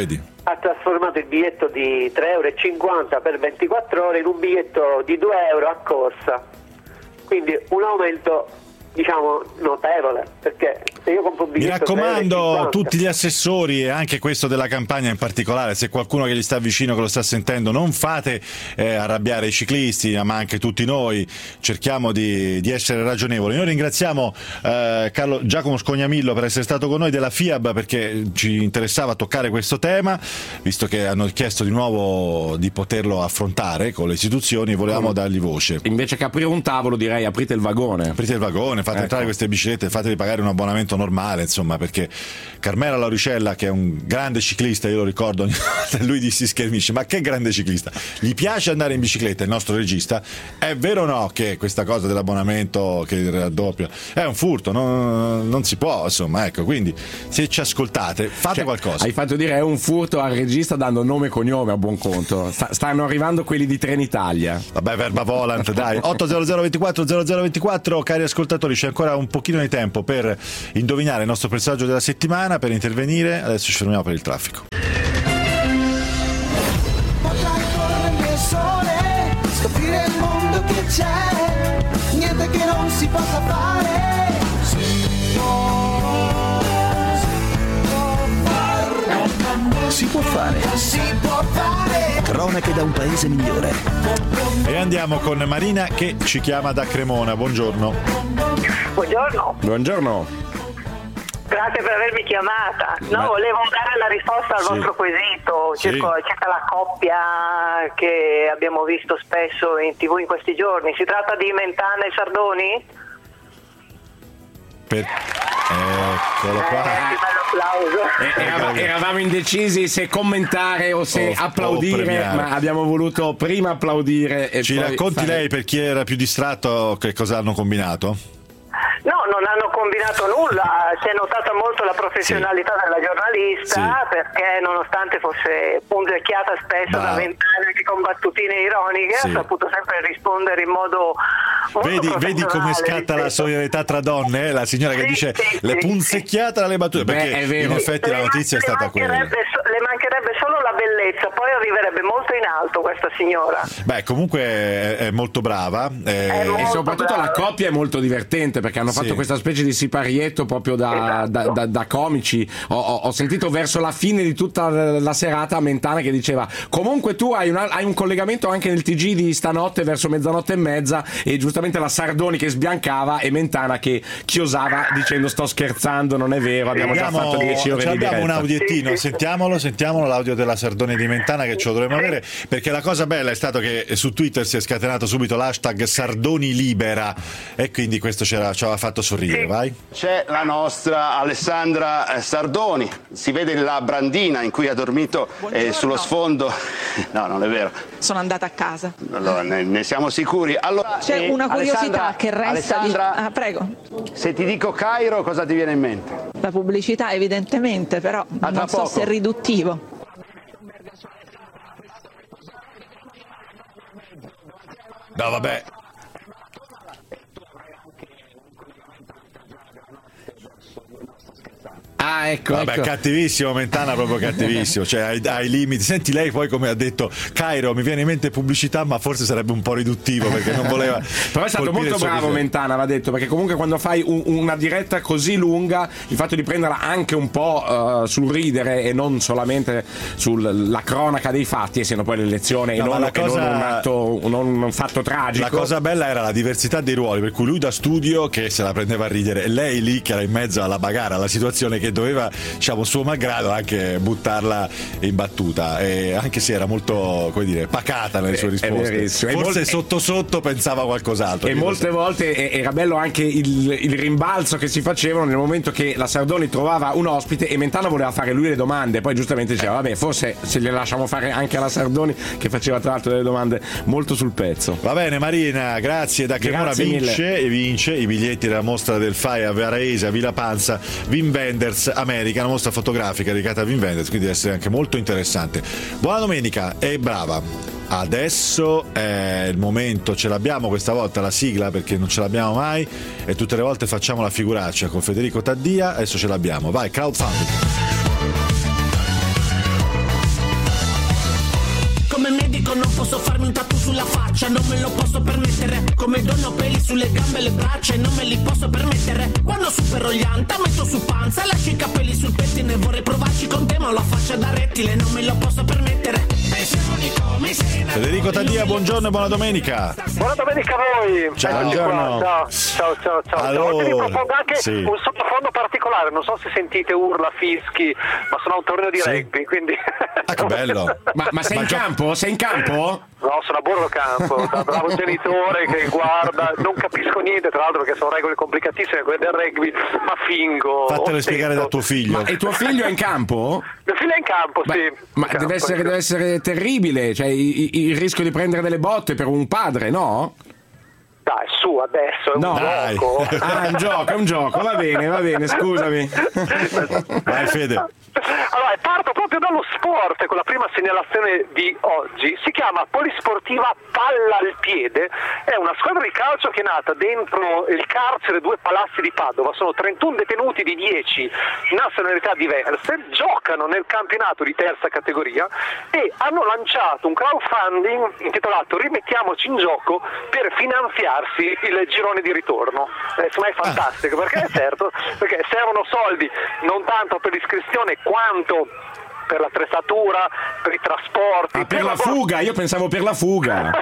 ha trasformato il biglietto di tre euro e cinquanta per ventiquattro ore in un biglietto di due euro a corsa, quindi un aumento diciamo notevole, perché se io compro un Mi biglietto raccomando, tutti gli assessori e anche questo della campagna in particolare, se qualcuno che gli sta vicino, che lo sta sentendo, non fate eh, arrabbiare i ciclisti, ma anche tutti noi, cerchiamo di, di essere ragionevoli. Noi ringraziamo eh, Carlo, Giacomo Scognamillo per essere stato con noi della FIAB, perché ci interessava toccare questo tema, visto che hanno chiesto di nuovo di poterlo affrontare con le istituzioni, volevamo dargli voce. Invece che aprire un tavolo, direi aprite il vagone. Aprite il vagone, fate ecco. entrare queste biciclette, fatevi pagare un abbonamento normale, insomma, perché Carmela Lauricella, che è un grande ciclista, io lo ricordo ogni volta, lui si schermisce, ma che grande ciclista, gli piace andare in bicicletta, il nostro regista. È vero o no che questa cosa dell'abbonamento che raddoppia è un furto, non, non si può, insomma, ecco, quindi se ci ascoltate fate cioè, qualcosa. Hai fatto dire è un furto al regista dando nome e cognome, a buon conto. Sta, stanno arrivando quelli di Trenitalia. Vabbè, verba volant, dai. otto zero zero ventiquattro zero zero ventiquattro, cari ascoltatori, c'è ancora un pochino di tempo per indovinare il nostro personaggio della settimana, per intervenire. Adesso ci fermiamo per il traffico. Potrai correre nel sole, scoprire il mondo che c'è, niente che non si possa fare. Si può, si può fare. Si può fare. Cronache da un paese migliore. E andiamo con Marina che ci chiama da Cremona. Buongiorno. Buongiorno. Buongiorno. Grazie per avermi chiamata. No, Ma... volevo dare la risposta al sì. vostro quesito sì. circa, circa la coppia che abbiamo visto spesso in tivù in questi giorni. Si tratta di Mentana e Sardoni? Per... Eccolo qua. Eh, Eh, eravamo, eravamo indecisi se commentare o se o, applaudire, o ma abbiamo voluto prima applaudire e ci poi racconti fare... lei, per chi era più distratto, che cosa hanno combinato? No, non hanno combinato nulla, si è notata molto la professionalità sì. della giornalista, sì. perché nonostante fosse punzecchiata spesso Bravo. da Mentana che con battutine ironiche, sì. ha saputo sempre rispondere in modo molto vedi, vedi come scatta la solidarietà tra donne, eh? La signora che sì, dice sì, le punzecchiate dalle battute. Beh, perché è vero. In effetti le la notizia man- è stata quella. Le mancherebbe solo la bellezza, poi arriverebbe molto in alto questa signora. Beh, comunque è, è molto brava. È... È molto e soprattutto brava. La coppia è molto divertente, perché hanno fatto sì. questa specie di siparietto proprio da, esatto. da, da, da comici. Ho, ho, ho sentito verso la fine di tutta la serata Mentana che diceva comunque tu hai, una, hai un collegamento anche nel T G di stanotte verso mezzanotte e mezza, e giustamente la Sardoni che sbiancava e Mentana che chiosava dicendo sto scherzando, non è vero, abbiamo già fatto dieci ore di diretta. Abbiamo un audiettino, sentiamolo, sentiamolo l'audio della Sardoni di Mentana, che ce lo dovremmo avere, perché la cosa bella è stato che su Twitter si è scatenato subito l'hashtag Sardoni libera, e quindi questo ci aveva fatto sorridere. Vai. C'è la nostra Alessandra Sardoni, si vede la brandina in cui ha dormito eh, sullo sfondo. No, non è vero. Sono andata a casa. Allora, ne, ne siamo sicuri. Allora, c'è eh, una curiosità Alessandra, che resta. Alessandra, di... ah, prego. Se ti dico Cairo, cosa ti viene in mente? La pubblicità, evidentemente, però ah, non so poco. se è riduttivo. No, vabbè. Ah, ecco, vabbè, ecco. cattivissimo Mentana, proprio cattivissimo, cioè ai, ai limiti. Senti lei poi come ha detto Cairo, mi viene in mente pubblicità, ma forse sarebbe un po' riduttivo perché non voleva. Però è stato molto bravo Mentana, va detto, perché comunque quando fai un, una diretta così lunga, il fatto di prenderla anche un po' uh, sul ridere e non solamente sulla cronaca dei fatti, essendo poi l'elezione no, e, non, cosa, e non, un atto, non un fatto tragico. La cosa bella era la diversità dei ruoli, per cui lui da studio che se la prendeva a ridere e lei lì che era in mezzo alla bagarre, alla situazione, che doveva, diciamo, suo malgrado anche buttarla in battuta, e anche se era molto, come dire, pacata nelle sue risposte, forse molte, sotto sotto pensava qualcos'altro. E molte so. volte era bello anche il, il rimbalzo che si facevano nel momento che la Sardoni trovava un ospite e Mentana voleva fare lui le domande, poi giustamente diceva vabbè, forse se le lasciamo fare anche alla Sardoni, che faceva tra l'altro delle domande molto sul pezzo. Va bene Marina, grazie. Da Cremona vince e vince i biglietti della mostra del F A I a Varese, a Villa Panza, Wim Wenders America, una mostra fotografica dedicata a Wim Wenders, quindi deve essere anche molto interessante. Buona domenica e brava. Adesso è il momento, ce l'abbiamo questa volta la sigla, perché non ce l'abbiamo mai e tutte le volte facciamo la figuraccia con Federico Taddia. Adesso ce l'abbiamo, vai, crowdfunding. faccia, non me lo posso permettere. Come donna ho peli sulle gambe e le braccia e non me li posso permettere. Quando supero gli anta metto su panza, lascio i capelli sul pettine. Vorrei provarci con te ma ho la faccia da rettile, non me lo posso permettere. Federico Taddia, buongiorno e buona domenica. Buona domenica a voi. Ciao. Buongiorno. Ciao, ciao, ciao, ciao. Allora, Oggi vi propongo anche sì. un sottofondo particolare, non so se sentite urla, fischi, ma sono a un torneo di Sì. rugby, quindi... Ah, che bello. Ma, ma sei in campo? Sei in campo? No, sono a bordo campo, da bravo genitore che guarda, non capisco niente, tra l'altro perché sono regole complicatissime quelle del rugby, ma fingo. Fatele ostento. spiegare da tuo figlio. Ma e tuo figlio è in campo? Mio figlio è in campo, Ma, sì. ma In campo, deve, essere, in deve essere terribile, cioè i- i- il rischio di prendere delle botte per un padre, no? Dai, su, adesso è un No, Dai. gioco. Ah, è un gioco, è un gioco, va bene, va bene, scusami. Vai Fede. Allora, parto proprio dallo sport con la prima segnalazione di oggi. Si chiama Polisportiva Palla al Piede. È una squadra di calcio che è nata dentro il carcere Due Palazzi di Padova. Sono trentuno detenuti di dieci nazionalità diverse. Giocano nel campionato di terza categoria e hanno lanciato un crowdfunding intitolato Rimettiamoci in gioco per finanziarsi il girone di ritorno. Eh, Insomma, è fantastico perché certo, perché servono soldi non tanto per l'iscrizione quanto per l'attrezzatura, per i trasporti. Ah, per la fuga, io pensavo per la fuga.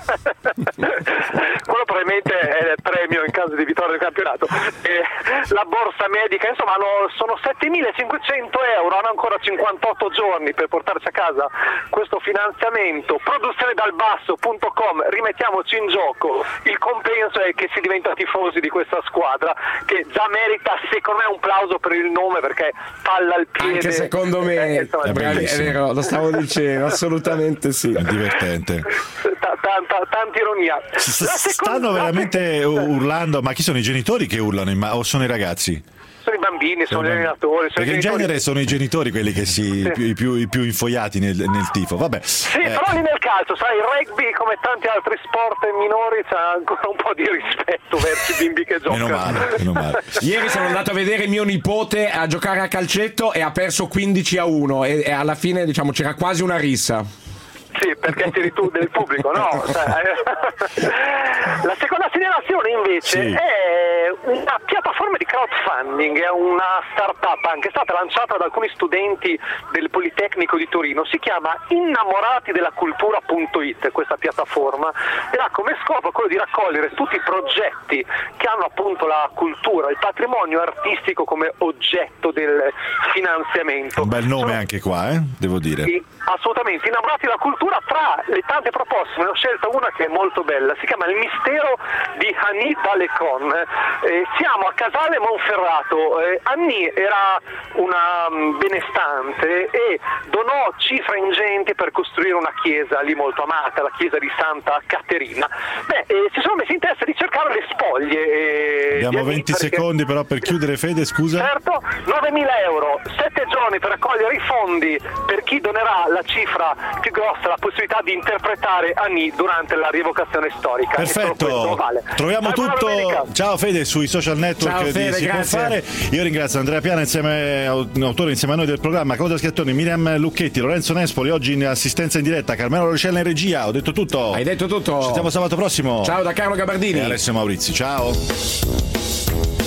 Quello probabilmente è il premio in caso di vittoria del campionato. Eh, la borsa medica, insomma, hanno, sono settemilacinquecento euro, hanno ancora cinquantotto giorni per portarci a casa questo finanziamento. Produzione dal basso punto com, rimettiamoci in gioco. Il compenso è che si diventa tifosi di questa squadra, che già merita, secondo me, un plauso per il nome, perché Palla al Piede. Anche secondo me, Eh, insomma, È bravi, è bellissimo. vero, lo stavo dicendo, assolutamente sì. È divertente. ta- tanta, tanta ironia. S- La Stanno seconda- veramente urlando, ma chi sono i genitori che urlano in ma- o sono i ragazzi? Sono i bambini, sono gli allenatori, sono Perché i in genitori. genere sono i genitori quelli che si Sì. più, i, più, i più infoiati nel, nel tifo. Vabbè. Sì, Eh, però lì nel calcio, sai, il rugby come tanti altri sport minori c'ha ancora un po' di rispetto verso i bimbi che giocano. meno male, meno male. Ieri sono andato a vedere mio nipote a giocare a calcetto e ha perso quindici a uno e, e alla fine, diciamo, c'era quasi una rissa. Sì, perché c'eri tu del pubblico, no? La seconda segnalazione invece Sì. è una piattaforma di crowdfunding, è una startup anche è stata lanciata da alcuni studenti del Politecnico di Torino, si chiama innamorati della cultura punto it questa piattaforma e ha come scopo quello di raccogliere tutti i progetti che hanno appunto la cultura, il patrimonio artistico come oggetto del finanziamento. Un bel nome Sono- anche qua, eh? Devo dire. Sì, assolutamente, innamorati della cultura. Tra le tante proposte ne ho scelta una che è molto bella, si chiama Il mistero di Annie Dalecon. Eh, siamo a Casale Monferrato. Eh, Annie era una mm, benestante e donò cifre ingenti per costruire una chiesa lì molto amata, la chiesa di Santa Caterina. Beh, eh, si sono messi in testa di cercare le spoglie. Eh, di Abbiamo Annie, venti perché- secondi però per chiudere, Fede, scusa. Certo, novemila euro, sette giorni per raccogliere i fondi per chi donerà la cifra più grossa, la possibilità di interpretare Annie durante la rievocazione storica. E solo questo Perfetto, vale. troviamo Dai, buona tutto. domenica. Ciao Fede, sui social network Ciao, di Fede, si grazie. può fare. Io ringrazio Andrea Piana, insieme autore insieme a noi del programma, Claudia Schiattoni, Miriam Lucchetti, Lorenzo Nespoli, oggi in assistenza in diretta, Carmelo Rocella in regia. Ho detto tutto. Hai detto tutto. Ci sentiamo sabato prossimo. Ciao da Carlo Gabardini. E Alessio Maurizi, ciao.